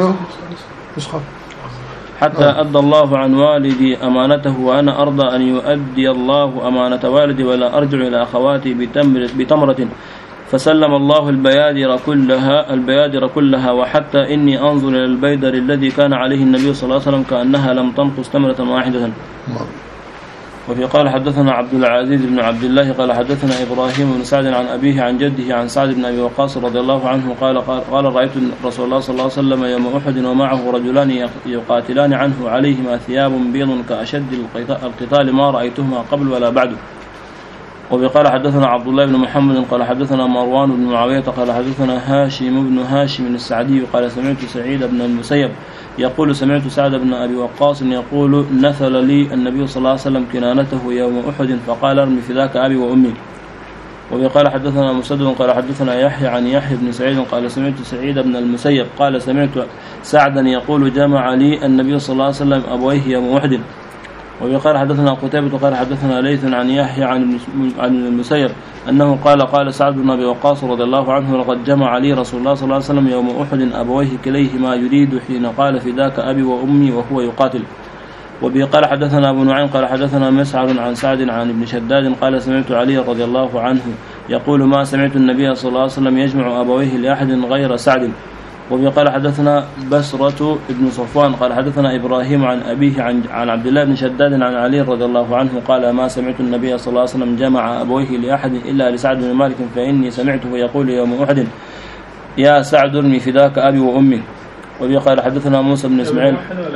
[SPEAKER 1] حتى أدى الله عن والدي أمانته وأنا أرضى أن يؤدي الله أمانة والدي ولا أرجع إلى أخواتي بتمر بتمرة فسلم الله البيادر كلها البيادر كلها وحتى إني أنظر إلى البيدر الذي كان عليه النبي صلى الله عليه وسلم كأنها لم تنقص تمرة واحدة. وفي قال حدثنا عبد العزيز بن عبد الله قال حدثنا إبراهيم بن سعد عن أبيه عن جده عن سعد بن أبي وقاص رضي الله عنه قال قال, قال رأيت رسول الله صلى الله عليه وسلم يوم أحد ومعه رجلان يقاتلان عنه عليهما ثياب بيض كأشد القتال ما رأيتهما قبل ولا بعد. وقال حدثنا عبد الله بن محمد قال حدثنا مروان بن معاوية قال حدثنا هاشم بن هاشم السعدي قال سمعت سعيد بن المسيب يقول سمعت سعد بن أبي وقاص يقول نثل لي النبي صلى الله عليه وسلم كنانته يوم أحد فقال ارمي فداك أبي وأمي. وقال حدثنا مسدد قال حدثنا يحيى عن يحيى بن سعيد قال سمعت سعيد بن المسيب قال سمعت سعدا يقول جمع لي النبي صلى الله عليه وسلم أبويه يوم أحد. وقال حدثنا قتيبة قال حدثنا ليث عن يحيى عن عن المسيب أنه قال قال سعد بن أبي وقاص رضي الله عنه لقد جمع لي رسول الله صلى الله عليه وسلم يوم أحد أبويه كليهما يريد حين قال فداك أبي وأمي وهو يقاتل. وبه قال حدثنا أبو نعيم قال حدثنا مسعر عن سعد عن ابن شداد قال سمعت علي رضي الله عنه يقول ما سمعت النبي صلى الله عليه وسلم يجمع أبويه لأحد غير سعد. وبه قال حدثنا بسرة بن صفوان قال حدثنا إبراهيم عن أبيه عن, عن عبد الله بن شداد عن علي رضي الله عنه قال ما سمعت النبي صلى الله عليه وسلم جمع أبويه لأحد إلا لسعد بن مالك فإني سمعته يقول يوم أحد يا سعد ارمي فداك أبي وأمي. وبه قال حدثنا موسى بن إسماعيل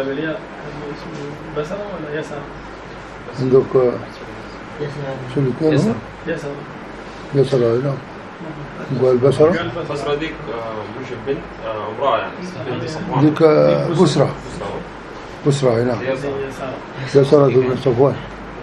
[SPEAKER 4] بسرة ولا يسار؟
[SPEAKER 2] عندك شو الاثنين؟ يسار يسار هنا نقول بسرة
[SPEAKER 8] بسرة ديك مش بنت امرأة يعني بنت صفوان
[SPEAKER 2] ديك بسرة بسرة هنا يسارة بن صفوان.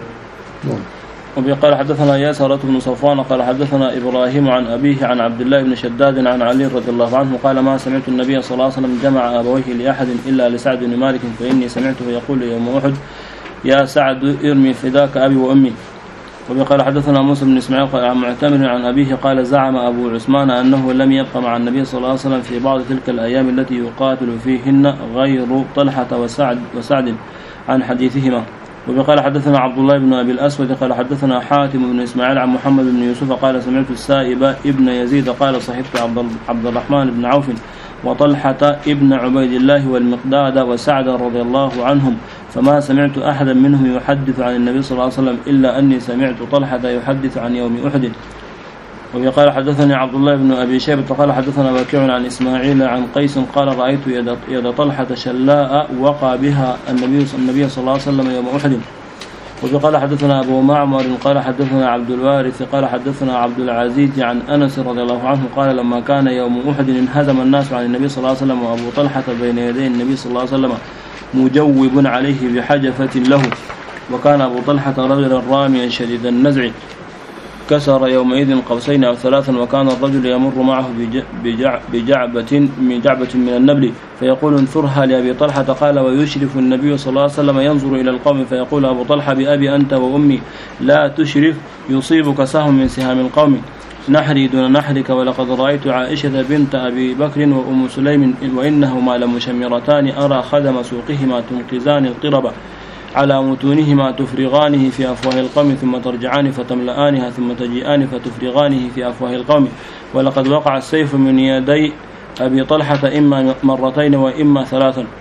[SPEAKER 1] وبه قال حدثنا ياسرة بن صفوان قال حدثنا إبراهيم عن أبيه عن عبد الله بن شداد عن علي رضي الله عنه قال ما سمعت النبي صلى الله عليه وسلم جمع أبويه لأحد إلا لسعد بن مالك فإني سمعته يقول يوم أحد يا سعد ارمي فداك أبي وأمي. وبه قال حدثنا موسى بن إسماعيل عن معتمر عن أبيه قال زعم أبو عثمان أنه لم يبق مع النبي صلى الله عليه وسلم في بعض تلك الأيام التي يقاتل فيهن غير طلحة وسعد وسعد عن حديثهما. وبه قال حدثنا عبد الله بن أبي الأسود قال حدثنا حاتم بن إسماعيل عن محمد بن يوسف قال سمعت السائب ابن يزيد قال صحبت عبد الرحمن بن عوف وطلحة ابن عبيد الله والمقداد وسعد رضي الله عنهم فما سمعت أحدا منهم يحدث عن النبي صلى الله عليه وسلم إلا أني سمعت طلحة يحدث عن يوم أحد. وبه قال حدثني عبد الله بن أبي شيبة قال حدثنا وكيع عن إسماعيل عن قيس قال رأيت يد, يد طلحة شلاء وقع بها النبي النبي صلى الله عليه وسلم يوم أحد. وبه قال حدثنا أبو معمر قال حدثنا عبد الوارث قال حدثنا عبد العزيز عن أنس رضي الله عنه قال لما كان يوم أحد انهزم الناس عن النبي صلى الله عليه وسلم وأبو طلحة بين يدي النبي صلى الله عليه وسلم مجوب عليه بحجفة له وكان أبو طلحة رجلا راميا شديد النزع كسر يومئذ قوسين أو ثلاثا وكان الرجل يمر معه بجعبة من جعبة من النبل فيقول انثرها لأبي طلحة قال ويشرف النبي صلى الله عليه وسلم ينظر إلى القوم فيقول أبو طلحة بأبي أنت وأمي لا تشرف يصيبك سهم من سهام القوم نحري دون نحرك ولقد رأيت عائشة بنت أبي بكر وأم سليم وإنهما لمشمرتان أرى خدم سوقهما تنقزان القرب على متونهما تفرغانه في أفواه القوم ثم ترجعان فتملآنها ثم تجيئان فتفرغانه في أفواه القوم ولقد وقع السيف من يدي أبي طلحة إما مرتين وإما ثلاثا.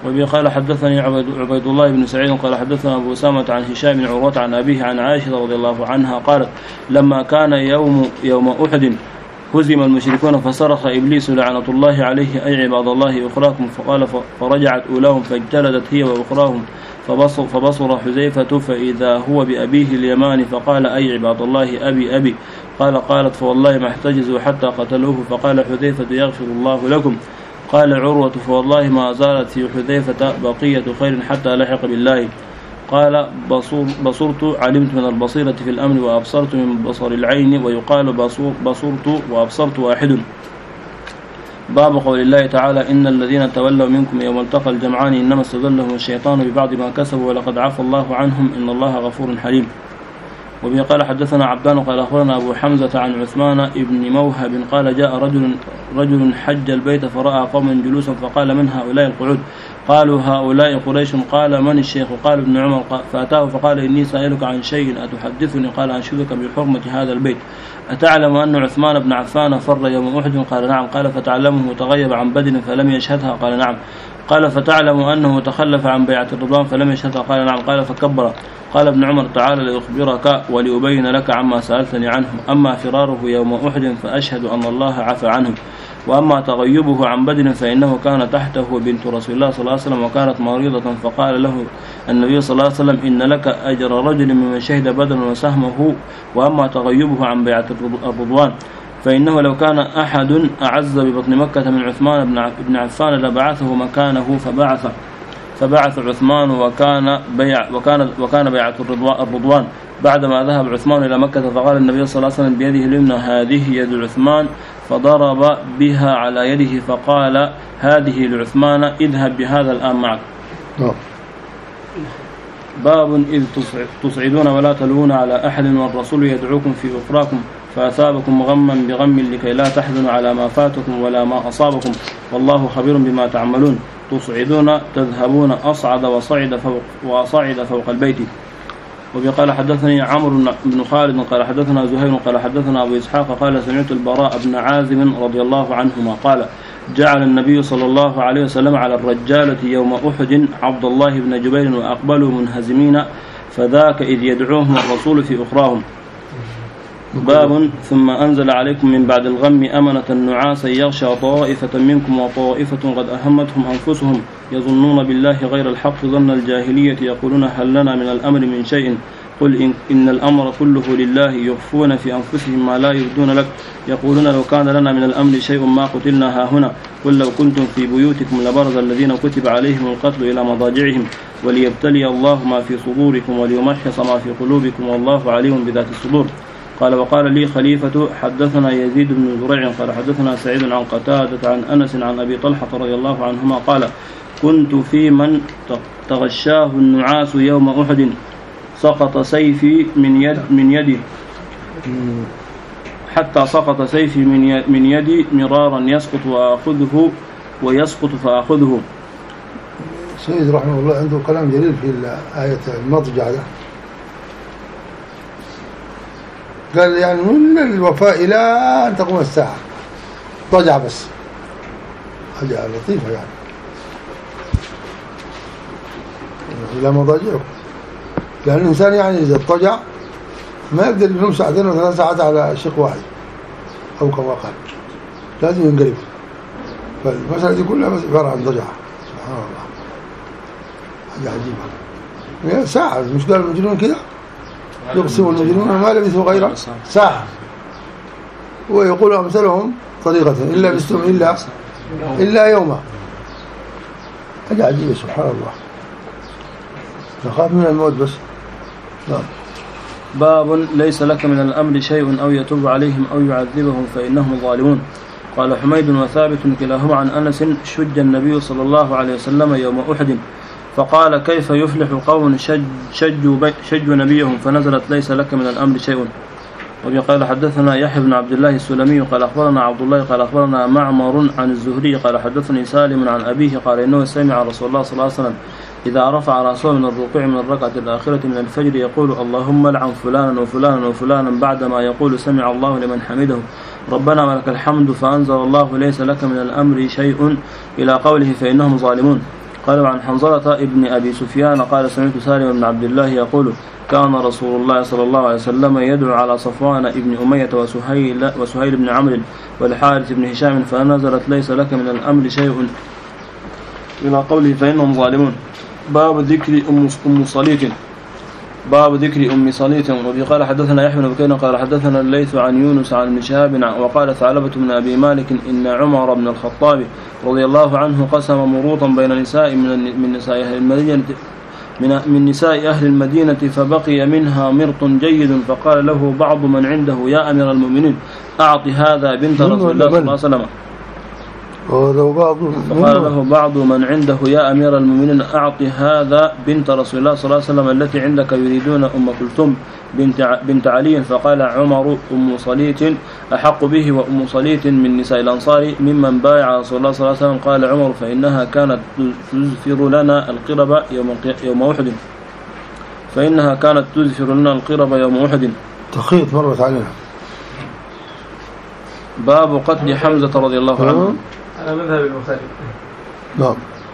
[SPEAKER 1] وبه قال حدثني عبيد الله بن سعيد قال حدثنا أبو أسامة عن هشام بن عروة عن أبيه عن عائشة رضي الله عنها قالت لما كان يوم يوم أحد هزم المشركون فصرخ إبليس لعنة الله عليه أي عباد الله أخراكم، فقال فرجعت أولاهم فاجتلدت هي وأخراهم فبصر, فبصر حذيفة فإذا هو بأبيه اليمان فقال أي عباد الله أبي أبي، قال قالت فوالله ما احتجزوا حتى قتلوه، فقال حذيفة يغفر الله لكم، قال عروة فوالله ما زالت في حذيفة بقية خير حتى لحق بالله، قال بصر بصرت علمت من البصيرة في الأمر وأبصرت من بصر العين، ويقال بصر بصرت وأبصرت واحد. باب قول الله تعالى إن الذين تولوا منكم يوم التقى الجمعان إنما استزلهم الشيطان ببعض ما كسبوا ولقد عفى الله عنهم إن الله غفور حليم. وبه قال حدثنا عبدان قال أخبرنا أبو حمزة عن عثمان بن موهب قال جاء رجل رجل حج البيت فرأى قوما جلوسا فقال من هؤلاء القعود؟ قالوا هؤلاء قريش. قال من الشيخ؟ قال ابن عمر. فأتاه فقال إني سائلك عن شيء أتحدثني؟ قال أنشدك بحرمة هذا البيت. أتعلم أن عثمان بن عفان فر يوم أحد؟ قال نعم. قال فتعلمه تغيب عن بدر فلم يشهدها؟ قال نعم. قال فتعلم أنه تخلف عن بيعة الرضوان فلم يشهدها؟ قال نعم. قال فكبر. قال ابن عمر تعالى لأخبرك ولأبين لك عما سألتني عنه، أما فراره يوم أحد فأشهد أن الله عفى عنه، وأما تغيبه عن بدر فإنه كان تحته بنت رسول الله صلى الله عليه وسلم وكانت مريضة، فقال له النبي صلى الله عليه وسلم إن لك أجر رجل ممن شهد بدرا وسهمه، وأما تغيبه عن بيعة الرضوان فإنه لو كان أحد أعز ببطن مكة من عثمان بن عفان لبعثه مكانه، فبعث فبعث عثمان وكان بيع وكان وكان بيعة الرضوان. بعدما ذهب عثمان إلى مكة فقال النبي صلى الله عليه وسلم بيده اليمنى هذه يد عثمان، فضرب بها على يده فقال هذه لعثمان اذهب بهذا الآن معك. باب إذ تصعدون ولا تلوون على أحد والرسول يدعوكم في أخراكم فأثابكم غما بغم لكي لا تحزنوا على ما فاتكم ولا ما أصابكم والله خبير بما تعملون. تصعدون تذهبون أصعد وصعد فوق وصعد فوق البيت. وقال حدثني عمرو بن خالد قال حدثنا زهير قال حدثنا أبو إسحاق قال سمعت البراء بن عازم رضي الله عنهما قال جعل النبي صلى الله عليه وسلم على الرجالة يوم أحد عبد الله بن جبير وأقبلوا منهزمين، فذاك إذ يدعوهم الرسول في أخراهم. باب ثم أنزل عليكم من بعد الغم أمنة نعاسا يغشى طائفة منكم وطائفة قد أهمتهم أنفسهم يظنون بالله غير الحق ظن الجاهلية يقولون هل لنا من الأمر من شيء؟ قل إن, إن الأمر كله لله يخفون في أنفسهم ما لا يبدون لك يقولون لو كان لنا من الأمر شيء ما قتلنا هاهنا قل لو كنتم في بيوتكم لبرز الذين كتب عليهم القتل إلى مضاجعهم وليبتلي الله ما في صدوركم وليمحص ما في قلوبكم والله عليم بذات الصدور. قال وقال لي خليفة حدثنا يزيد بن زريع قال حدثنا سعيد عن قتادة عن أنس عن أبي طلحة رضي الله عنهما قال كنت في من تغشاه النعاس يوم أحد سقط سيفي من يد من يدي حتى سقط سيفي من من يدي مرارا يسقط وأخذه ويسقط فأخذه.
[SPEAKER 2] سيد رحمه الله عنده كلام جليل في آية المضجع ده، قال يعني من الوفاء إلى أن تقوم الساعة ضجع بس حاجة لطيفة يعني إلى مضاجعه، لأن الإنسان يعني إذا اضطجع ما يقدر ينام ساعتين وثلاث ساعات على شق واحد أو كما قال، لازم ينقلب. فالمسألة دي كلها بس عبارة عن ضجع. سبحان الله حاجة عجيبة. ساعة مش قال المجنون كده يقسم المجنون ما لبثوا غير ساعة ويقول أمثلهم طريقة إلا بستم إلا إلا يوما. حاجة عجيبة سبحان الله. نخاف من الموت بس. نعم.
[SPEAKER 1] باب ليس لك من الأمر شيء أو يتوب عليهم أو يعذبهم فإنهم ظالمون. قال حميد وثابت كلاهما عن أنس شج النبي صلى الله عليه وسلم يوم أحد فقال كيف يفلح قوم شج شجوا, شجوا نبيهم فنزلت ليس لك من الأمر شيء. وقال حدثنا يحيى بن عبد الله السلمي قال أخبرنا عبد الله قال أخبرنا معمر عن الزهري قال حدثني سالم عن أبيه قال إنه سمع رسول الله صلى الله عليه وسلم إذا رفع رأسه من الركوع من الركعة الآخرة من الفجر يقول اللهم لعن فلانا وفلانا وفلانا بعدما يقول سمع الله لمن حمده ربنا ولك الحمد فأنزل الله ليس لك من الأمر شيء إلى قوله فإنهم ظالمون. قال عن حنظلة ابن أبي سفيان قال سمعت سالم بن عبد الله يقول كان رسول الله صلى الله عليه وسلم يدعو على صفوان ابن أمية وسهيل, وسهيل بن عمرو والحارث بن هشام فنزلت ليس لك من الأمر شيء إلى قوله فإنهم ظالمون. باب ذكر أم صليت باب ذكر أم صليت. وفي قال حدثنا يحيى بن بكير قال حدثنا الليث عن يونس عن ابن شهاب وقال ثعلبة بن أبي مالك إن عمر بن الخطاب رضي الله عنه قسم مروطا بين نساء من نساء أهل المدينة من, من نساء أهل المدينة فبقي منها مرط جيد فقال له بعض من عنده يا أمير المؤمنين أعط هذا بنت رسول الله صلى الله عليه وسلم. فقال له بعض من عنده يا أمير المؤمنين أعط هذا بنت رسول الله صلى الله عليه وسلم التي عندك يريدون أم كلثوم بنت, بنت علي. فقال عمر أم صليت أحق به وأم صليت من نساء الأنصار ممن بايع رسول الله صلى الله عليه وسلم. قال عمر فإنها كانت تزفر لنا القرب يوم, يوم أحد فإنها كانت تزفر لنا القرب يوم أحد.
[SPEAKER 2] تخيط مرت علينا.
[SPEAKER 1] باب قتل حمزة رضي الله عنه.
[SPEAKER 4] على مذهب البخاري.
[SPEAKER 2] نعم.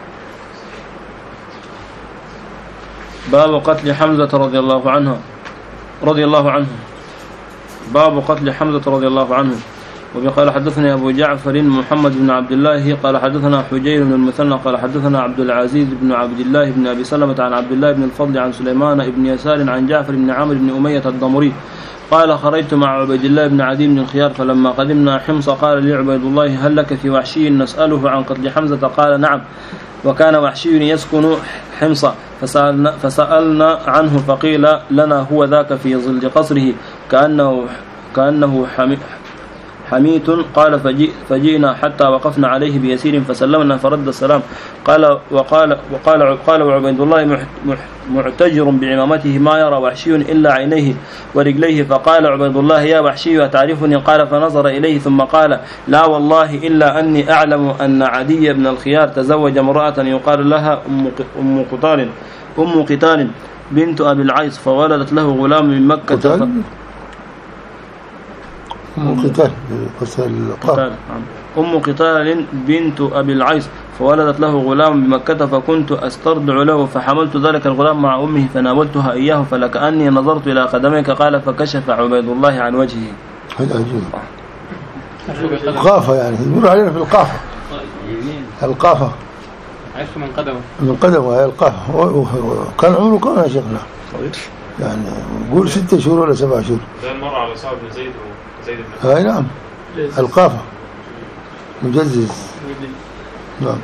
[SPEAKER 1] باب قتل حمزة رضي الله عنه رضي الله عنه باب قتل حمزة رضي الله عنه. وقال حدثنا أبو جعفر محمد بن عبد الله قال حدثنا حجير بن المثنى قال حدثنا عبد العزيز بن عبد الله بن أبي سلمة عن عبد الله بن الفضل عن سليمان بن يسار عن جعفر بن عمرو بن أمية الضمري قال خرجت مع عبيد الله بن عدي بن الخيار فلما قدمنا حمص قال لي عبيد الله هل لك في وحشي نسأله عن قتل حمزة؟ قال نعم. وكان وحشي يسكن حمص فسألنا, فسألنا عنه فقيل لنا هو ذاك في ظل قصره كأنه, كأنه حمي حميت. قال فجي فجئنا حتى وقفنا عليه بيسير فسلمنا فرد السلام. قال وقال وقال قال عبيد الله معتجر بعمامته ما يرى وحشي إلا عينيه ورجليه. فقال عبيد الله يا وحشي أتعرفني؟ قال فنظر إليه ثم قال لا والله إلا أني أعلم أن عدي بن الخيار تزوج امرأة يقال لها أم قتال أم قتال بنت أبي العيص فولدت له غلام من مكة.
[SPEAKER 2] أم قتال قتال
[SPEAKER 1] أم قتال بنت أبي العيص فولدت له غلام بمكة فكنت أسترضع له فحملت ذلك الغلام مع أمه فناولتها إياه فلكأني نظرت إلى قدميك. قال فكشف عبيد الله عن وجهه.
[SPEAKER 2] هذا عجيب. القافة يعني يقولوا علينا في القافة. القافة
[SPEAKER 3] عيش من قدمه
[SPEAKER 2] من قدمه هي القافة. كان عمره كم يا شيخنا؟ يعني قول ستة شهور ولا سبعة شهور.
[SPEAKER 8] ده المرة على صاحب بن زيد وزيد بن
[SPEAKER 2] هاي نعم القافة مجزز. نعم.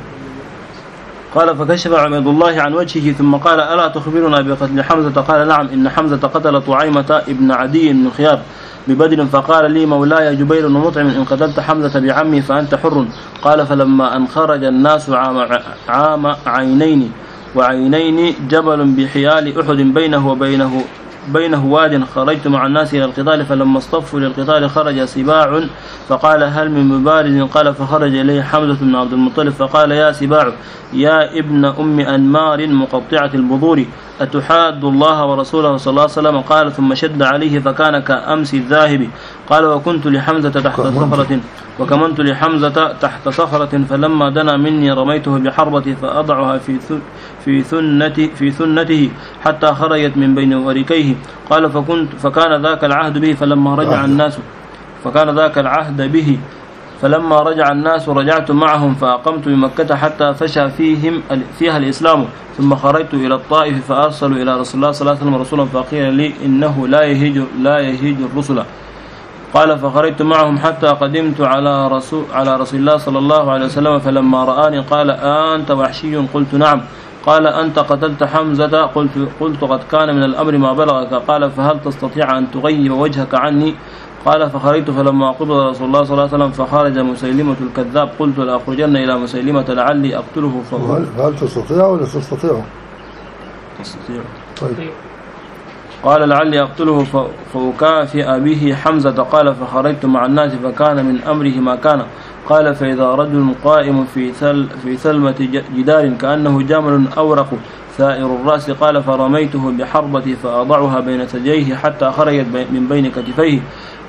[SPEAKER 1] قال فكشف عبيد الله عن وجهه ثم قال ألا تخبرنا بقتل حمزة؟ قال نعم إن حمزة قتل طعيمة ابن عدي بن الخيار ببدر فقال لي مولاي جبير بن مطعم إن قتلت حمزة بعمي فأنت حر. قال فلما أن خرج الناس عام, عام عينين وعينين جبل بحيال أحد بينه وبينه بينه واد خرجت مع الناس إلى القتال فلما اصطفوا للقتال خرج سباع فقال هل من مبارز؟ قال فخرج إليه حمزة بن عبد المطلب فقال يا سباع يا ابن أم أنمار مقطعة البذور أتحاد الله ورسوله صلى الله عليه وسلم؟ قال ثم شد عليه فكان كأمس الذاهب. قال وكنت لحمزة تحت صخرة وكمنت لحمزة تحت صخرة فلما دنا مني رميته بحربتي فأضعها في في ثنته في ثنته حتى خرجت من بين وركيه. قال فكنت فكان ذاك العهد به فلما رجع الناس فكان ذاك العهد به فلما رجع الناس رجعت معهم فأقمت بمكة حتى فشى فيهم فيها الإسلام ثم خرجت إلى الطائف فأرسلوا إلى رسول الله صلى الله عليه وسلم رسولا فقيل لي إنه لا يهيج لا يهيج الرسل. قال فخرجت معهم حتى قدمت على رسول على رسول الله صلى الله عليه وسلم فلما رآني قال أنت وحشي؟ قلت نعم. قال أنت قتلت حمزة؟ قلت قلت قد كان من الأمر ما بلغك. قال فهل تستطيع أن تغيب وجهك عني؟ قال فخرجت فلما قبض رسول الله صلى الله عليه وسلم فخرج مسيلمة الكذاب قلت لأخرجن إلى مسيلمة لعلي أقتله.
[SPEAKER 2] فهل تستطيع ولا تستطيع؟
[SPEAKER 1] تستطيع.
[SPEAKER 2] طيب.
[SPEAKER 1] قال لعلي أقتله فأكافئ به حمزة. قال فخرجت مع الناس فكان من أمره ما كان. قال فإذا رجل قائم في ثل في ثلمة جدار كأنه جمل أورق ثائر الرأس. قال فرميته بحربتي فأضعها بين ثدييه حتى خرجت من بين كتفيه.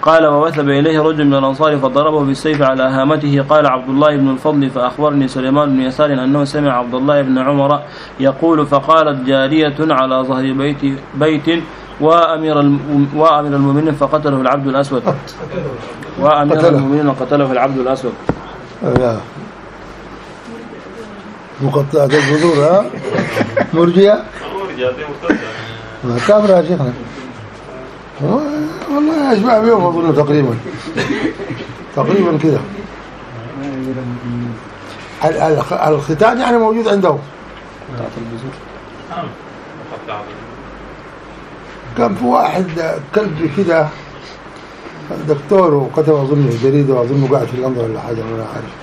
[SPEAKER 1] قال ووثب إليه رجل من الأنصار فضربه بالسيف على هامته. قال عبد الله بن الفضل فأخبرني سليمان بن يسار أنه سمع عبد الله بن عمر يقول فقالت جارية على ظهر بيت بيت وأمير وأمير المؤمنين فقتله العبد الأسود وأمير المؤمنين قتله العبد الأسود.
[SPEAKER 2] لا مقطعة البذور ها مرجية ما كابرة يا شيخنا والله أشبه بيوم أظن تقريبا تقريبا كده. الختان يعني موجود عنده. كان في واحد كلب كده دكتور وكتب أظن في جريدة وأظنه قاعد في لندن ولا حاجة ما عارف.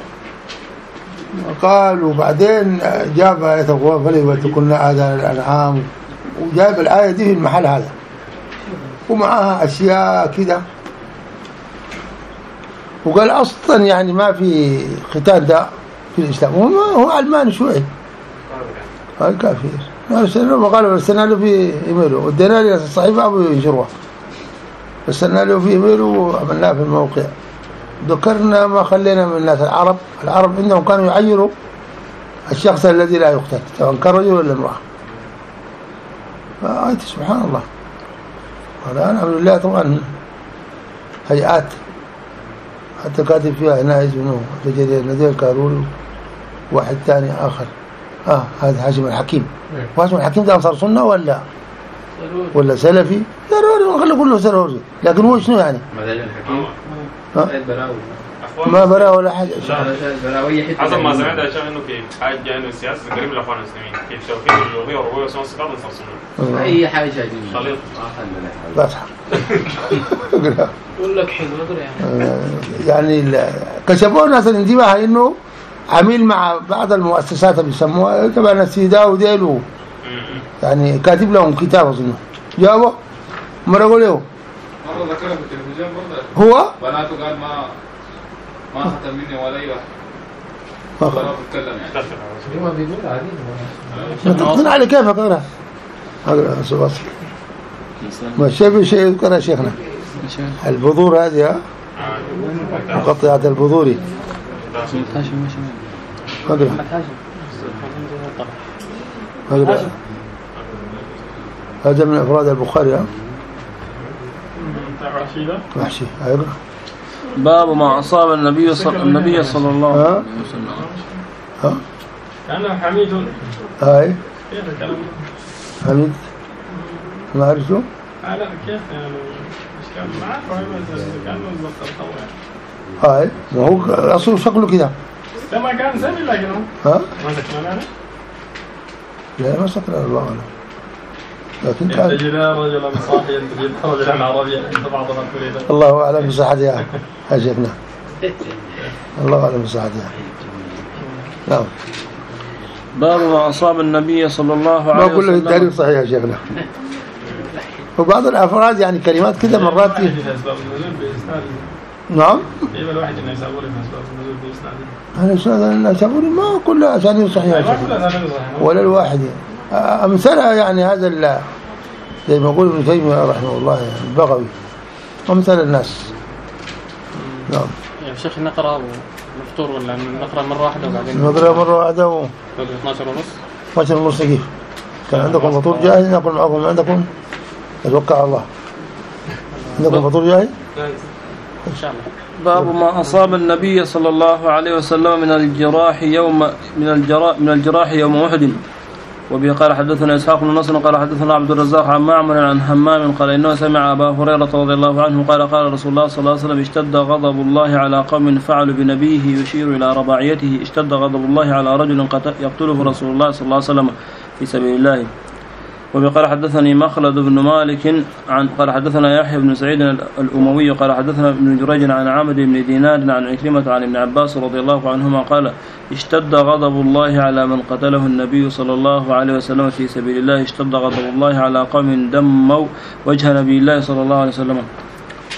[SPEAKER 2] قال وبعدين جاب آية القرآن فليبتكن آذان الأنعام وجاب الآية دي في المحل هذا ومعها أشياء كده وقال أصلا يعني ما في ختان ده في الإسلام. هو علماني شوي هاي كافر. وقال ارسلنا له في إيميله ودينا لي الصحيفة أبو ينشروها ارسلنا له في إيميله وعملناه في الموقع. ذكرنا ما خلينا من الناس العرب العرب إنهم كانوا يعيروا الشخص الذي لا يقتل سواء كان رجل ولا امرأة. آية سبحان الله. والآن الحمد لله طبعا هيئات حتى كاتب فيها هنا اسمه تجري نذير كارول واحد ثاني آخر آه هذا هاشم الحكيم. وهاشم الحكيم ده أنصار سنة ولا ولا سلفي؟ ضروري خلي كله سلفي لكن هو شنو يعني؟
[SPEAKER 9] الحكيم
[SPEAKER 2] ما برا ولا حاجة.
[SPEAKER 8] حسب ما سمعت عشان انه كيف حاجه انه السياسه قريب للاخوان المسلمين كيف توفيق اللغويه والربويه وصنع الصفات والفصل
[SPEAKER 9] اي حاجه جديده
[SPEAKER 8] خليط
[SPEAKER 2] واضحه.
[SPEAKER 6] يقول لك حلو
[SPEAKER 2] يعني كشفوا الناس الانتباه انه عميل مع بعض المؤسسات اللي بيسموها تبع السيدا وديلو يعني كاتب لهم كتاب اظن جابوا مرقوا له
[SPEAKER 9] مرة ذكرها في التلفزيون برضه
[SPEAKER 2] هو
[SPEAKER 9] بناته قال ما ما ختم مني ولا اي واحد
[SPEAKER 2] ما
[SPEAKER 9] بتكلم يعني
[SPEAKER 6] ما بيقول عادي
[SPEAKER 2] ما تقنع على كيف اقرا اقرا سواس ما شيء شيء يذكر شيخنا البذور هذه مقطعات البذور اقرا اقرا هذا من افراد البخاري ها وحشي اقرا
[SPEAKER 1] باب ما أصاب النبي صلى النبي صلى الله عليه وسلم.
[SPEAKER 2] ها
[SPEAKER 4] كان حميد
[SPEAKER 2] هاي
[SPEAKER 4] كيف الكلام
[SPEAKER 2] حميد ما عرفته
[SPEAKER 4] لا كيف يعني مش كان معك كان بالضبط الطوع
[SPEAKER 2] هاي ما هو اصله شكله كده
[SPEAKER 4] لما كان سمي لكن
[SPEAKER 2] ها
[SPEAKER 4] ما سكنا يعني
[SPEAKER 2] لا ما سكر الله أعلم لكن كان
[SPEAKER 4] تجد رجلا صاحيا تجد رجلا عربيا انت بعض ما تريد
[SPEAKER 2] الله أعلم بصحتها يا شيخنا الله أعلم بصحتها. نعم
[SPEAKER 1] باب ما أصاب النبي صلى الله عليه
[SPEAKER 2] وسلم ما كله
[SPEAKER 1] وسلم.
[SPEAKER 2] التاريخ صحيح يا شيخنا. وبعض الأفراد يعني كلمات كده مرات
[SPEAKER 4] في أسباب النزول بإسناد
[SPEAKER 2] نعم
[SPEAKER 4] يبقى الواحد إنه يسألوا لي في أسباب النزول بإسناد
[SPEAKER 2] أنا أستاذ أنا أسألوا لي ما كل أسانيد صحيحة يا شيخنا ولا الواحد أمثلها يعني هذا ال زي ما يقول ابن تيمية رحمه الله يعني البغوي أمثل الناس. نعم
[SPEAKER 3] يا شيخ نقرأ مفطور ولا نقرأ مرة واحدة وبعدين
[SPEAKER 2] نقرأ مرة واحدة و
[SPEAKER 3] اثناشر ونص
[SPEAKER 2] اثناشر ونص كيف كان عندكم فطور جاهز نقول معكم عندكم أتوقع الله عندكم فطور جاهز
[SPEAKER 3] إن شاء الله.
[SPEAKER 1] باب ما أصاب النبي صلى الله عليه وسلم من الجراح يوم من الجراح من الجراح يوم أحد. وبه قال حدثنا إسحاق بن نصر قال حدثنا عبد الرزاق عن معمر عن همام قال إنه سمع أبا هريرة رضي الله عنه قال قال رسول الله صلى الله عليه وسلم اشتد غضب الله على قوم فعلوا بنبيه يشير إلى رباعيته اشتد غضب الله على رجل يقتله رسول الله صلى الله عليه وسلم في سبيل الله. وقال حدثني مخلد بن مالك عن قال حدثنا يحيى بن سعيد الأموي قال حدثنا ابن جريج عن عامر بن دينار عن عكرمة عن ابن عباس رضي الله عنهما قال اشتد غضب الله على من قتله النبي صلى الله عليه وسلم في سبيل الله اشتد غضب الله على قوم دموا وجه نبي الله صلى الله عليه وسلم.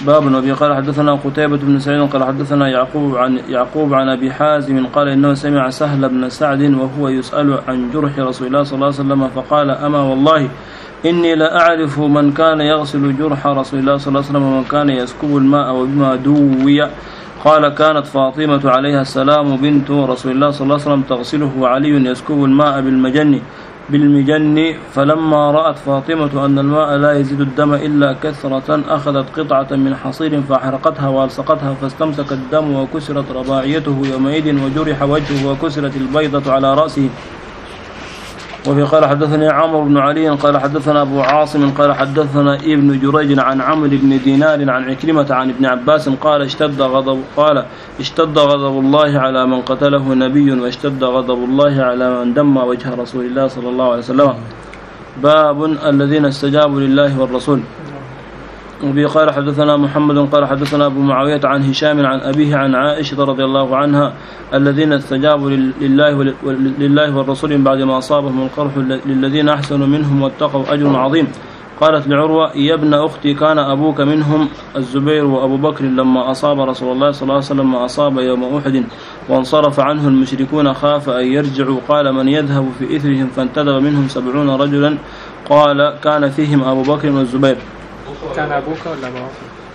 [SPEAKER 1] باب. وبه قال حدثنا قتيبة بن سعيد قال حدثنا يعقوب عن يعقوب عن أبي حازم قال إنه سمع سهل بن سعد وهو يسأل عن جرح رسول الله صلى الله عليه وسلم فقال أما والله إني لا أعرف من كان يغسل جرح رسول الله صلى الله عليه وسلم ومن كان يسكب الماء وبما دوي. قال كانت فاطمة عليها السلام بنت رسول الله صلى الله عليه وسلم تغسله وعلي يسكب الماء بالمجن بالمجن فلما رأت فاطمة أن الماء لا يزيد الدم إلا كثرة أخذت قطعة من حصير فأحرقتها وألصقتها فاستمسك الدم وكسرت رباعيته يومئذ وجرح وجهه وكسرت البيضة على رأسه. وفي قال حدثني عمرو بن علي قال حدثنا أبو عاصم قال حدثنا ابن جريج عن عمرو بن دينار عن عكرمة عن ابن عباس قال اشتد غضب قال اشتد غضب الله على من قتله نبي واشتد غضب الله على من دم وجه رسول الله صلى الله عليه وسلم. باب الذين استجابوا لله والرسول. وبه قال حدثنا محمد قال حدثنا أبو معاوية عن هشام عن أبيه عن عائشة رضي الله عنها الذين استجابوا لله لله والرسول بعد ما أصابهم القرح للذين أحسنوا منهم واتقوا أجر عظيم. قالت لعروة يا ابن أختي كان أبوك منهم الزبير وأبو بكر لما أصاب رسول الله صلى الله عليه وسلم ما أصاب يوم أحد وانصرف عنه المشركون خاف أن يرجعوا قال من يذهب في إثرهم فانتدب منهم سبعون رجلا قال كان فيهم أبو بكر والزبير.
[SPEAKER 3] كان أبوك ولا أبوك؟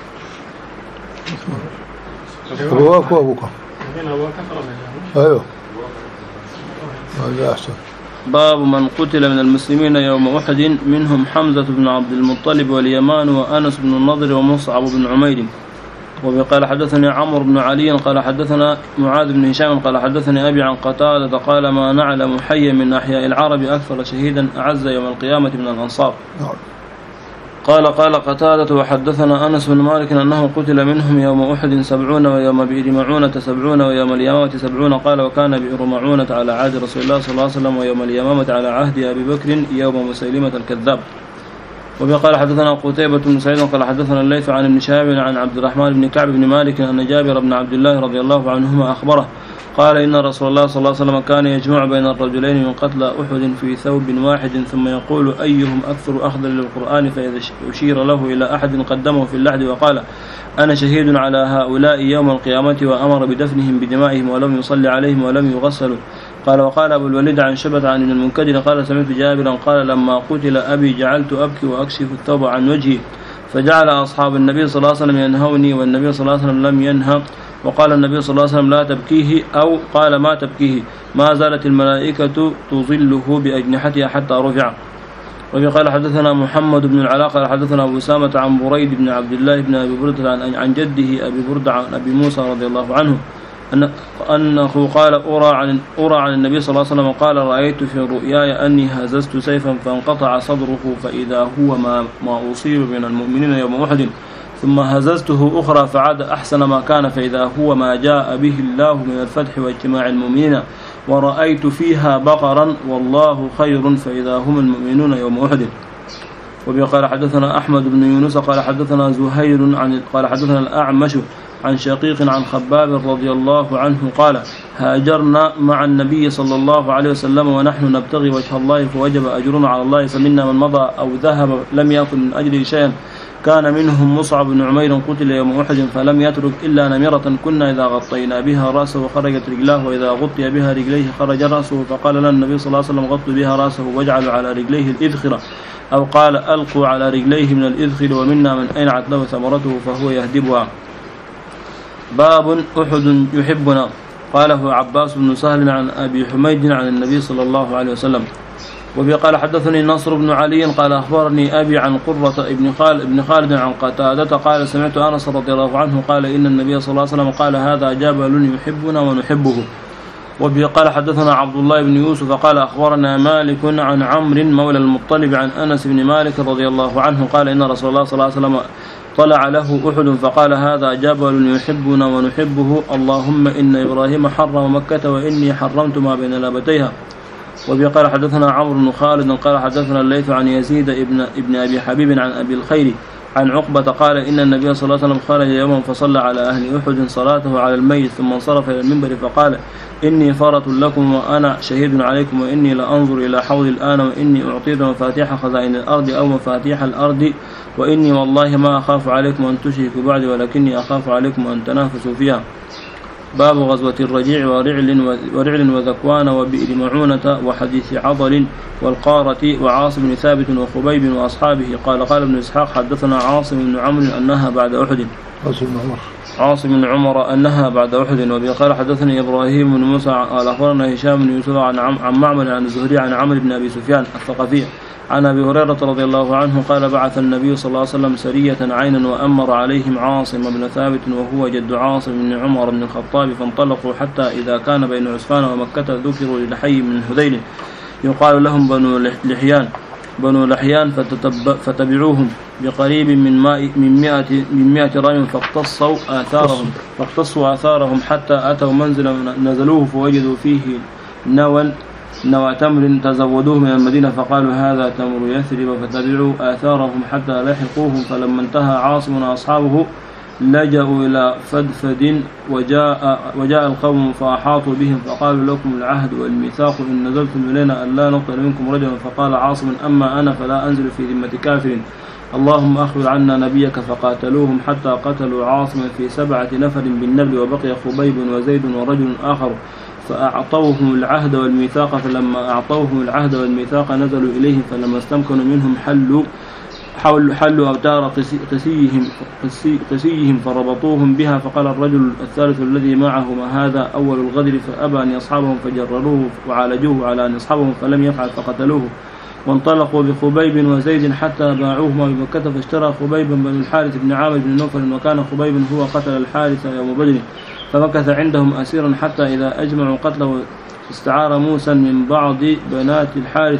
[SPEAKER 2] أبوك وأبوك. أيوه. هذا أحسن.
[SPEAKER 1] باب من قتل من المسلمين يوم أحد منهم حمزة بن عبد المطلب واليمان وأنس بن النضر ومصعب بن عمير. وقال حدثني عمرو بن علي قال حدثنا معاذ بن هشام قال حدثني أبي عن قتادة قال ما نعلم حيا من أحياء العرب أكثر شهيدا أعز يوم القيامة من الأنصار. قال قال قتادة وحدثنا أنس بن مالك أنه قتل منهم يوم أحد سبعون ويوم بئر معونة سبعون ويوم اليمامة سبعون قال وكان بئر معونة على عهد رسول الله صلى الله عليه وسلم ويوم اليمامة على عهد أبي بكر يوم مسيلمة الكذاب. وقال حدثنا قتيبة بن سعيد قال حدثنا الليث عن ابن شهاب عن عبد الرحمن بن كعب بن مالك أن جابر بن عبد الله رضي الله عنهما أخبره قال إن رسول الله صلى الله عليه وسلم كان يجمع بين الرجلين من قتلى أحد في ثوب واحد ثم يقول أيهم أكثر أخذا للقرآن فإذا أشير له إلى أحد قدمه في اللحد وقال أنا شهيد على هؤلاء يوم القيامة وأمر بدفنهم بدمائهم ولم يصلي عليهم ولم يغسلوا. قال وقال أبو الوليد عن شبة عن المنكدر قال سمعت جابرا قال لما قتل أبي جعلت أبكي وأكشف الثوب عن وجهي فجعل أصحاب النبي صلى الله عليه وسلم ينهوني والنبي صلى الله عليه وسلم لم ينهى وقال النبي صلى الله عليه وسلم لا تبكيه أو قال ما تبكيه ما زالت الملائكة تظله بأجنحتها حتى رفع. وقال حدثنا محمد بن العلاء قال حدثنا أبو أسامة عن بريد بن عبد الله بن أبي بردة عن جده أبي بردة عن أبي موسى رضي الله عنه أن أنه قال أرى عن أرى عن النبي صلى الله عليه وسلم قال رأيت في رؤياي أني هززت سيفا فانقطع صدره فإذا هو ما ما أصيب من المؤمنين يوم أحد ثم هززته أخرى فعاد أحسن ما كان فإذا هو ما جاء به الله من الفتح واجتماع المؤمنين ورأيت فيها بقرا والله خير فإذا هم المؤمنون يوم أحد. وقال حدثنا أحمد بن يونس قال حدثنا زهير عن قال حدثنا الأعمش عن شقيق عن خباب رضي الله عنه قال هاجرنا مع النبي صلى الله عليه وسلم ونحن نبتغي وجه الله فوجب أجرنا على الله فمنا من مضى أو ذهب لم يأكل من أجله شيئا كان منهم مصعب بن عمير قتل يوم أحد فلم يترك إلا نمرة كنا إذا غطينا بها رأسه خرجت رجلاه وإذا غطي بها رجليه خرج رأسه فقال لنا النبي صلى الله عليه وسلم غطوا بها رأسه واجعلوا على رجليه الإذخرة أو قال ألقوا على رجليه من الإذخر ومنا من أينعت له ثمرته فهو يهدبها. باب أحد يحبنا قاله عباس بن سهل عن أبي حميد عن النبي صلى الله عليه وسلم. وقال حدثني نصر بن علي قال أخبرني أبي عن قرة ابن خالد, ابن خالد عن قتادة قال سمعت أنس رضي الله عنه قال إن النبي صلى الله عليه وسلم قال هذا جبل يحبنا ونحبه. وقال حدثنا عبد الله بن يوسف قال أخبرنا مالك عن عمرو مولى المطلب عن أنس بن مالك رضي الله عنه قال إن رسول الله صلى الله عليه وسلم طلع له أحد فقال هذا جبل يحبنا ونحبه اللهم إن إبراهيم حرم مكة وإني حرمت ما بين لابتيها. وقال حدثنا عمرو بن خالد قال حدثنا الليث عن يزيد ابن ابن أبي حبيب عن أبي الخير عن عقبة قال إن النبي صلى الله عليه وسلم خرج يوما فصلى على أهل أحد صلاته على الميت ثم انصرف إلى المنبر فقال إني فرط لكم وأنا شهيد عليكم وإني لأنظر إلى حوض الآن وإني أعطيت مفاتيح خزائن الأرض أو مفاتيح الأرض وإني والله ما أخاف عليكم أن تشركوا بعدي ولكني أخاف عليكم أن تنافسوا فيها. باب غزوة الرجيع ورعل ورعل وذكوان وبئر معونة وحديث عضل والقارة وعاصم بن ثابت وخبيب وأصحابه. قال قال ابن إسحاق حدثنا عاصم بن عمرو أنها بعد أحد عاصم بن عمر أنها بعد أحد. وبه قال حدثني إبراهيم بن موسى قال أخبرنا هشام بن يوسف عن عن معمر عن الزهري عن عمرو بن أبي سفيان الثقفي عن أبي هريرة رضي الله عنه قال بعث النبي صلى الله عليه وسلم سرية عينا وأمر عليهم عاصم بن ثابت وهو جد عاصم بن عمر بن الخطاب فانطلقوا حتى إذا كان بين عسفان ومكة ذكروا لحي من هذيل يقال لهم بنو لحيان بنو لحيان فتبعوهم بقريب من ماء من مئة من مئة رمي فاقتصوا آثارهم فاقتصوا آثارهم حتى أتوا منزلا نزلوه فوجدوا فيه نوى نوى تمر تزودوه من المدينة فقالوا هذا تمر يثرب فتبعوا آثارهم حتى لحقوهم فلما انتهى عاصم وأصحابه لجأوا إلى فدفد وجاء, وجاء القوم فأحاطوا بهم فقالوا لكم العهد والميثاق إن نزلتم إلينا ألا نقتل منكم رجلا فقال عاصم أما أنا فلا أنزل في ذمة كافر اللهم أخبر عنا نبيك فقاتلوهم حتى قتلوا عاصما في سبعة نفر بالنبل وبقي خبيب وزيد ورجل آخر فأعطوهم العهد والميثاق فلما أعطوهم العهد والميثاق نزلوا إليهم فلما استمكنوا منهم حلوا حلوا أوتار قسيهم, قسيهم فربطوهم بها فقال الرجل الثالث الذي معه ما هذا أول الغدر فأبى أن يصحبهم فجرروه وعالجوه على أن يصحبهم فلم يفعل فقتلوه وانطلقوا بخبيب وزيد حتى باعوهما بمكة فاشترى خبيب بن الحارث بن عامر بن نوفل وكان خبيب هو قتل الحارث يوم بدر فمكث عندهم أسيرا حتى إذا أجمعوا قتله استعار موسى من بعض بنات الحارث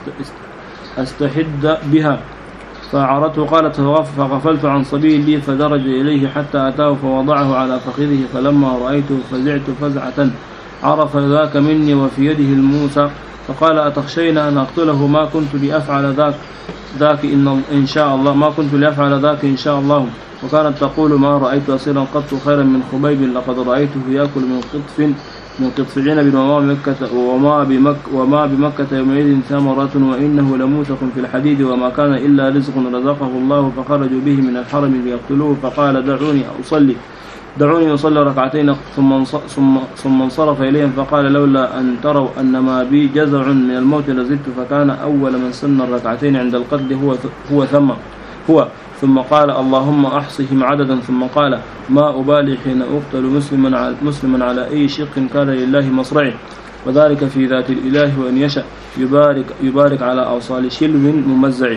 [SPEAKER 1] استحد بها فعرته قالت فغفلت عن صبي لي فدرج إليه حتى أتاه فوضعه على فخذه فلما رأيته فزعت فزعة عرف ذاك مني وفي يده الموسى فقال أتخشين أن أقتله ما كنت لأفعل ذاك ذاك إن, إن شاء الله ما كنت لأفعل ذاك إن شاء الله وكانت تقول ما رأيت أسيرا قط خيرا من خبيب لقد رأيته يأكل من قطف من قطف عنب وما بمكة وما بمك وما بمكة يومئذ ثمرة وإنه لموثق في الحديد وما كان إلا رزق رزقه الله فخرجوا به من الحرم ليقتلوه فقال دعوني أصلي دعوني أصلي ركعتين ثم ثم ثم انصرف إليهم فقال لولا أن تروا أن ما بي جزع من الموت لزدت فكان أول من سن الركعتين عند القتل هو هو ثم هو ثم قال اللهم أحصهم عددا ثم قال ما أبالي حين أقتل مسلما على, مسلما على أي شق كان لله مصرعي وذلك في ذات الإله وإن يشاء يبارك, يبارك على أوصال شلو ممزع.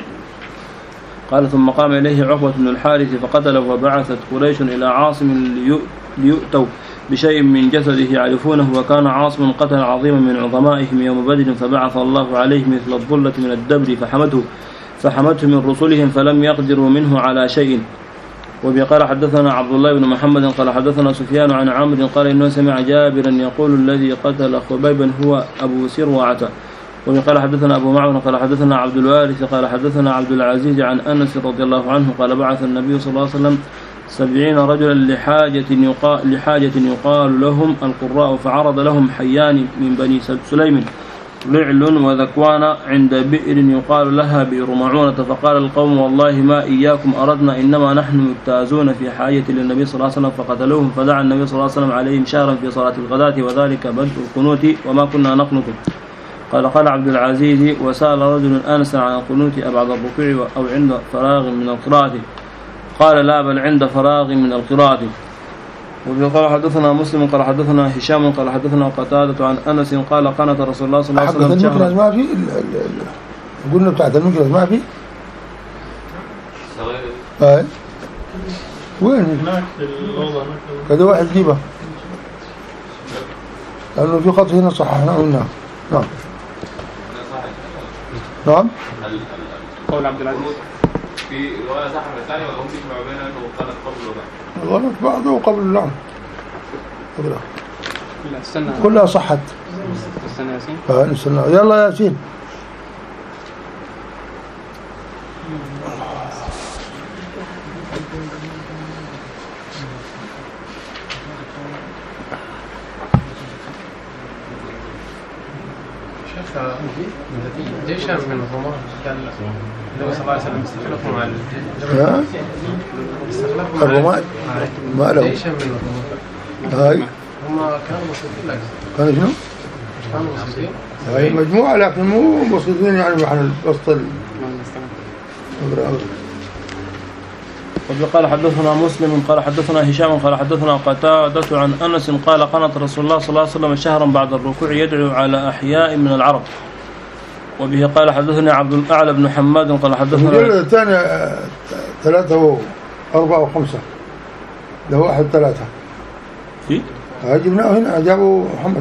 [SPEAKER 1] قال ثم قام إليه عقبة بن الحارث فقتله وبعثت قريش إلى عاصم ليؤتوا بشيء من جسده يعرفونه وكان عاصم قتل عظيما من عظمائهم يوم بدر فبعث الله عليه مثل الظلة من الدبر فحمته فحمته من رسلهم فلم يقدروا منه على شيء. وبقال حدثنا عبد الله بن محمد قال حدثنا سفيان عن عمرو قال إنه سمع جابرا يقول الذي قتل خبيبا هو أبو سروعة. وقال حدثنا أبو معمر قال حدثنا عبد الوارث قال حدثنا عبد العزيز عن أنس رضي الله عنه قال بعث النبي صلى الله عليه وسلم سبعين رجلا لحاجة يقال, لحاجة يقال لهم القراء فعرض لهم حيان من بني سليم رعل وذكوان عند بئر يقال لها بئر معونة فقال القوم والله ما إياكم أردنا إنما نحن مجتازون في حاجة للنبي صلى الله عليه وسلم فقتلوهم فدعا النبي صلى الله عليه وسلم عليهم شهرا في صلاة الغداة وذلك بدء القنوت وما كنا نقنط. قال قال عبد العزيز وسأل رجل أنسا عن القنوت أبعد الركوع أو عند فراغ من القراءة قال لا بل عند فراغ من القراءة. وقال حدثنا مسلم قال حدثنا هشام قال حدثنا قتادة عن أنس قال قنت رسول الله صلى الله عليه وسلم
[SPEAKER 2] شهرا. ما في قلنا بتاعت المكرز ما في هاي وين كذا واحد جيبه لأنه في خط هنا صححنا قلنا نعم نعم
[SPEAKER 3] قول عبد العزيز
[SPEAKER 9] في رواية صح من الثانية وهم بيجمعوا بين أنه قالت قبل وبعد
[SPEAKER 2] غلط بعده وقبل النعم
[SPEAKER 3] لا استنى
[SPEAKER 2] كلها صحت
[SPEAKER 3] استنى ياسين
[SPEAKER 2] اه نستنى يلا ياسين
[SPEAKER 3] شيخ جيش من الغمار كان النبي صلى الله عليه وسلم استخلفوا مع استخلفوا
[SPEAKER 2] الرماة ما له
[SPEAKER 3] جيش من الغمار.
[SPEAKER 2] هاي
[SPEAKER 3] هم كانوا بسيطين لك
[SPEAKER 2] كانوا شنو؟
[SPEAKER 3] كانوا بسيطين
[SPEAKER 2] هاي مجموعة لكن مو بسيطين يعني محل وسط
[SPEAKER 1] قال حدثنا مسلم قال حدثنا هشام قال حدثنا قتادة عن أنس قال قنت رسول الله صلى الله عليه وسلم شهرا بعد الركوع يدعو على أحياء من العرب. وبه قال حدثني عبد الأعلى بن حماد قال حدثنا
[SPEAKER 2] المجلد الثاني ثلاثة وأربعة وخمسة له واحد ثلاثة
[SPEAKER 1] في
[SPEAKER 2] جبناه هنا جابوا محمد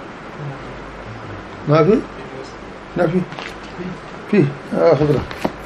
[SPEAKER 2] ما في لا في فيه خبرة.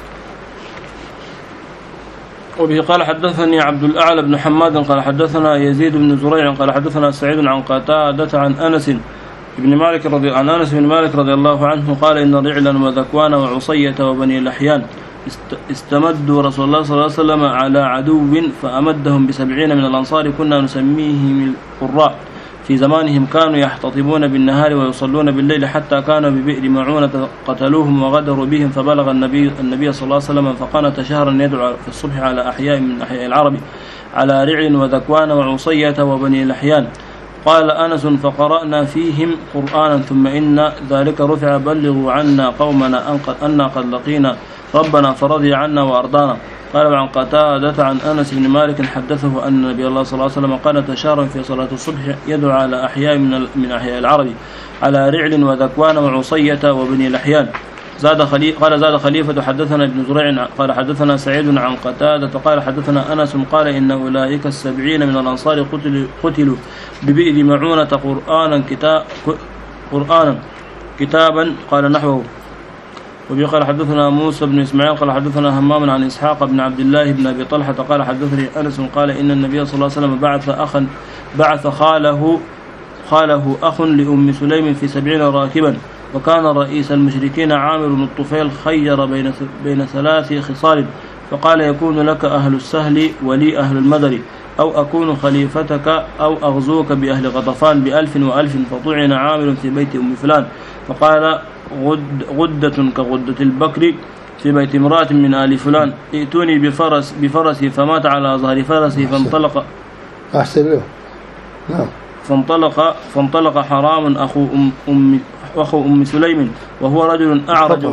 [SPEAKER 1] وبه قال حدثني عبد الأعلى بن حماد قال حدثنا يزيد بن زريع قال حدثنا سعيد عن قتادة عن أنس بن مالك رضي عن أنس بن مالك رضي الله عنه قال إن رعلا وذكوان وعصية وبني لحيان استمدوا رسول الله صلى الله عليه وسلم على عدو فأمدهم بسبعين من الأنصار كنا نسميهم القراء. في زمانهم كانوا يحتطبون بالنهار ويصلون بالليل حتى كانوا ببئر معونة قتلوهم وغدروا بهم فبلغ النبي النبي صلى الله عليه وسلم فقنت شهرا يدعو في الصبح على أحياء من أحياء العرب على رعل وذكوان وعصية وبني لحيان. قال أنس فقرأنا فيهم قرآنا ثم إن ذلك رفع بلغوا عنا قومنا أن قد لقينا ربنا فرضي عنا وأرضانا. قال عن قتادة عن أنس بن مالك حدثه أن النبي الله صلى الله عليه وسلم قنت شهرا في صلاة الصبح يدعو على أحياء من من أحياء العرب على رعل وذكوان وعصية وبني لحيان. زاد خلي قال زاد خليفة حدثنا ابن زريع قال حدثنا سعيد عن قتادة قال حدثنا أنس قال إن أولئك السبعين من الأنصار قتلوا قتلوا ببئر معونة قرآنا كتاب قرآنا كتابا قال نحوه. وبه قال حدثنا موسى بن إسماعيل قال حدثنا همام عن إسحاق بن عبد الله بن أبي طلحة قال حدثني أنس قال إن النبي صلى الله عليه وسلم بعث أخا بعث خاله خاله أخ لأم سليم في سبعين راكبا وكان رئيس المشركين عامر بن الطفيل خير بين بين ثلاث خصال فقال يكون لك أهل السهل ولي أهل المدر أو أكون خليفتك أو أغزوك بأهل غطفان بألف وألف فطعن عامر في بيت أم فلان فقال غد غدة كغدة البكر في بيت امرأة من آل فلان ائتوني بفرس بفرسي فمات على ظهر فرسي فانطلق
[SPEAKER 2] أحسن له نعم
[SPEAKER 1] فانطلق فانطلق حرام أخو أم, أم أخو أم سليم وهو رجل أعرج.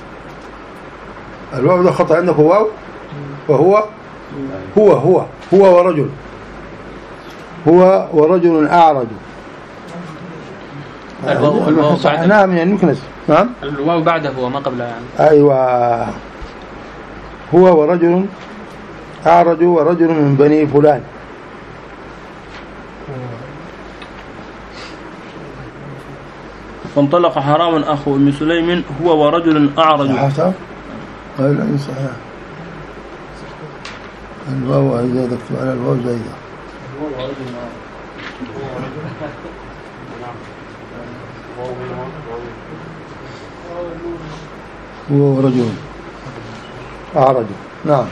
[SPEAKER 2] الواو ده خطأ عندك واو وهو هو هو هو ورجل هو ورجل أعرج.
[SPEAKER 3] الواو الواو بعده
[SPEAKER 2] نعم يعني مكنس نعم
[SPEAKER 3] الواو بعده وما قبله يعني
[SPEAKER 2] أيوة هو ورجل أعرج ورجل من بني فلان.
[SPEAKER 1] فانطلق حرام أخو أم سليم هو ورجل أعرج.
[SPEAKER 2] حسب قال لا صحيح الواو إذا دكتب على الواو زايدة هو ورجل أعرج نعم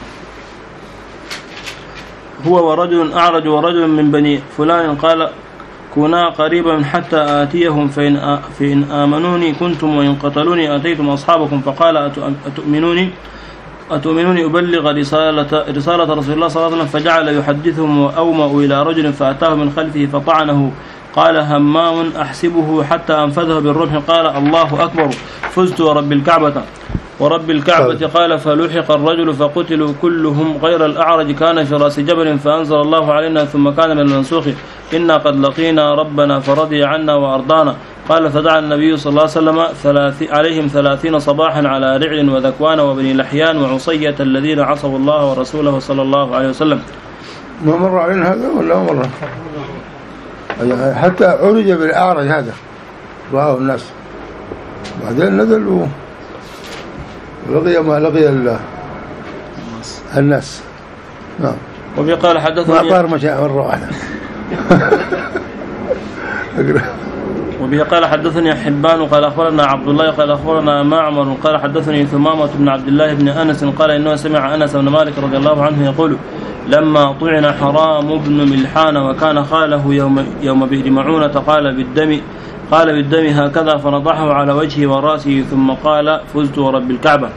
[SPEAKER 1] هو ورجل أعرج ورجل من بني فلان قال كونا قريبا حتى آتيهم فإن, فإن آمنوني كنتم وإن قتلوني آتيتم أصحابكم فقال أتؤمنوني أتؤمنوني أبلغ رسالة, رسالة رسول الله صلى الله عليه وسلم فجعل يحدثهم وأومأوا إلى رجل فأتاه من خلفه فطعنه قال همام أحسبه حتى أنفذه بالرمح قال الله أكبر فزت ورب الكعبة ورب الكعبة قال فلحق الرجل فقتلوا كلهم غير الأعرج كان في رأس جبل فأنزل الله علينا ثم كان من المنسوخ إنا قد لقينا ربنا فرضي عنا وأرضانا قال فدعا النبي صلى الله عليه وسلم ثلاث عليهم ثلاثين صباحا على رعل وذكوان وبني لحيان وعصية الذين عصوا الله ورسوله صلى الله عليه وسلم.
[SPEAKER 2] ما مر علينا هذا ولا مرة حتى عرج بالأعرج هذا رأوا الناس بعدين نزلوا لقي ما لقي الناس نعم.
[SPEAKER 1] وفي قال حدثني
[SPEAKER 2] ما طار مشاء مرة واحدة
[SPEAKER 1] وبه قال حدثني حبان قال أخبرنا عبد الله قال أخبرنا معمر قال حدثني ثمامة بن عبد الله بن أنس قال إنه سمع أنس بن مالك رضي الله عنه يقول لما طعن حرام بن ملحان وكان خاله يوم, يوم بئر معونة قال بالدم قال بالدم هكذا فنضحه على وجهه ورأسه ثم قال فزت ورب الكعبة.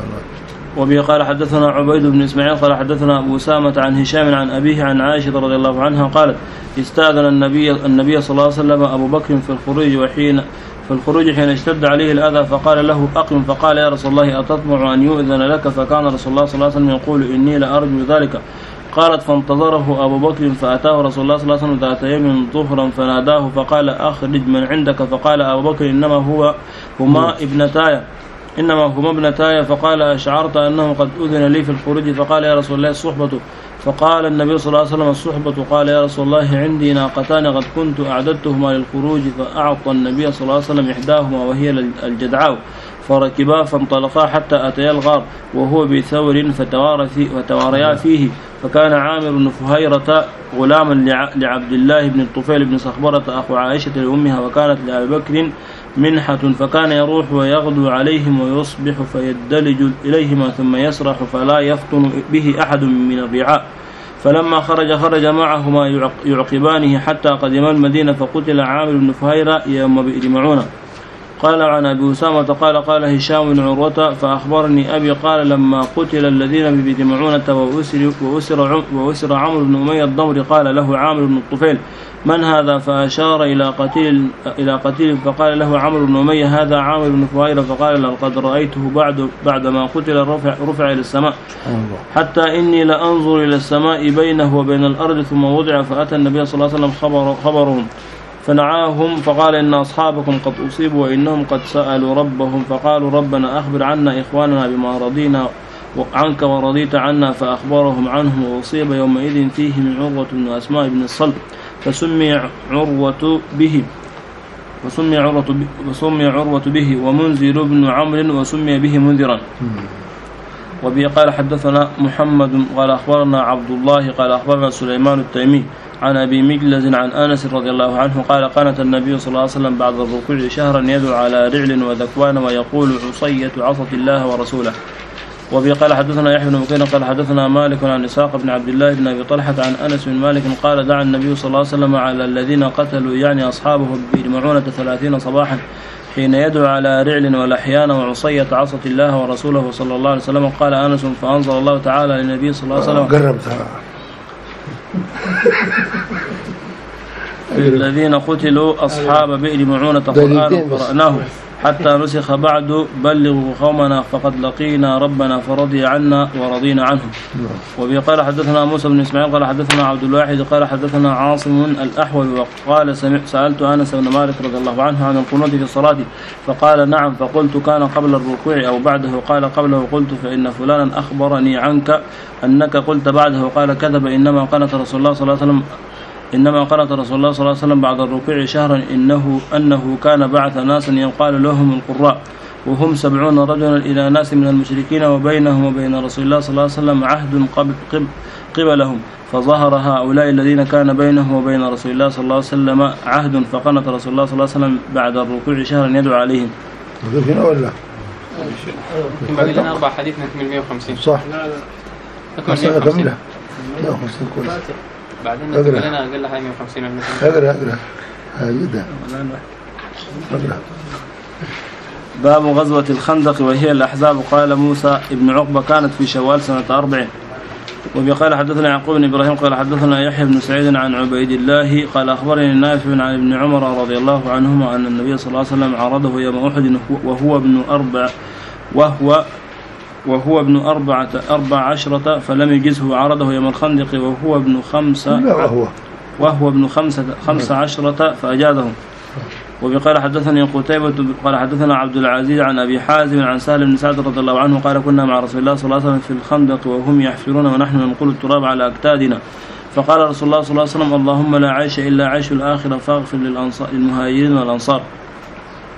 [SPEAKER 1] وبه قال حدثنا عبيد بن إسماعيل قال حدثنا أبو أسامة عن هشام عن أبيه عن عائشة رضي الله عنها قالت استأذن النبي النبي صلى الله عليه وسلم أبو بكر في الخروج وحين في الخروج حين اشتد عليه الأذى فقال له أقم فقال يا رسول الله أتطمع أن يؤذن لك فكان رسول الله صلى الله عليه وسلم يقول إني لأرجو ذلك. قالت فانتظره أبو بكر فأتاه رسول الله صلى الله عليه وسلم ذات يوم ظهرا فناداه فقال أخرج من عندك فقال أبو بكر إنما هو هما ابنتاي إنما هما ابنتاي فقال أشعرت أنه قد أذن لي في الخروج فقال يا رسول الله الصحبة فقال النبي صلى الله عليه وسلم الصحبة قال يا رسول الله عندي ناقتان قد كنت أعددتهما للخروج فأعطى النبي صلى الله عليه وسلم إحداهما وهي الجدعاء فركبا فانطلقا حتى أتيا الغار وهو بثور فتواريا فيه فكان عامر بن فهيرة غلاما لعبد الله بن الطفيل بن صخبرة أخو عائشة لأمها وكانت لأبي بكر منحة فكان يروح ويغدو عليهم ويصبح فيدلج إليهما ثم يسرح فلا يفطن به أحد من الرعاء فلما خرج خرج معهما يعقبانه حتى قدم المدينة فقتل عامر بن فهيرة يوم بئر معونة. قال عن أبي أسامة قال قال هشام بن عروة فأخبرني أبي قال لما قتل الذين ببئر معونة وأسر, وأسر, وأسر عمرو بن أمية الضمري قال له عامر بن الطفيل من هذا فأشار إلى قتيل إلى قتيل فقال له عمرو بن أمية هذا عامر بن فهيرة فقال لقد رأيته بعد بعدما قتل رفع, رفع إلى السماء حتى إني لأنظر إلى السماء بينه وبين الأرض ثم وضع فأتى النبي صلى الله عليه وسلم خبر خبرهم فنعاهم فقال إن أصحابكم قد أصيبوا وإنهم قد سألوا ربهم فقالوا ربنا أخبر عنا إخواننا بما رضينا عنك ورضيت عنا فأخبرهم عنهم وأصيب يومئذ فيهم عروة بن أسماء بن الصلب فسمي عروة به وسمي عروة به, وسمي عروة به ومنذر بن عمرو وسمي به منذرا. وبه قال حدثنا محمد قال أخبرنا عبد الله قال أخبرنا سليمان التيمي عن أبي مجلز عن أنس رضي الله عنه قال قانت النبي صلى الله عليه وسلم بعد الركوع شهرا يدعو على رعل وذكوان ويقول عصية عصت الله ورسوله. وبه قال حدثنا يحيى بن بكير قال حدثنا مالك عن إسحاق بن عبد الله بن أبي طلحة عن أنس بن مالك قال دعا النبي صلى الله عليه وسلم على الذين قتلوا يعني أصحابه بمعونة ثلاثين صباحا حين يدعو على رعل ولحيان وعصية عصت الله ورسوله صلى الله عليه وسلم. قال أنس فأنزل الله تعالى للنبي صلى الله عليه وسلم
[SPEAKER 2] قربتها
[SPEAKER 1] الذين قتلوا أصحاب بئر معونة قرآن قرأناه حتى نسخ بعد بلغوا قومنا فقد لقينا ربنا فرضي عنا ورضينا عنه. وبه قال حدثنا موسى بن إسماعيل قال حدثنا عبد الواحد قال حدثنا عاصم الأحول وقال سألت أنس بن مالك رضي الله عنه عن القنوت في الصلاة فقال نعم فقلت كان قبل الركوع أو بعده قال قبله قلت فإن فلانا أخبرني عنك أنك قلت بعده قال كذب إنما قنت رسول الله صلى الله عليه وسلم إنما قنت رسول الله صلى الله عليه وسلم بعد الركوع شهرا إنه أنه كان بعث ناسا يقال لهم القراء وهم سبعون رجلا إلى ناس من المشركين وبينهم وبين رسول الله صلى الله عليه وسلم عهد قبلهم فظهر هؤلاء الذين كان بينهم وبين رسول الله صلى الله عليه وسلم عهد فقنت رسول الله صلى الله عليه وسلم بعد الركوع شهرا يدعو عليهم.
[SPEAKER 2] هنا ولا
[SPEAKER 3] بعد لنا أربع حديث نكمل مئة وخمسين
[SPEAKER 2] صح أكملها مئة وخمسين كويس
[SPEAKER 3] بعدين نكمل لنا أقل حاجة مئة وخمسين
[SPEAKER 2] أقرأ أقرأ هايدا أقرأ.
[SPEAKER 1] باب غزوة الخندق وهي الأحزاب. قال موسى ابن عقبة كانت في شوال سنة أربع. وبقال حدثنا يعقوب بن إبراهيم قال حدثنا يحيى بن سعيد عن عبيد الله قال أخبرني نافع عن ابن عمر رضي الله عنهما أن النبي صلى الله عليه وسلم عرضه يوم أحد وهو ابن أربع وهو وهو ابن أربعة أربع عشرة فلم يجزه عرضه يوم الخندق وهو ابن خمسة وهو وهو ابن خمسة خمس عشرة فأجازه. وبقال حدثني قتيبة قال حدثنا عبد العزيز عن أبي حازم عن سهل بن سعد رضي الله عنه قال كنا مع رسول الله صلى الله عليه وسلم في الخندق وهم يحفرون ونحن ننقل التراب على أكتادنا فقال رسول الله صلى الله عليه وسلم اللهم لا عيش إلا عيش الآخرة فاغفر للمهاجرين والأنصار.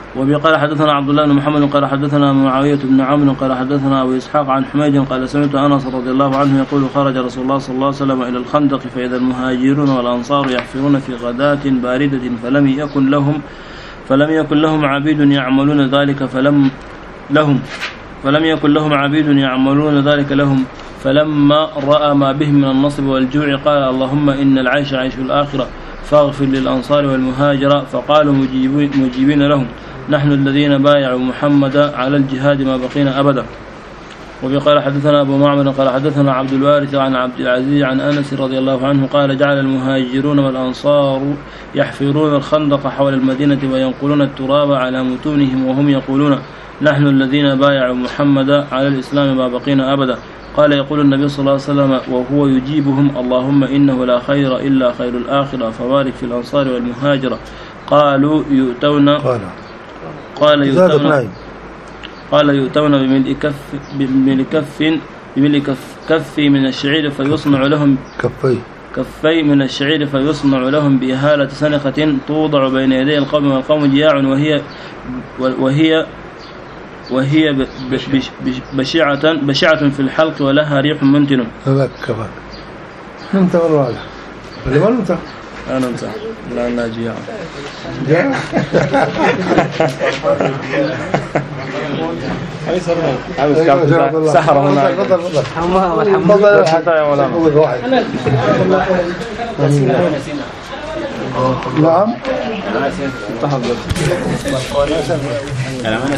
[SPEAKER 1] وبه قال حدثنا عبد الله بن محمد قال حدثنا معاوية بن عمرو قال حدثنا أبو إسحاق عن حميد قال سمعت أنس رضي الله عنه يقول خرج رسول الله صلى الله عليه وسلم إلى الخندق فإذا المهاجرون والأنصار يحفرون في غداة باردة فلم يكن لهم فلم يكن لهم عبيد يعملون ذلك فلم لهم فلم يكن لهم عبيد يعملون ذلك لهم فلما رأى ما بهم من النصب والجوع قال اللهم إن العيش عيش الآخرة فاغفر للأنصار والمهاجر فقالوا مجيبين لهم نحن الذين بايعوا محمدا على الجهاد ما بقينا أبدا. وبقال حدثنا أبو معمر قال حدثنا عبد الوارث عن عبد العزيز عن أنس رضي الله عنه قال جعل المهاجرون والأنصار يحفرون الخندق حول المدينة وينقلون التراب على متونهم وهم يقولون نحن الذين بايعوا محمدا على الإسلام ما بقينا أبدا. قال يقول النبي صلى الله عليه وسلم وهو يجيبهم اللهم إنه لا خير إلا خير الآخرة فبارك في الأنصار والمهاجرة. قالوا يؤتون قال يؤتون قال يؤتون بملء كف بملء كف بملء كف كفي من الشعير فيصنع لهم
[SPEAKER 2] كفي
[SPEAKER 1] كفي من الشعير فيصنع لهم بإهالة سنخة توضع بين يدي القوم والقوم جياع وهي وهي وهي بشعة بشعة في الحلق ولها ريح منتن.
[SPEAKER 2] لك كفاك انت والله هذا اللي ما انت
[SPEAKER 1] انا انت لا انا جياع
[SPEAKER 2] جياع
[SPEAKER 1] هاي صار عاوز كم سحر هنا
[SPEAKER 2] تفضل تفضل
[SPEAKER 6] حمام الحمام
[SPEAKER 1] حتى يا مولانا
[SPEAKER 2] نعم
[SPEAKER 1] تفضل